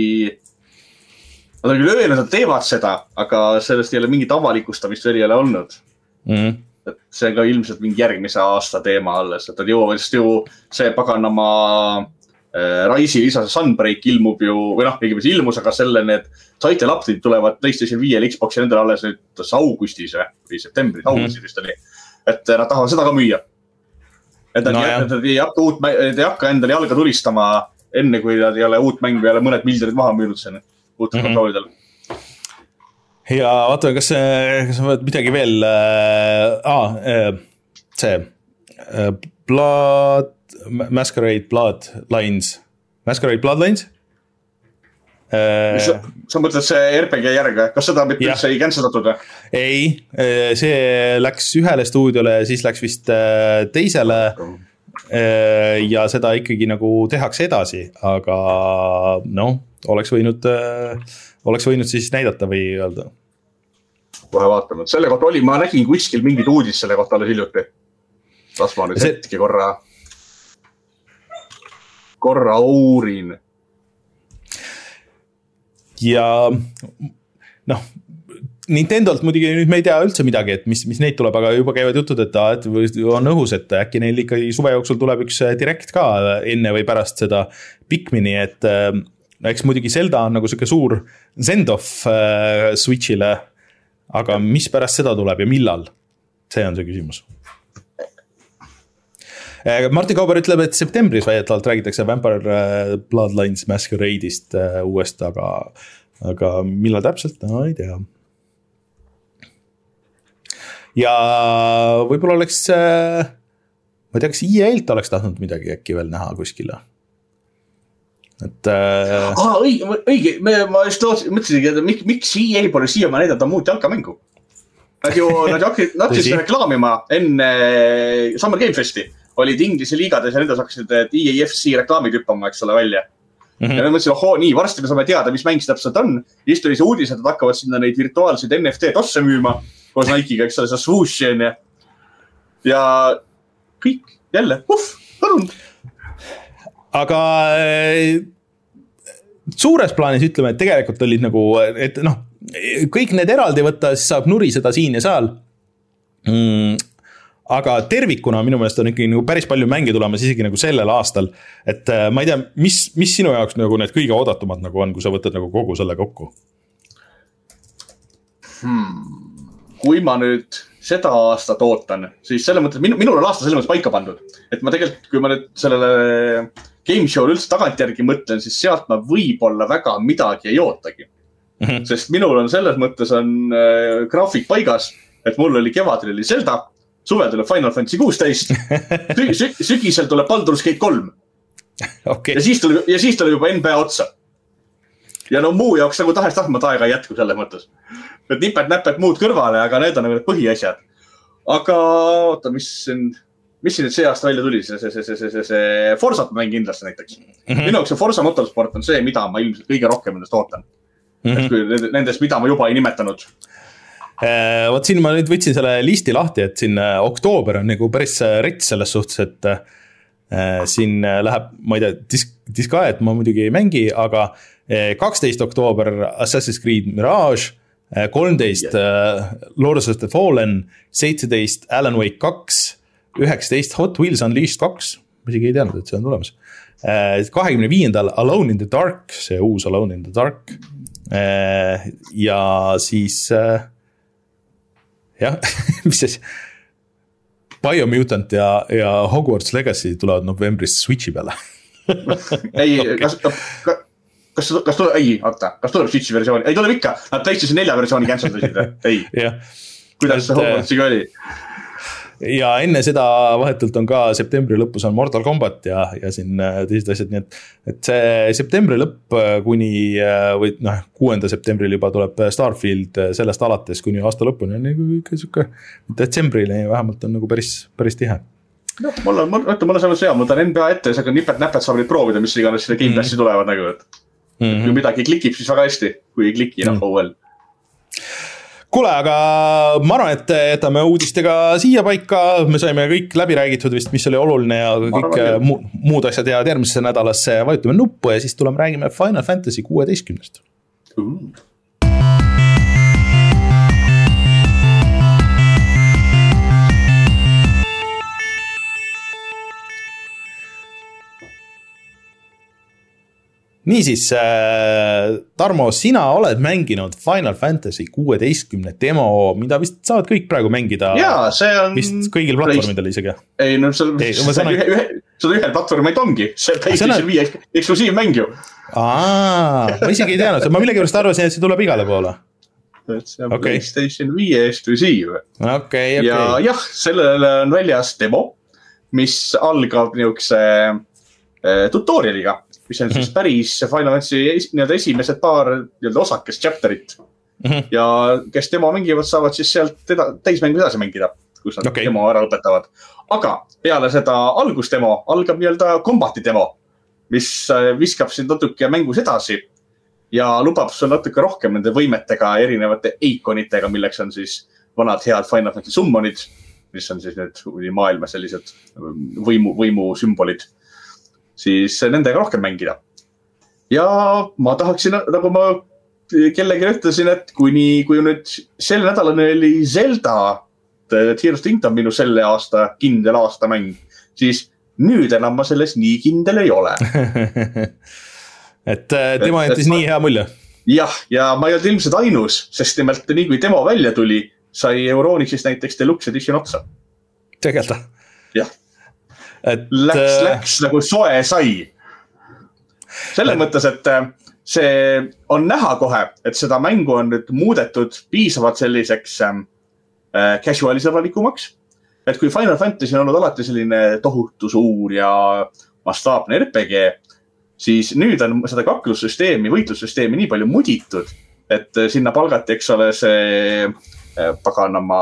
nad on küll öelnud, nad teevad seda, aga sellest ei ole mingit avalikustamist veel ei ole olnud. Mm-hmm. Et see on ka ilmselt mingi järgmise aasta teema alles, et nad jõuavad just ju see paganama Raisi lisas Sunbreak ilmub ju, või noh, mingi ilmus, aga selle need title update'id tulevad PlayStation viie ja Xbox'i nendel alles nüüd augustis või septembris, augustis vist oli. Et nad tahavad seda ka müüa. Et nad, no, nad, nad ei hakka uut, ei hakka endale jalga tulistama enne, kui nad ei ole uut mängu peale mõned miljonid maha müünud sen uut mm-hmm. kontrollidel. Ja vaatame, kas, kas on midagi veel äh, ah, äh, see äh, Blood Masquerade Bloodlines Masquerade Bloodlines äh, sa, sa mõtled see R P G järg, kas seda mitte üldse ei canceldatud? Ei, see läks ühele stuudiole ja siis läks vist teisele ja seda ikkagi nagu tehakse edasi, aga noh, oleks võinud oleks võinud siis näidata või öelda. Kohe vaatame, selle kohta oli, ma nägin kuskil mingid uudis selle kohta alles hiljuti. Las ma nüüd see... hetki korra korra uurin. Ja noh, Nintendolt muidugi nüüd me ei tea üldse midagi, et mis, mis neid tuleb, aga juba käivad jutud, et, et on õhus, et äkki neil ikka suve jooksul tuleb üks direkt ka enne või pärast seda Pikmini, et eks muidugi Zelda on nagu selline suur send-off Switchile, aga mis pärast seda tuleb ja millal? See on see küsimus. Martin Kauber ütleb, et septembris väidetavalt räägitakse Vampire Bloodlines Masquerade'ist uuest, aga, aga millal täpselt, no ei tea. Ja võib-olla oleks, ma ei tea, kas E A-lt oleks tahtnud midagi äkki veel näha kuskile. Et, äh... ah, õige, õige. Me, ma just mõtlesingi, et miks, miks E A pole siia ma näidata muud jalkamängu? Nad ju, nad hakkasid reklaamima enne Summer Game Festi. Olid Inglise liigades ja nendes hakkasid E A F C reklaamid hüppama, eks ole, välja. Mm-hmm. Ja nad mõtlesid, ohoo, nii, varsti me saame teada, mis mäng täpselt on. Just oli see uudis, et nad hakkavad sinna neid virtuaalseid N F T tosse müüma koos Nike'iga, eks ole, see swoosh ja, ja kõik jälle, uff, palun. Aga suures plaanis ütleme, et tegelikult olid nagu, et noh, kõik need eraldi võtta, siis saab nuriseda siin ja seal. Mm. Aga tervikuna minu meelest on ikkagi nagu päris palju mänge tulemas isegi nagu sellel aastal, et ma ei tea, mis, mis sinu jaoks nagu need kõige oodatumad nagu on, kui sa võtad nagu kogu selle kokku? Hmm. Kui ma nüüd seda aastat ootan, siis selle mõttes, minu, minul on aasta selle mõttes paika pandud, et ma tegelikult, kui ma nüüd sellele game show'l üldse tagantjärgi mõtlen, siis sealt ma võib-olla väga midagi ei ootagi. Mm-hmm. Sest minul on selles mõttes on äh, graafik paigas, et mul oli kevadel oli Zelda, suvel tuleb Final Fantasy kuusteist, sügisel tuleb Baldur's Gate kolm okay. ja, siis tuleb, ja siis tuleb juba N B A otsa. Ja no muu jaoks nagu tahes tahtmata aega ei jätku selles mõttes. Et nipet-näpet muud kõrvale, aga need on nagu need põhiasjad. Aga oota, mis siin, mis siin nüüd see aasta välja tuli, see, see, see, see, see, see Forsat ma mängin kindlasti näiteks. Mm-hmm. Minu jaoks see Forza Motorsport on see, mida ma ilmselt kõige rohkem endast ootan. Mm-hmm. Et kui nendest, mida ma juba ei nimetanud. Vot siin ma nüüd võtsin selle listi lahti, et siin oktoober on nagu päris rets selles suhtes, et äh, siin läheb, ma ei tea, disk, diskaet ma muidugi ei mängi, aga kaksteist oktoober Assassin's Creed Mirage, kolmteist yeah. Lords of the Fallen, seitseteist Alan Wake kaks, üheksateist Hot Wheels Unleashed kaks, ma isegi ei teadnud, et see on tulemas, kahekümne viiendal Alone in the Dark, see uus Alone in the Dark, ja siis jah, mis siis Biomutant ja, ja Hogwarts Legacy tulevad novembris Switchi peale. ei, okay. kas, kas, kas, kas tuleb, ei, oota, kas tuleb Switchi versiooni? Ei, tuleb ikka, nad PlayStation nelja versiooni canceldasid, ei. yeah. Kuidas see Hogwartsiga oli? Ja enne seda vahetult on ka septembri lõpus on Mortal Kombat ja, ja siin teised asjad, nii et, et see septembri lõpp kuni, või noh, kuuenda septembril juba tuleb Starfield sellest alates kuni aasta lõpuni on nagu ikka suke detsembrile vähemalt on nagu päris, päris tihe. No, mul on, mul, mul on selles hea, mul on N B A ette, aga nipet-näpet saab neid proovida, mis iganes selle Game Passi mm. tulevad nagu, et mm-hmm. kui midagi klikib, siis väga hästi, kui ei kliki, noh, oh well. Kuule, aga ma arvan, et jätame uudistega siia paika, me saime kõik läbi räägitud vist, mis oli oluline ja kõik mu- muud asjad ja järgmisesse nädalasse vajutame nuppu ja siis tuleme räägime Final Fantasy kuueteistkümnest. Uh. Niisiis, äh, Tarmo, sina oled mänginud Final Fantasy kuueteistkümne demo, mida vist saavad kõik praegu mängida. Jaa, see on... Vist kõigil platvormidel isegi. Ei, no see on ühe, ühe, ühe platvormid ongi. See PlayStation viie eksklusiivmäng ju. Aa, ma isegi ei teadnud, ma millegipärast arvasin, et see tuleb igale poole. Et see on okay. PlayStation viie eksklusiiv. Okay, okay. Ja jah, sellele on väljas demo, mis algab niukse äh, tutorialiga. Mis on siis päris Final Fantasy esimesed paar osakest chapterit. Mm-hmm. Ja kes demo mängivad, saavad siis sealt teda, täismängu edasi mängida, kus nad okay. demo ära lõpetavad. Aga peale seda algusdemo algab nii-öelda kombati demo, mis viskab sind natuke mängus edasi ja lubab sul natuke rohkem nende võimetega erinevate eikonitega, milleks on siis vanad head Final Fantasy summonid, mis on siis need maailmas sellised võimu, võimu sümbolid. Siis nendega rohkem mängida. Ja ma tahaksin, nagu ma kellegi ütlesin, et kuni, kui nüüd selle nädalani oli Zelda Tears of the Kingdom minu selle aasta kindel aasta mäng, siis nüüd enam ma selles nii kindel ei ole. et tema jättis nii hea mulje. Jah, ja ma ei olnud ilmselt ainus, sest nimelt nii kui demo välja tuli, sai Euronixist näiteks Deluxe Edition otsa. Tegelda. Jah. Et, läks, läks nagu soe sai. Selles et... mõttes, et see on näha kohe, et seda mängu on nüüd muudetud piisavalt selliseks äh, casualisõbralikumaks. Et kui Final Fantasy on olnud alati selline tohutu suur ja mastaapne R P G, siis nüüd on seda kaklussüsteemi, võitlussüsteemi nii palju muditud, et sinna palgati, eks ole, see äh, paganama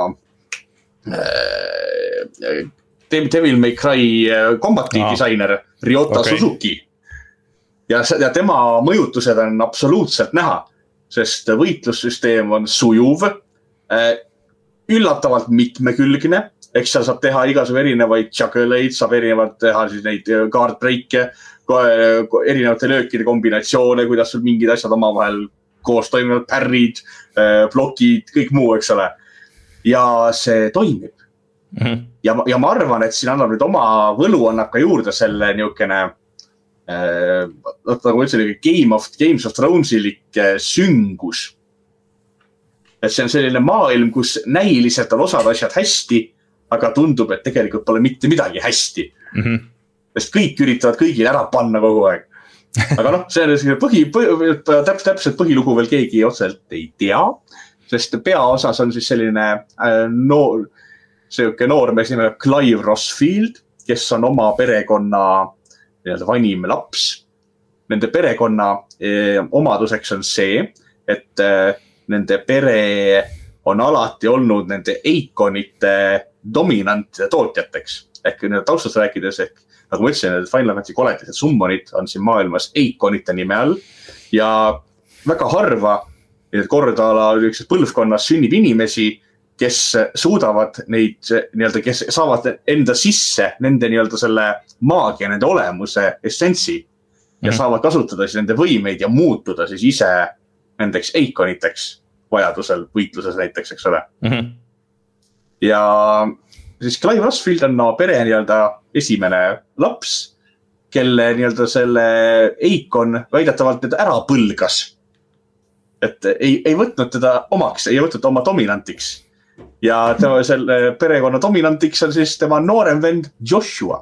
äh, Devil May Cry kombati ah. disainer Ryota okay. Suzuki. Ja, ja tema mõjutused on absoluutselt näha, sest võitlussüsteem on sujuv, üllatavalt mitmekülgne, eks seal saab teha igasugu erinevaid juggleid, saab erinevalt teha siis neid guard break'e, erinevate löökide kombinatsioone, kuidas sul mingid asjad omavahel koos toimivad, pärrid, blokid, kõik muu, eks ole. Ja see toimib. Mm-hmm. Ja, ja ma arvan, et siin annab nüüd oma võlu annab ka juurde selle niukene äh, nagu üldse Game of, Games of Thronesilik süngus. Et see on selline maailm, kus näiliselt on osad asjad hästi, aga tundub, et tegelikult pole mitte midagi hästi. Mm-hmm. Sest kõik üritavad kõigil ära panna kogu aeg. Aga noh, see on põhi, põhi, täp, täpselt põhilugu veel keegi otselt ei tea, sest peaosas on siis selline äh, noor selline noormees nimelt Clive Rossfield, kes on oma perekonna nii-öelda vanim laps. Nende perekonna eh, omaduseks on see, et eh, nende pere on alati olnud nende Aconite dominant tootjateks. Ehk taustast rääkides, ehk nagu ma ütlesin, et Final Fantasy koletised summonid on siin maailmas Aconite nime all ja väga harva kordala üks põlvkonnas sünnib inimesi, kes suudavad neid nii-öelda, kes saavad enda sisse nende nii-öelda selle maagia, nende olemuse essentsi ja mm-hmm. saavad kasutada siis nende võimeid ja muutuda siis ise nendeks Aconiteks vajadusel võitluses näiteks, eks ole. Mm-hmm. Ja siis Clive Rossfield on no, pere nii-öelda esimene laps, kelle nii-öelda selle Acon väidetavalt nüüd ära põlgas. Et ei, ei võtnud teda omaks, ei võtnud oma dominantiks. Ja tema selle perekonna dominantiks on siis tema noorem vend Joshua.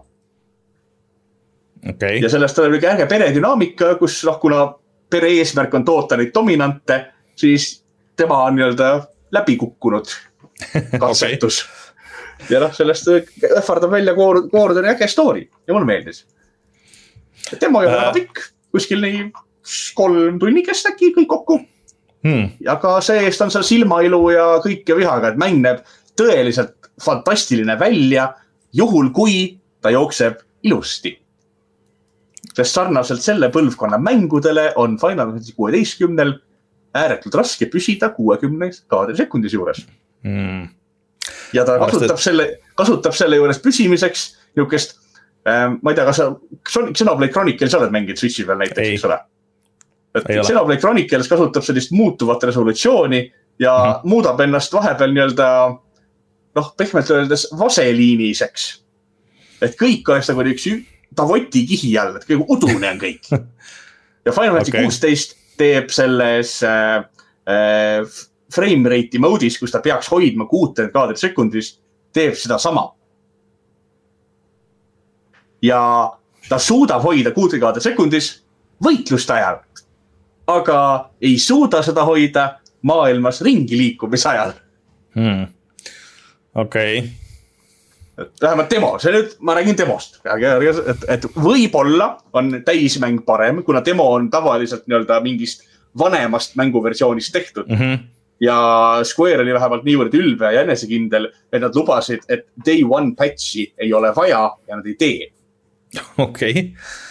Okay. Ja sellest on äge peredünaamika, kus noh, kuna pere eesmärk on toota neid dominante, siis tema on nii-öelda läbi kukkunud katsetus. Okay. Ja noh, sellest ähvardab välja koordani äge story ja mul meeldis. Tema ei ole väga pikk, kuskil nii kolm tunnikest äkki kõik kokku. Hmm. Ja ka see eest on seal silmailu ja kõik ja vihaga, et mäng näeb tõeliselt fantastiline välja, juhul kui ta jookseb ilusti. Sest sarnaselt selle põlvkonna mängudele on Final Fantasy kuueteistkümnel ääretult raske püsida kuuekümne kaadri sekundis juures. Hmm. Ja ta kasutab, selle, kasutab selle juures püsimiseks niukest, ähm, ma ei tea, kas Xenoblade Chronicles sa oled mängid Switchi peal näiteks, eks ole? Xenoblade Chronicles kasutab sellist muutuvat resolutsiooni ja mm-hmm. muudab ennast vahepeal nii-öelda, noh, pehmelt öeldes vaseliiniseks. Et kõik oleks nagu üks Davoti kihi all, et kõik udune on kõik. Ja Final Fantasy okay. kuusteist teeb selles äh, äh, frame rate'i modis, kus ta peaks hoidma kuuskümmend kaadrit sekundis, teeb seda sama. Ja ta suudab hoida kuuskümmend kaadrit sekundis võitluste ajal. Aga ei suuda seda hoida maailmas ringi liikumise ajal. Hmm. Okei. Okay. Vähemalt demo, see nüüd, ma räägin demost. Et, et võib-olla on täismäng parem, kuna demo on tavaliselt nii-öelda mingist vanemast mänguversioonist tehtud. Mm-hmm. Ja Square oli vähemalt niivõrd ülbe ja enesekindel, et nad lubasid, et day one patchi ei ole vaja ja nad ei tee. Okei. Okay.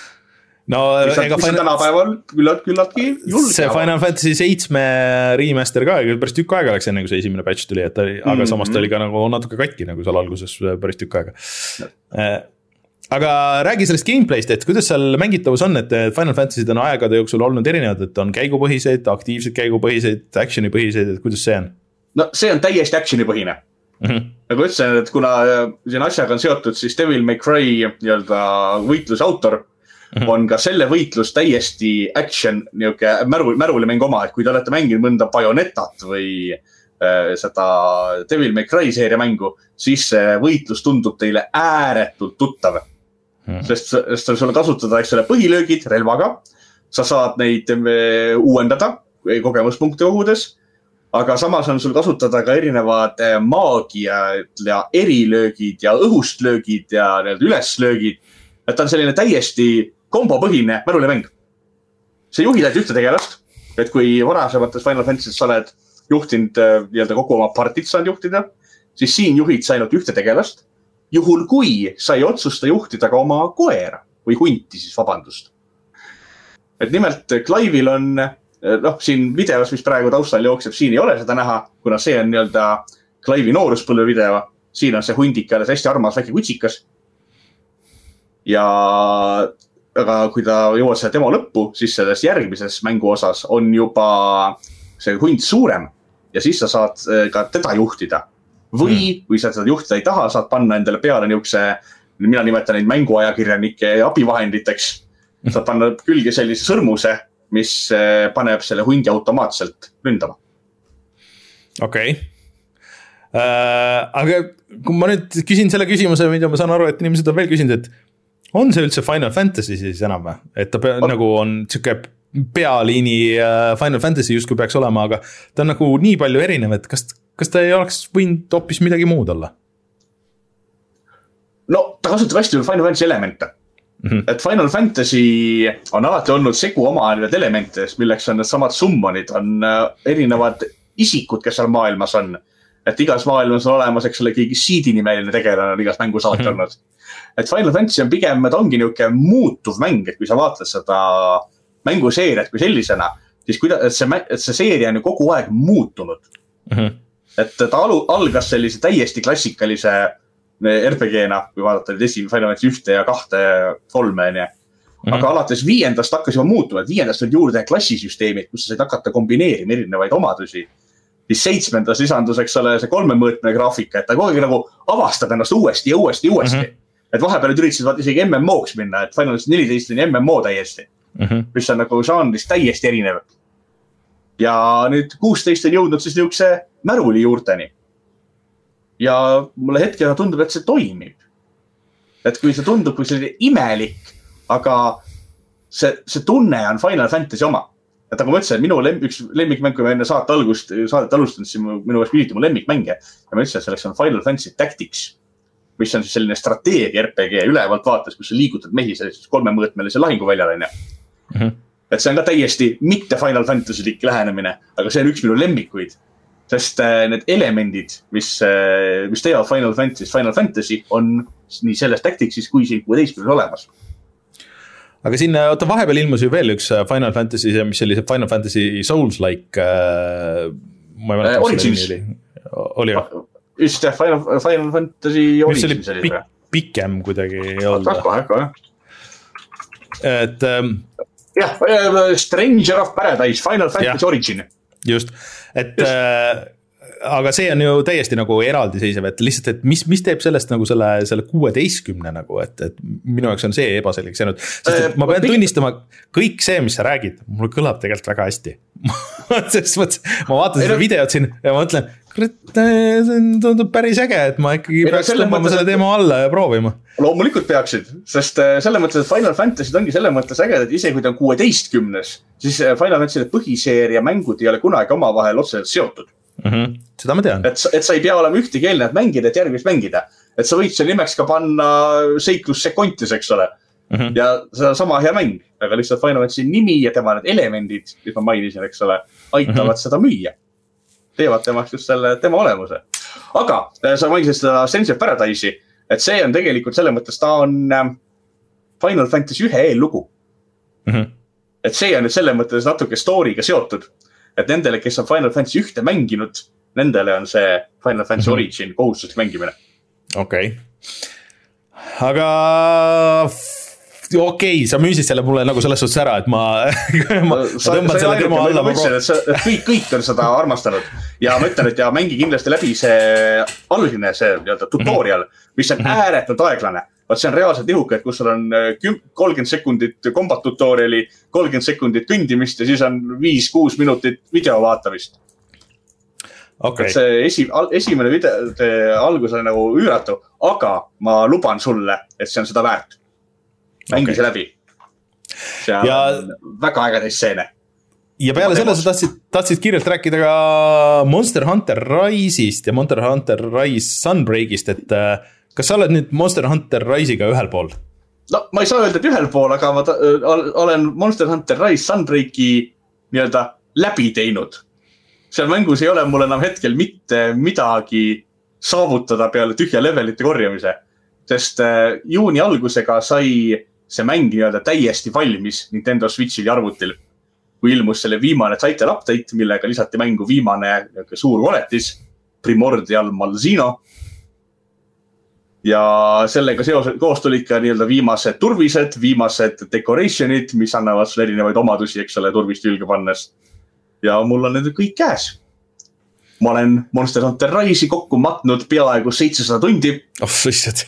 No, mis on, mis on Final... tänapäeval küllalt, küllaltki julge. See Final Fantasy seitse remaster ka, päris tükk aega läks enne, kui see esimene patch tuli, et ta oli, mm-hmm. aga samast oli ka nagu natuke katki, nagu seal alguses päris tükk aega. No. Aga räägi sellest gameplayst, et kuidas seal mängitavus on, et Final Fantasy'd on aegade jooksul olnud erinevad, et on käigupõhiseid, aktiivsed käigupõhiseid, actionipõhiseid, et kuidas see on? No see on täiesti actionipõhine. Mm-hmm. Nagu ütlesin, et kuna siin asjaga on seotud, siis Devil May Cry nii-öelda võitluse autor Mm-hmm. on ka selle võitlus täiesti action niuke märu, märuli mäng oma, et kui te olete mänginud mõnda Bayonetat või äh, seda Devil May Cry seeria mängu, siis see võitlus tundub teile ääretult tuttav. Mm-hmm. Sest, sest sul kasutada eks selle põhilöögid relvaga, sa saad neid uuendada kogemuspunkti kogudes, aga samas on sul kasutada ka erinevad maagiad ja erilöögid ja õhustlöögid ja üleslöögid, et ta on selline täiesti kombopõhine märulimäng. See juhid ainult ühte tegelast, et kui varasemates Final Fantasy's sa oled juhtinud nii-öelda kogu oma partit saanud juhtida, siis siin juhid sa ainult ühte tegelast, juhul kui sa ei otsusta juhtida ka oma koera või hunti siis vabandust. Et nimelt Clive'il on, noh siin videos, mis praegu taustal jookseb, siin ei ole seda näha, kuna see on nii-öelda Clive'i nooruspõlve video, siin on see hundik alles hästi armas väike kutsikas. Ja aga kui ta jõuab selle demo lõppu, siis selles järgmises mängu osas on juba see hunt suurem ja siis sa saad ka teda juhtida. Või hmm. kui sa seda juhtida ei taha, saad panna endale peale niukse, mina nimetan neid mänguajakirjanike abivahenditeks. Saad panna külge sellise sõrmuse, mis paneb selle hundi automaatselt ründama. Okei. Okay. Äh, aga kui ma nüüd küsin selle küsimuse, mida ma saan aru, et inimesed on veel küsinud, et on see üldse Final Fantasy siis enam või? Et ta pe-, on. nagu on siuke pealiini Final Fantasy just kui peaks olema, aga ta on nagu nii palju erinev, et kas, kas ta ei oleks võinud hoopis midagi muud olla? ta kasutab hästi Final Fantasy elemente. Mm-hmm. Et Final Fantasy on alati olnud segu oma elementidest, milleks on need samad summonid, on erinevad isikud, kes seal maailmas on. Et igas maailmas on olemas, eks ole, keegi seedi-nimeline tegelane on igas mängus alati olnud. Mm-hmm. Et Final Fantasy on pigem, ta ongi niuke muutuv mäng, et kui sa vaatad seda mänguseeriat kui sellisena, siis kuida, et, see, et see seeria on ju kogu aeg muutunud. Mm-hmm. Et ta alu, algas sellise täiesti klassikalise R P G-na, kui vaadata nüüd esimene Final Fantasy ühte ja kahte kolme. Mm-hmm. Aga alates viiendast hakkas juba muutuma, et viiendast on juurde klassisüsteemid, kus sa said hakata kombineerima erinevaid omadusi. Siis seitsmendas lisandus, eks ole, see kolmemõõtmine graafika, et ta kogu aeg nagu avastab ennast uuesti ja uuesti ja uuesti. Mm-hmm. Et vahepeal üritasid vaat isegi M M O-ks minna, et Final Fantasy neliteist on M M O täiesti. Mm-hmm. Mis on nagu žanrist täiesti erinev. Ja nüüd kuusteist on jõudnud siis niukse märuli juurteni. Ja mulle hetkega tundub, et see toimib. Et kui see tundub kui selline imelik, aga see, see tunne on Final Fantasy oma. Et nagu ma ütlesin, et minu lem, üks lemmikmäng, kui ma enne saate algust, saadet alustanud, siis minu käest küsiti mu lemmikmänge. Ja ma ütlesin, et selleks on Final Fantasy Tactics, mis on siis selline strateegia R P G ülevalt vaates, kus sa liigutad mehi sellises kolmemõõtmelise lahinguväljal. Mm-hmm. Et see on ka täiesti mitte Final Fantasy-lik lähenemine, aga see on üks minu lemmikuid. Sest need elemendid, mis, mis teevad Final Fantasy, Final Fantasy on nii selles Tacticsis kui siin kuueteistkümnes olemas. Aga siin oota, vahepeal ilmus ju veel üks Final Fantasy, mis oli see Final Fantasy Souls-like äh, ma ei mäleta, äh, Origins oli, oli ju? Just jah, Final, Final Fantasy Origins oli pik, pikem kuidagi olda. Kohe, kohe. Et ähm, jah, Stranger of Paradise, Final Fantasy jah. Origin. Just, et just. Äh, aga see on ju täiesti nagu eraldiseisev, et lihtsalt, et mis, mis teeb sellest nagu selle, selle kuueteistkümne nagu, et, et minu jaoks on see ebaselgeks jäänud, sest et ma pean tunnistama, kõik see, mis sa räägid, mul kõlab tegelikult väga hästi. Sest mõttes, ma vaatan seda videot siin ja ma mõtlen, see tundub päris äge, et ma ikkagi peaks tõmbama selle teema alla ja proovima. Loomulikult peaksid, sest selle mõttes, et Final Fantasy ongi selle mõttes äge, et ise kui ta on kuueteistkümnes, siis Final Fantasy põhiseeria mängud ei ole kunagi oma vahel otseselt seotud. Mm-hmm. Seda ma tean. Et, et sa ei pea olema ühte keelnet mängida, et järgmist mängida. Et sa võid selle nimeks ka panna seiklus sekontis, eks ole. Mm-hmm. Ja see on sama hea mäng, aga lihtsalt Final Fantasy nimi ja tema need elemendid, mis ma mainisin, eks ole, aitavad mm-hmm. seda müüa. Teevad temaks just selle tema olemuse. Aga sa mainisid seda Stranger of Paradise'i, et see on tegelikult selle mõttes, ta on Final Fantasy ühe eellugu. Mm-hmm. Et see on nüüd selle mõttes natuke story'ga seotud. Et nendele, kes on Final Fantasy ühte mänginud, nendele on see Final Fantasy mm-hmm. Origin kohustuslik mängimine. Okei. Okay. Aga okei, okay, sa müüsid selle mulle nagu selles suhtes ära, et ma, ma sa, tõmban selle tema alla. Ma ütlesin, et, sa, et kõik, kõik on seda armastanud. Ja ma ütlen, et ja mängi kindlasti läbi see algne, see tutorial, mis on mm-hmm. ääretult aeglane. Vaat see on reaalselt ihuka, et kus sul on kolmkümmend sekundit combat tutoriali, kolmkümmend sekundit kõndimist ja siis on viis kuus minutit video vaatamist. Okay. Et see esi, esimene video algus on nagu üüratu, aga ma luban sulle, et see on seda väärt. Mängi okay. see läbi. See on ja... väga äge teisseene. Ja peale selle sa tahtsid, tahtsid kiirelt rääkida ka Monster Hunter Rise'ist ja Monster Hunter Rise Sunbreakist, et kas sa oled nüüd Monster Hunter Rise'iga ühel pool? No, ma ei saa öelda, et ühel pool, aga ma ta, olen Monster Hunter Rise Sunbreaki nii-öelda läbi teinud. Seal mängus ei ole mul enam hetkel mitte midagi saavutada peale tühja levelite korjamise. Sest juuni algusega sai see mäng nii-öelda täiesti valmis Nintendo Switchil ja arvutil. Kui ilmus selle viimane title update, millega lisati mängu viimane suur koletis, Primordial Malzino. Ja sellega seos, koos tulid ka nii-öelda viimased turvised, viimased decorationid, mis annavad sulle erinevaid omadusi, eks ole, turvist külge pannes. Ja mul on need kõik käes. Ma olen Monster Hunter Rise'i kokku matnud peaaegu seitsesada tundi. Oh, sõissad.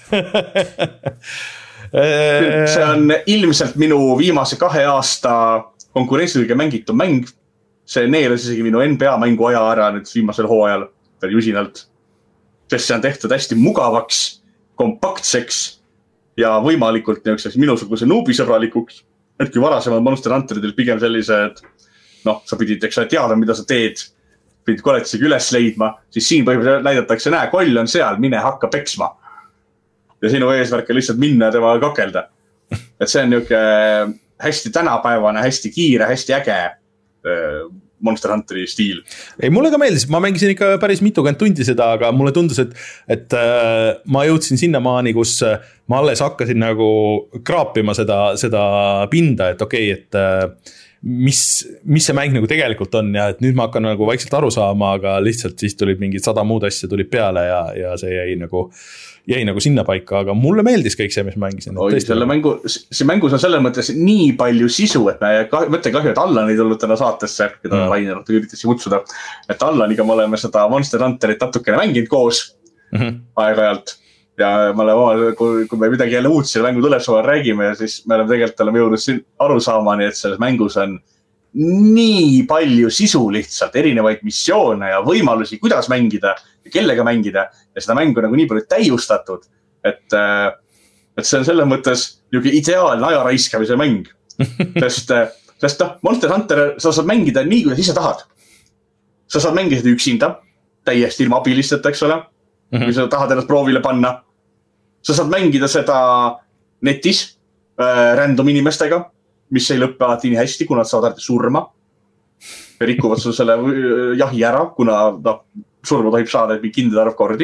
See on ilmselt minu viimase kahe aasta konkurentsiliga mängitud mäng. See neelas isegi minu N B A mängu aja ära nüüd viimasel hooajal, veel jusinalt. Sest see on tehtud hästi mugavaks, kompaktseks ja võimalikult minusuguse nuubisõbralikuks. Et kui varasemad Monster Hunteridel pigem sellised, noh, sa pidid eks teada, mida sa teed, pidid koletisega üles leidma, siis siin põhimõtteliselt näidatakse, näe, koll on seal, mine hakka peksma. ja sinu eesmärk on lihtsalt minna ja temaga kakelda. Et see on niuke hästi tänapäevane, hästi kiire, hästi äge Monster Hunteri stiil. Ei, mulle ka meeldis, ma mängisin ikka päris mitukümmend tundi seda, aga mulle tundus, et, et äh, ma jõudsin sinna maani, kus ma alles hakkasin nagu kraapima seda, seda pinda, et okei, okay, et äh, mis, mis see mäng nagu tegelikult on ja et nüüd ma hakkan nagu vaikselt aru saama, aga lihtsalt siis tulid mingid sada muud asja tulid peale ja, ja see jäi nagu, jäi nagu sinna paika, aga mulle meeldis kõik see, mis ma mängisin. Oi, selle mängu, see mängus on selles mõttes nii palju sisu, et me mõtte kahju, et Allan ei tulnud täna saatesse, keda mm. Rainer üritasin kutsuda, et Allaniga me oleme seda Monster Hunterit natukene mänginud koos mm-hmm. aeg-ajalt ja me oleme, kui, kui me midagi jälle uut selle mängu tuleb, suvel räägime ja siis me oleme tegelikult oleme jõudnud siin aru saamani, et selles mängus on nii palju sisu lihtsalt, erinevaid missioone ja võimalusi, kuidas mängida ja kellega mängida ja seda mängu nagu nii palju täiustatud, et, et see on selles mõttes niuke ideaalne aja raiskamise mäng. sest, sest noh, Monster Hunter, sa saad mängida nii, kuidas ise tahad. Sa saad mängida seda üksinda, täiesti ilma abilisteta, eks ole, mm-hmm. kui sa tahad ennast proovile panna. Sa saad mängida seda netis äh, random inimestega, mis ei lõppe alati nii hästi, kuna nad saavad alati surma. Ja rikuvad sul selle jahi ära, kuna no, surma tohib saada kindel arv kordi.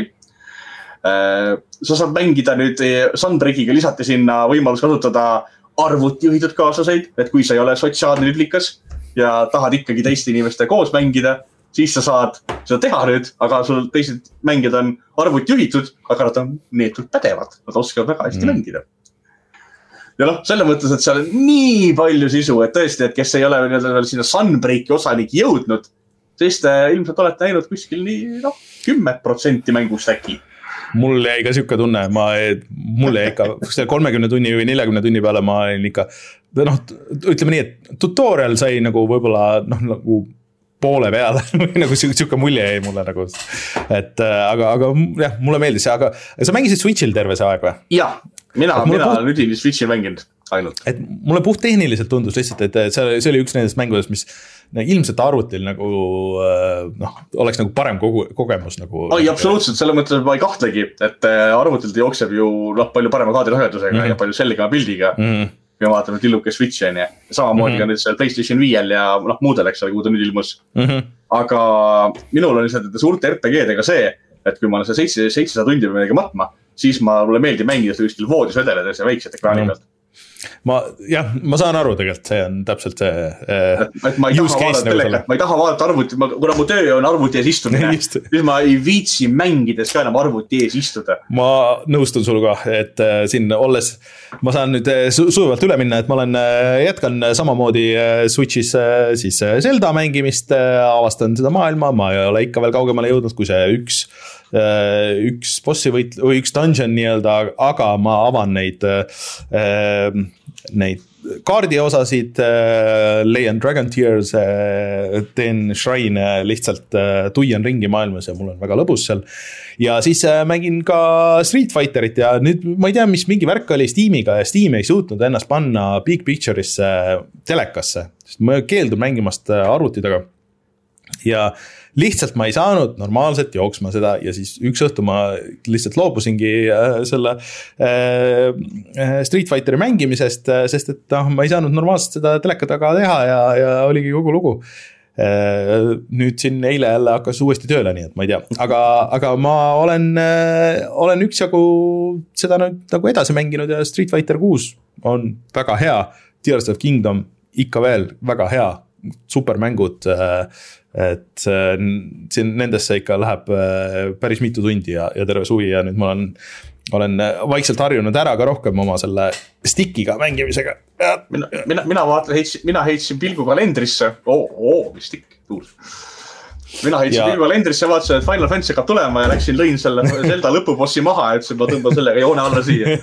Äh, sa saad mängida nüüd Sunbreakiga lisati sinna võimalus kasutada arvutijuhitud kaasaseid, et kui sa ei ole sotsiaalne lülikas ja tahad ikkagi teiste inimeste koos mängida, siis sa saad seda teha nüüd, aga sul teised mängijad on arvutijuhitud, aga nad on neetult pädevad. Nad oskavad väga hästi mm. mängida. Ja noh, selle mõttes, et seal on nii palju sisu, et tõesti, et kes ei ole veel sinna Sunbreaki osaniki jõudnud, siis te ilmselt olete näinud kuskil nii, noh, kümme protsenti mängust äkki. Mul jäi ka siuke tunne, ma, mul jäi ikka kolmekümne tunni või neljakümne tunni peale ma olin ikka, noh, ütleme nii, et tutorial sai nagu võib-olla, noh, nagu poole peale või nagu siuke mulje jäi mulle nagu, et aga, aga jah, mulle meeldis see, aga sa mängisid Switchil terve see aeg või? Jah, mina, mina puht... nüüd ilmi Switchil mänginud ainult. Et mulle puht tehniliselt tundus lihtsalt, et see, see oli üks nendest mängudest, mis ilmselt arvutil nagu, noh, oleks nagu parem kogu, kogemus nagu. Ai, absoluutselt, selle mõttes ma ei kahtlegi, et arvutilt jookseb ju noh, palju parema kaadrisagedusega mm-hmm. ja palju selgema pildiga. Mm-hmm. kui ma vaatan, et illuke Switch on ja samamoodi mm-hmm. ka nüüd seal PlayStation viiel ja noh, muudel, eks ole, kui ta nüüd ilmus. Mm-hmm. Aga minul on lihtsalt suurte R P G-dega see, et kui ma olen see seitsesada tundi või midagi matma, siis ma mulle meeldib mängida kuskil voodis vedeledes ja väiksed ekraani pealt. Ma, jah, ma saan aru tegelikult, see on täpselt see äh, et, et ma ei taha vaadata telekat, ma ei taha vaadata arvuti, ma, kuna mu töö on arvuti ees istumine, siis ma ei viitsi mängides ka enam arvuti ees istuda. Ma nõustun sul ka, et äh, siin olles, ma saan nüüd äh, su- sujuvalt üle minna, et ma olen, äh, jätkan samamoodi äh, Switchis äh, siis äh, Zelda mängimist, äh, avastan seda maailma, ma ei ole ikka veel kaugemale jõudnud, kui see üks üks bossi võit või üks dungeon nii-öelda, aga ma avan neid äh, neid kaardi osasid, äh, leian Dragon Tears, äh, teen shrine, lihtsalt äh, tuian ringi maailmas ja mul on väga lõbus seal. Ja siis äh, mängin ka Street Fighterit ja nüüd ma ei tea, mis mingi värk oli Steamiga ja Steam ei suutnud ennast panna Big Picture'isse telekasse, sest ma keeldun mängimast arvuti taga. Ja lihtsalt ma ei saanud normaalselt jooksma seda ja siis üks õhtu ma lihtsalt loobusingi selle Street Fighteri mängimisest, sest et noh, ma ei saanud normaalselt seda teleka taga teha ja, ja oligi kogu lugu. Nüüd siin eile jälle hakkas uuesti tööle, nii et ma ei tea, aga, aga ma olen, olen üksjagu seda nagu edasi mänginud ja Street Fighter kuus on väga hea, Tears of Kingdom ikka veel väga hea, supermängud, et siin nendesse ikka läheb päris mitu tundi ja, ja terve suvi ja nüüd ma olen, olen vaikselt harjunud ära ka rohkem oma selle stickiga mängimisega. Mina, mina, mina, vaatan, heitsin, mina heitsin pilgu kalendrisse, oo, oo, mis stick, tuus. Mina heitsin ja... pilgu kalendrisse, vaatasin, et Final Fantasy hakkab tulema ja läksin, lõin selle Zelda lõpubossi maha, et ma tõmban sellega joone alla siia.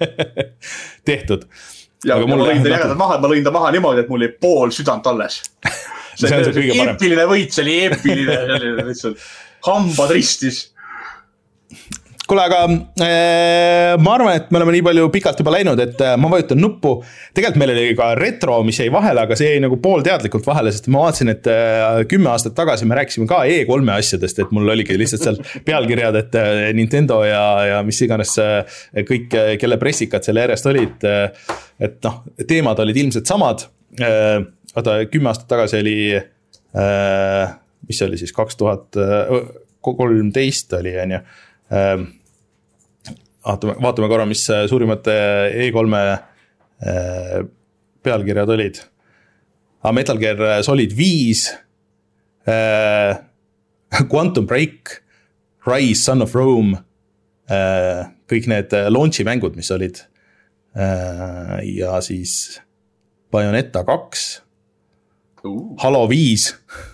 Tehtud. Ja, ja ma lõin ta jägedad maha, et ma lõin ta maha niimoodi, et mul oli pool südant alles. See, see on see kõige parem. Eepiline võit, see oli eepiline, lihtsalt hambad ristis. kuule, aga äh, ma arvan, et me oleme nii palju pikalt juba läinud, et äh, ma vajutan nuppu. Tegelikult meil oli ka retro, mis jäi vahele, aga see jäi nagu poolteadlikult vahele, sest ma vaatasin, et äh, kümme aastat tagasi me rääkisime ka E kolme asjadest, et mul oligi lihtsalt seal pealkirjad, et äh, Nintendo ja, ja mis iganes äh, kõik, kelle pressikad selle järjest olid, äh, et noh, teemad olid ilmselt samad. Äh, oota, kümme aastat tagasi oli, äh, mis oli siis, kaks tuhat kolmteist oli, on ju. Ähm, vaatame, vaatame korra, mis suurimad E kolme äh, pealkirjad olid. Ah, Metal Gear Solid viis, äh, Quantum Break, Rise, Son of Rome, äh, kõik need launchi mängud, mis olid. Äh, ja siis Bayonetta kaks, uh. Halo viis,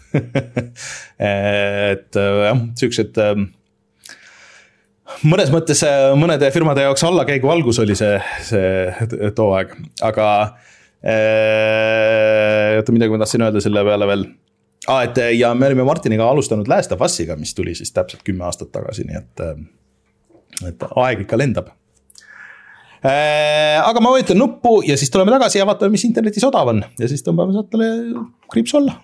et jah, siuksed mõnes mõttes mõnede firmade jaoks allakäigu algus oli see, see too aeg, aga äh, midagi ma tahtsin öelda selle peale veel. Ah, et, ja me olime Martiniga alustanud Last of Us'iga, mis tuli siis täpselt kümme aastat tagasi, nii et, et aeg ikka lendab. Äh, aga ma võitan nuppu ja siis tuleme tagasi ja vaatame, mis internetis odav on ja siis tõmbame saatele kriips olla.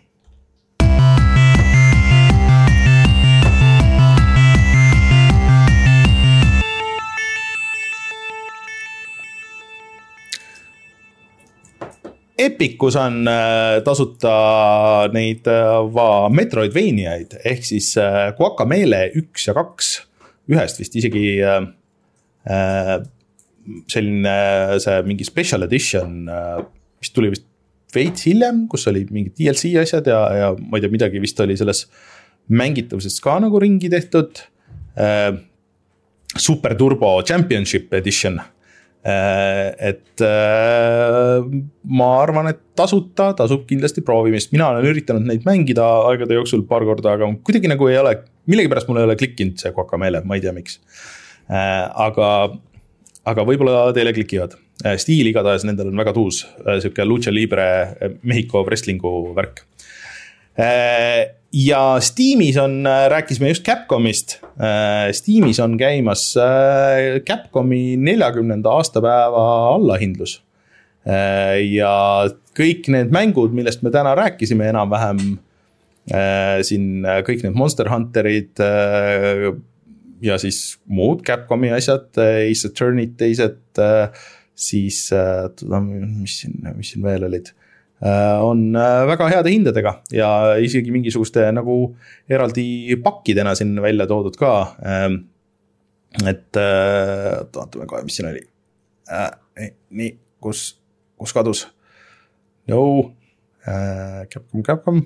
Epicus on tasuta neid va Metroidvaniaid, ehk siis Guacamelee üks ja kaks, ühest vist isegi selline see mingi special edition, mis tuli vist veits hiljem, kus oli mingid D L C asjad ja, ja ma ei tea, midagi vist oli selles mängitavusest ka nagu ringi tehtud. Super Turbo Championship Edition. Et ma arvan, et tasuta tasub kindlasti proovimist. Mina olen üritanud neid mängida aegade jooksul paar korda, aga kuidagi nagu ei ole, millegi pärast mul ei ole klikkinud see Guacamelee, ma ei tea miks. Aga, aga võib-olla teile klikivad. Stiil igatahes nendel on väga tuus, siuke Lucha Libre Mehhiko wrestlingu värk. Ja Steamis on, rääkisime just Capcomist, Steamis on käimas Capcomi neljakümnenda aastapäeva allahindlus. Ja kõik need mängud, millest me täna rääkisime enam-vähem, siin kõik need Monster Hunterid ja siis muud Capcomi asjad, Ace Attorney, teised, siis mis siin, mis siin veel olid, on väga heade hindadega ja isegi mingisuguste nagu eraldi pakkidena siin välja toodud ka. Et vaatame kohe, mis siin oli. Nii, kus, kus kadus? No, Capcom, Capcom.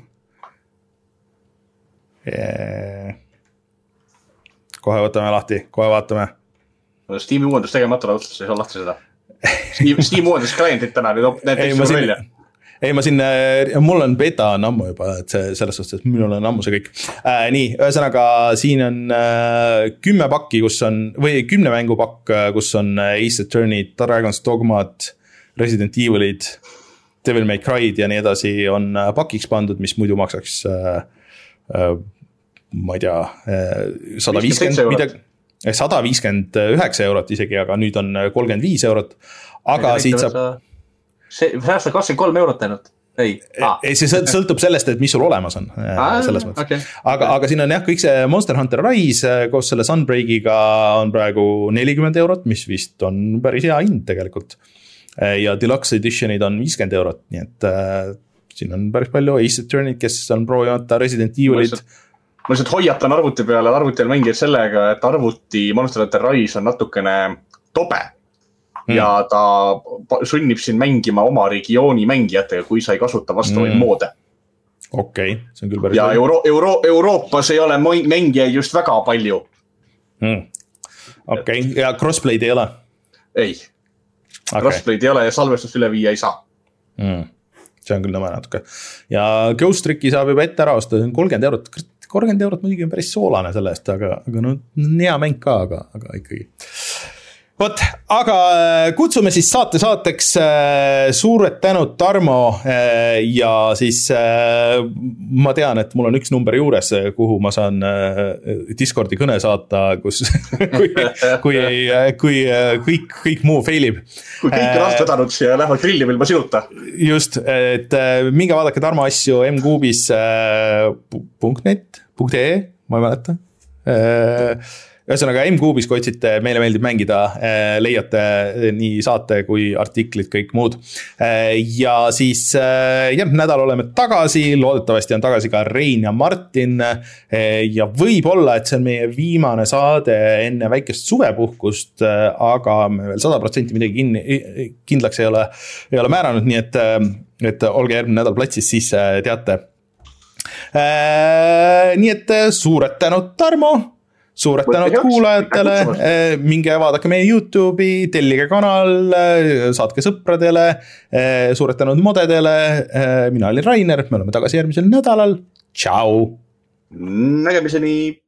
Kohe võtame lahti, kohe vaatame. Steam'i uuendus tegemata raudselt, ei saa lahti seda. Steam, Steam uuendus kliendid täna, need ei suur välja. Ei, ma siin, mul on beta on ammu juba, et see, selles suhtes, et minul on ammu see kõik. Äh, nii, ühesõnaga siin on äh, kümme pakki, kus on, või kümne mängu pakk, kus on Ace Attorney, Dragon's Dogmat, Resident Evil'id, Devil May Cry'd ja nii edasi on pakiks pandud, mis muidu maksaks, äh, äh, ma ei tea, äh, sada viiskümmend midagi, sada viiskümmend üheksa eurot isegi, aga nüüd on kolmkümmend viis eurot, aga siit saab... see säästa kakskümmend kolm eurot ainult. Ei, ah. ei, see sõltub sellest, et mis sul olemas on. Ah, selles mõttes. Okay. Aga, aga siin on jah, kõik see Monster Hunter Rise koos selle Sunbreakiga on praegu nelikümmend eurot, mis vist on päris hea hind tegelikult. Ja Deluxe Editionid on viiskümmend eurot, nii et äh, siin on päris palju Ace Attorney, kes on proovimata Resident Evil'id. Ma lihtsalt hoiatan arvuti peale, arvuti on mängijad sellega, et arvuti Monster Hunter Rise on natukene tobe. Hmm. Ja ta sunnib siin mängima oma regiooni mängijatega, kui sa ei kasuta vastavaid hmm. moode. Okei, okay, see on küll päris... Ja Euro- Euro- Euroopas ei ole mängijaid just väga palju. Hmm. Okei, okay. Ja crossplay'd ei ole? Ei. Okay. Crossplay'd ei ole ja salvestust üle viia ei saa. Hmm. See on küll nõme natuke. Ja Ghost Tricki saab juba ette ära osta, see on kolmkümmend eurot. kolmkümmend eurot muidugi on päris soolane selle eest, aga, aga no hea mäng ka, aga, aga ikkagi... Vot, aga kutsume siis saate saateks suured tänud Tarmo ja siis ma tean, et mul on üks number juures, kuhu ma saan Discordi kõne saata, kus kui, kui, kui kõik, kõik muu failib. Kui kõik on aast vedanud ja lähevad grilli veel ma sinuta. Just, et minge vaadake Tarmo asju mkuubis punkt net punkt ee, ma ei mäleta. Ühesõnaga mkuubis, kui otsite Meile meeldib mängida, leiate nii saate kui artiklid, kõik muud. Ja siis järgmine nädal oleme tagasi, loodetavasti on tagasi ka Rein ja Martin ja võib-olla, et see on meie viimane saade enne väikest suvepuhkust, aga me veel sada protsenti midagi kinni, kindlaks ei ole, ei ole määranud, nii et, et olge järgmine nädal platsis, siis teate. Nii et suured tänud Tarmo, suured tänud kuulajatele, minge vaadake meie YouTube'i, tellige kanal, saatke sõpradele, suured tänud modedele, mina olin Rainer, me oleme tagasi järgmisel nädalal, tšau! Nägemiseni!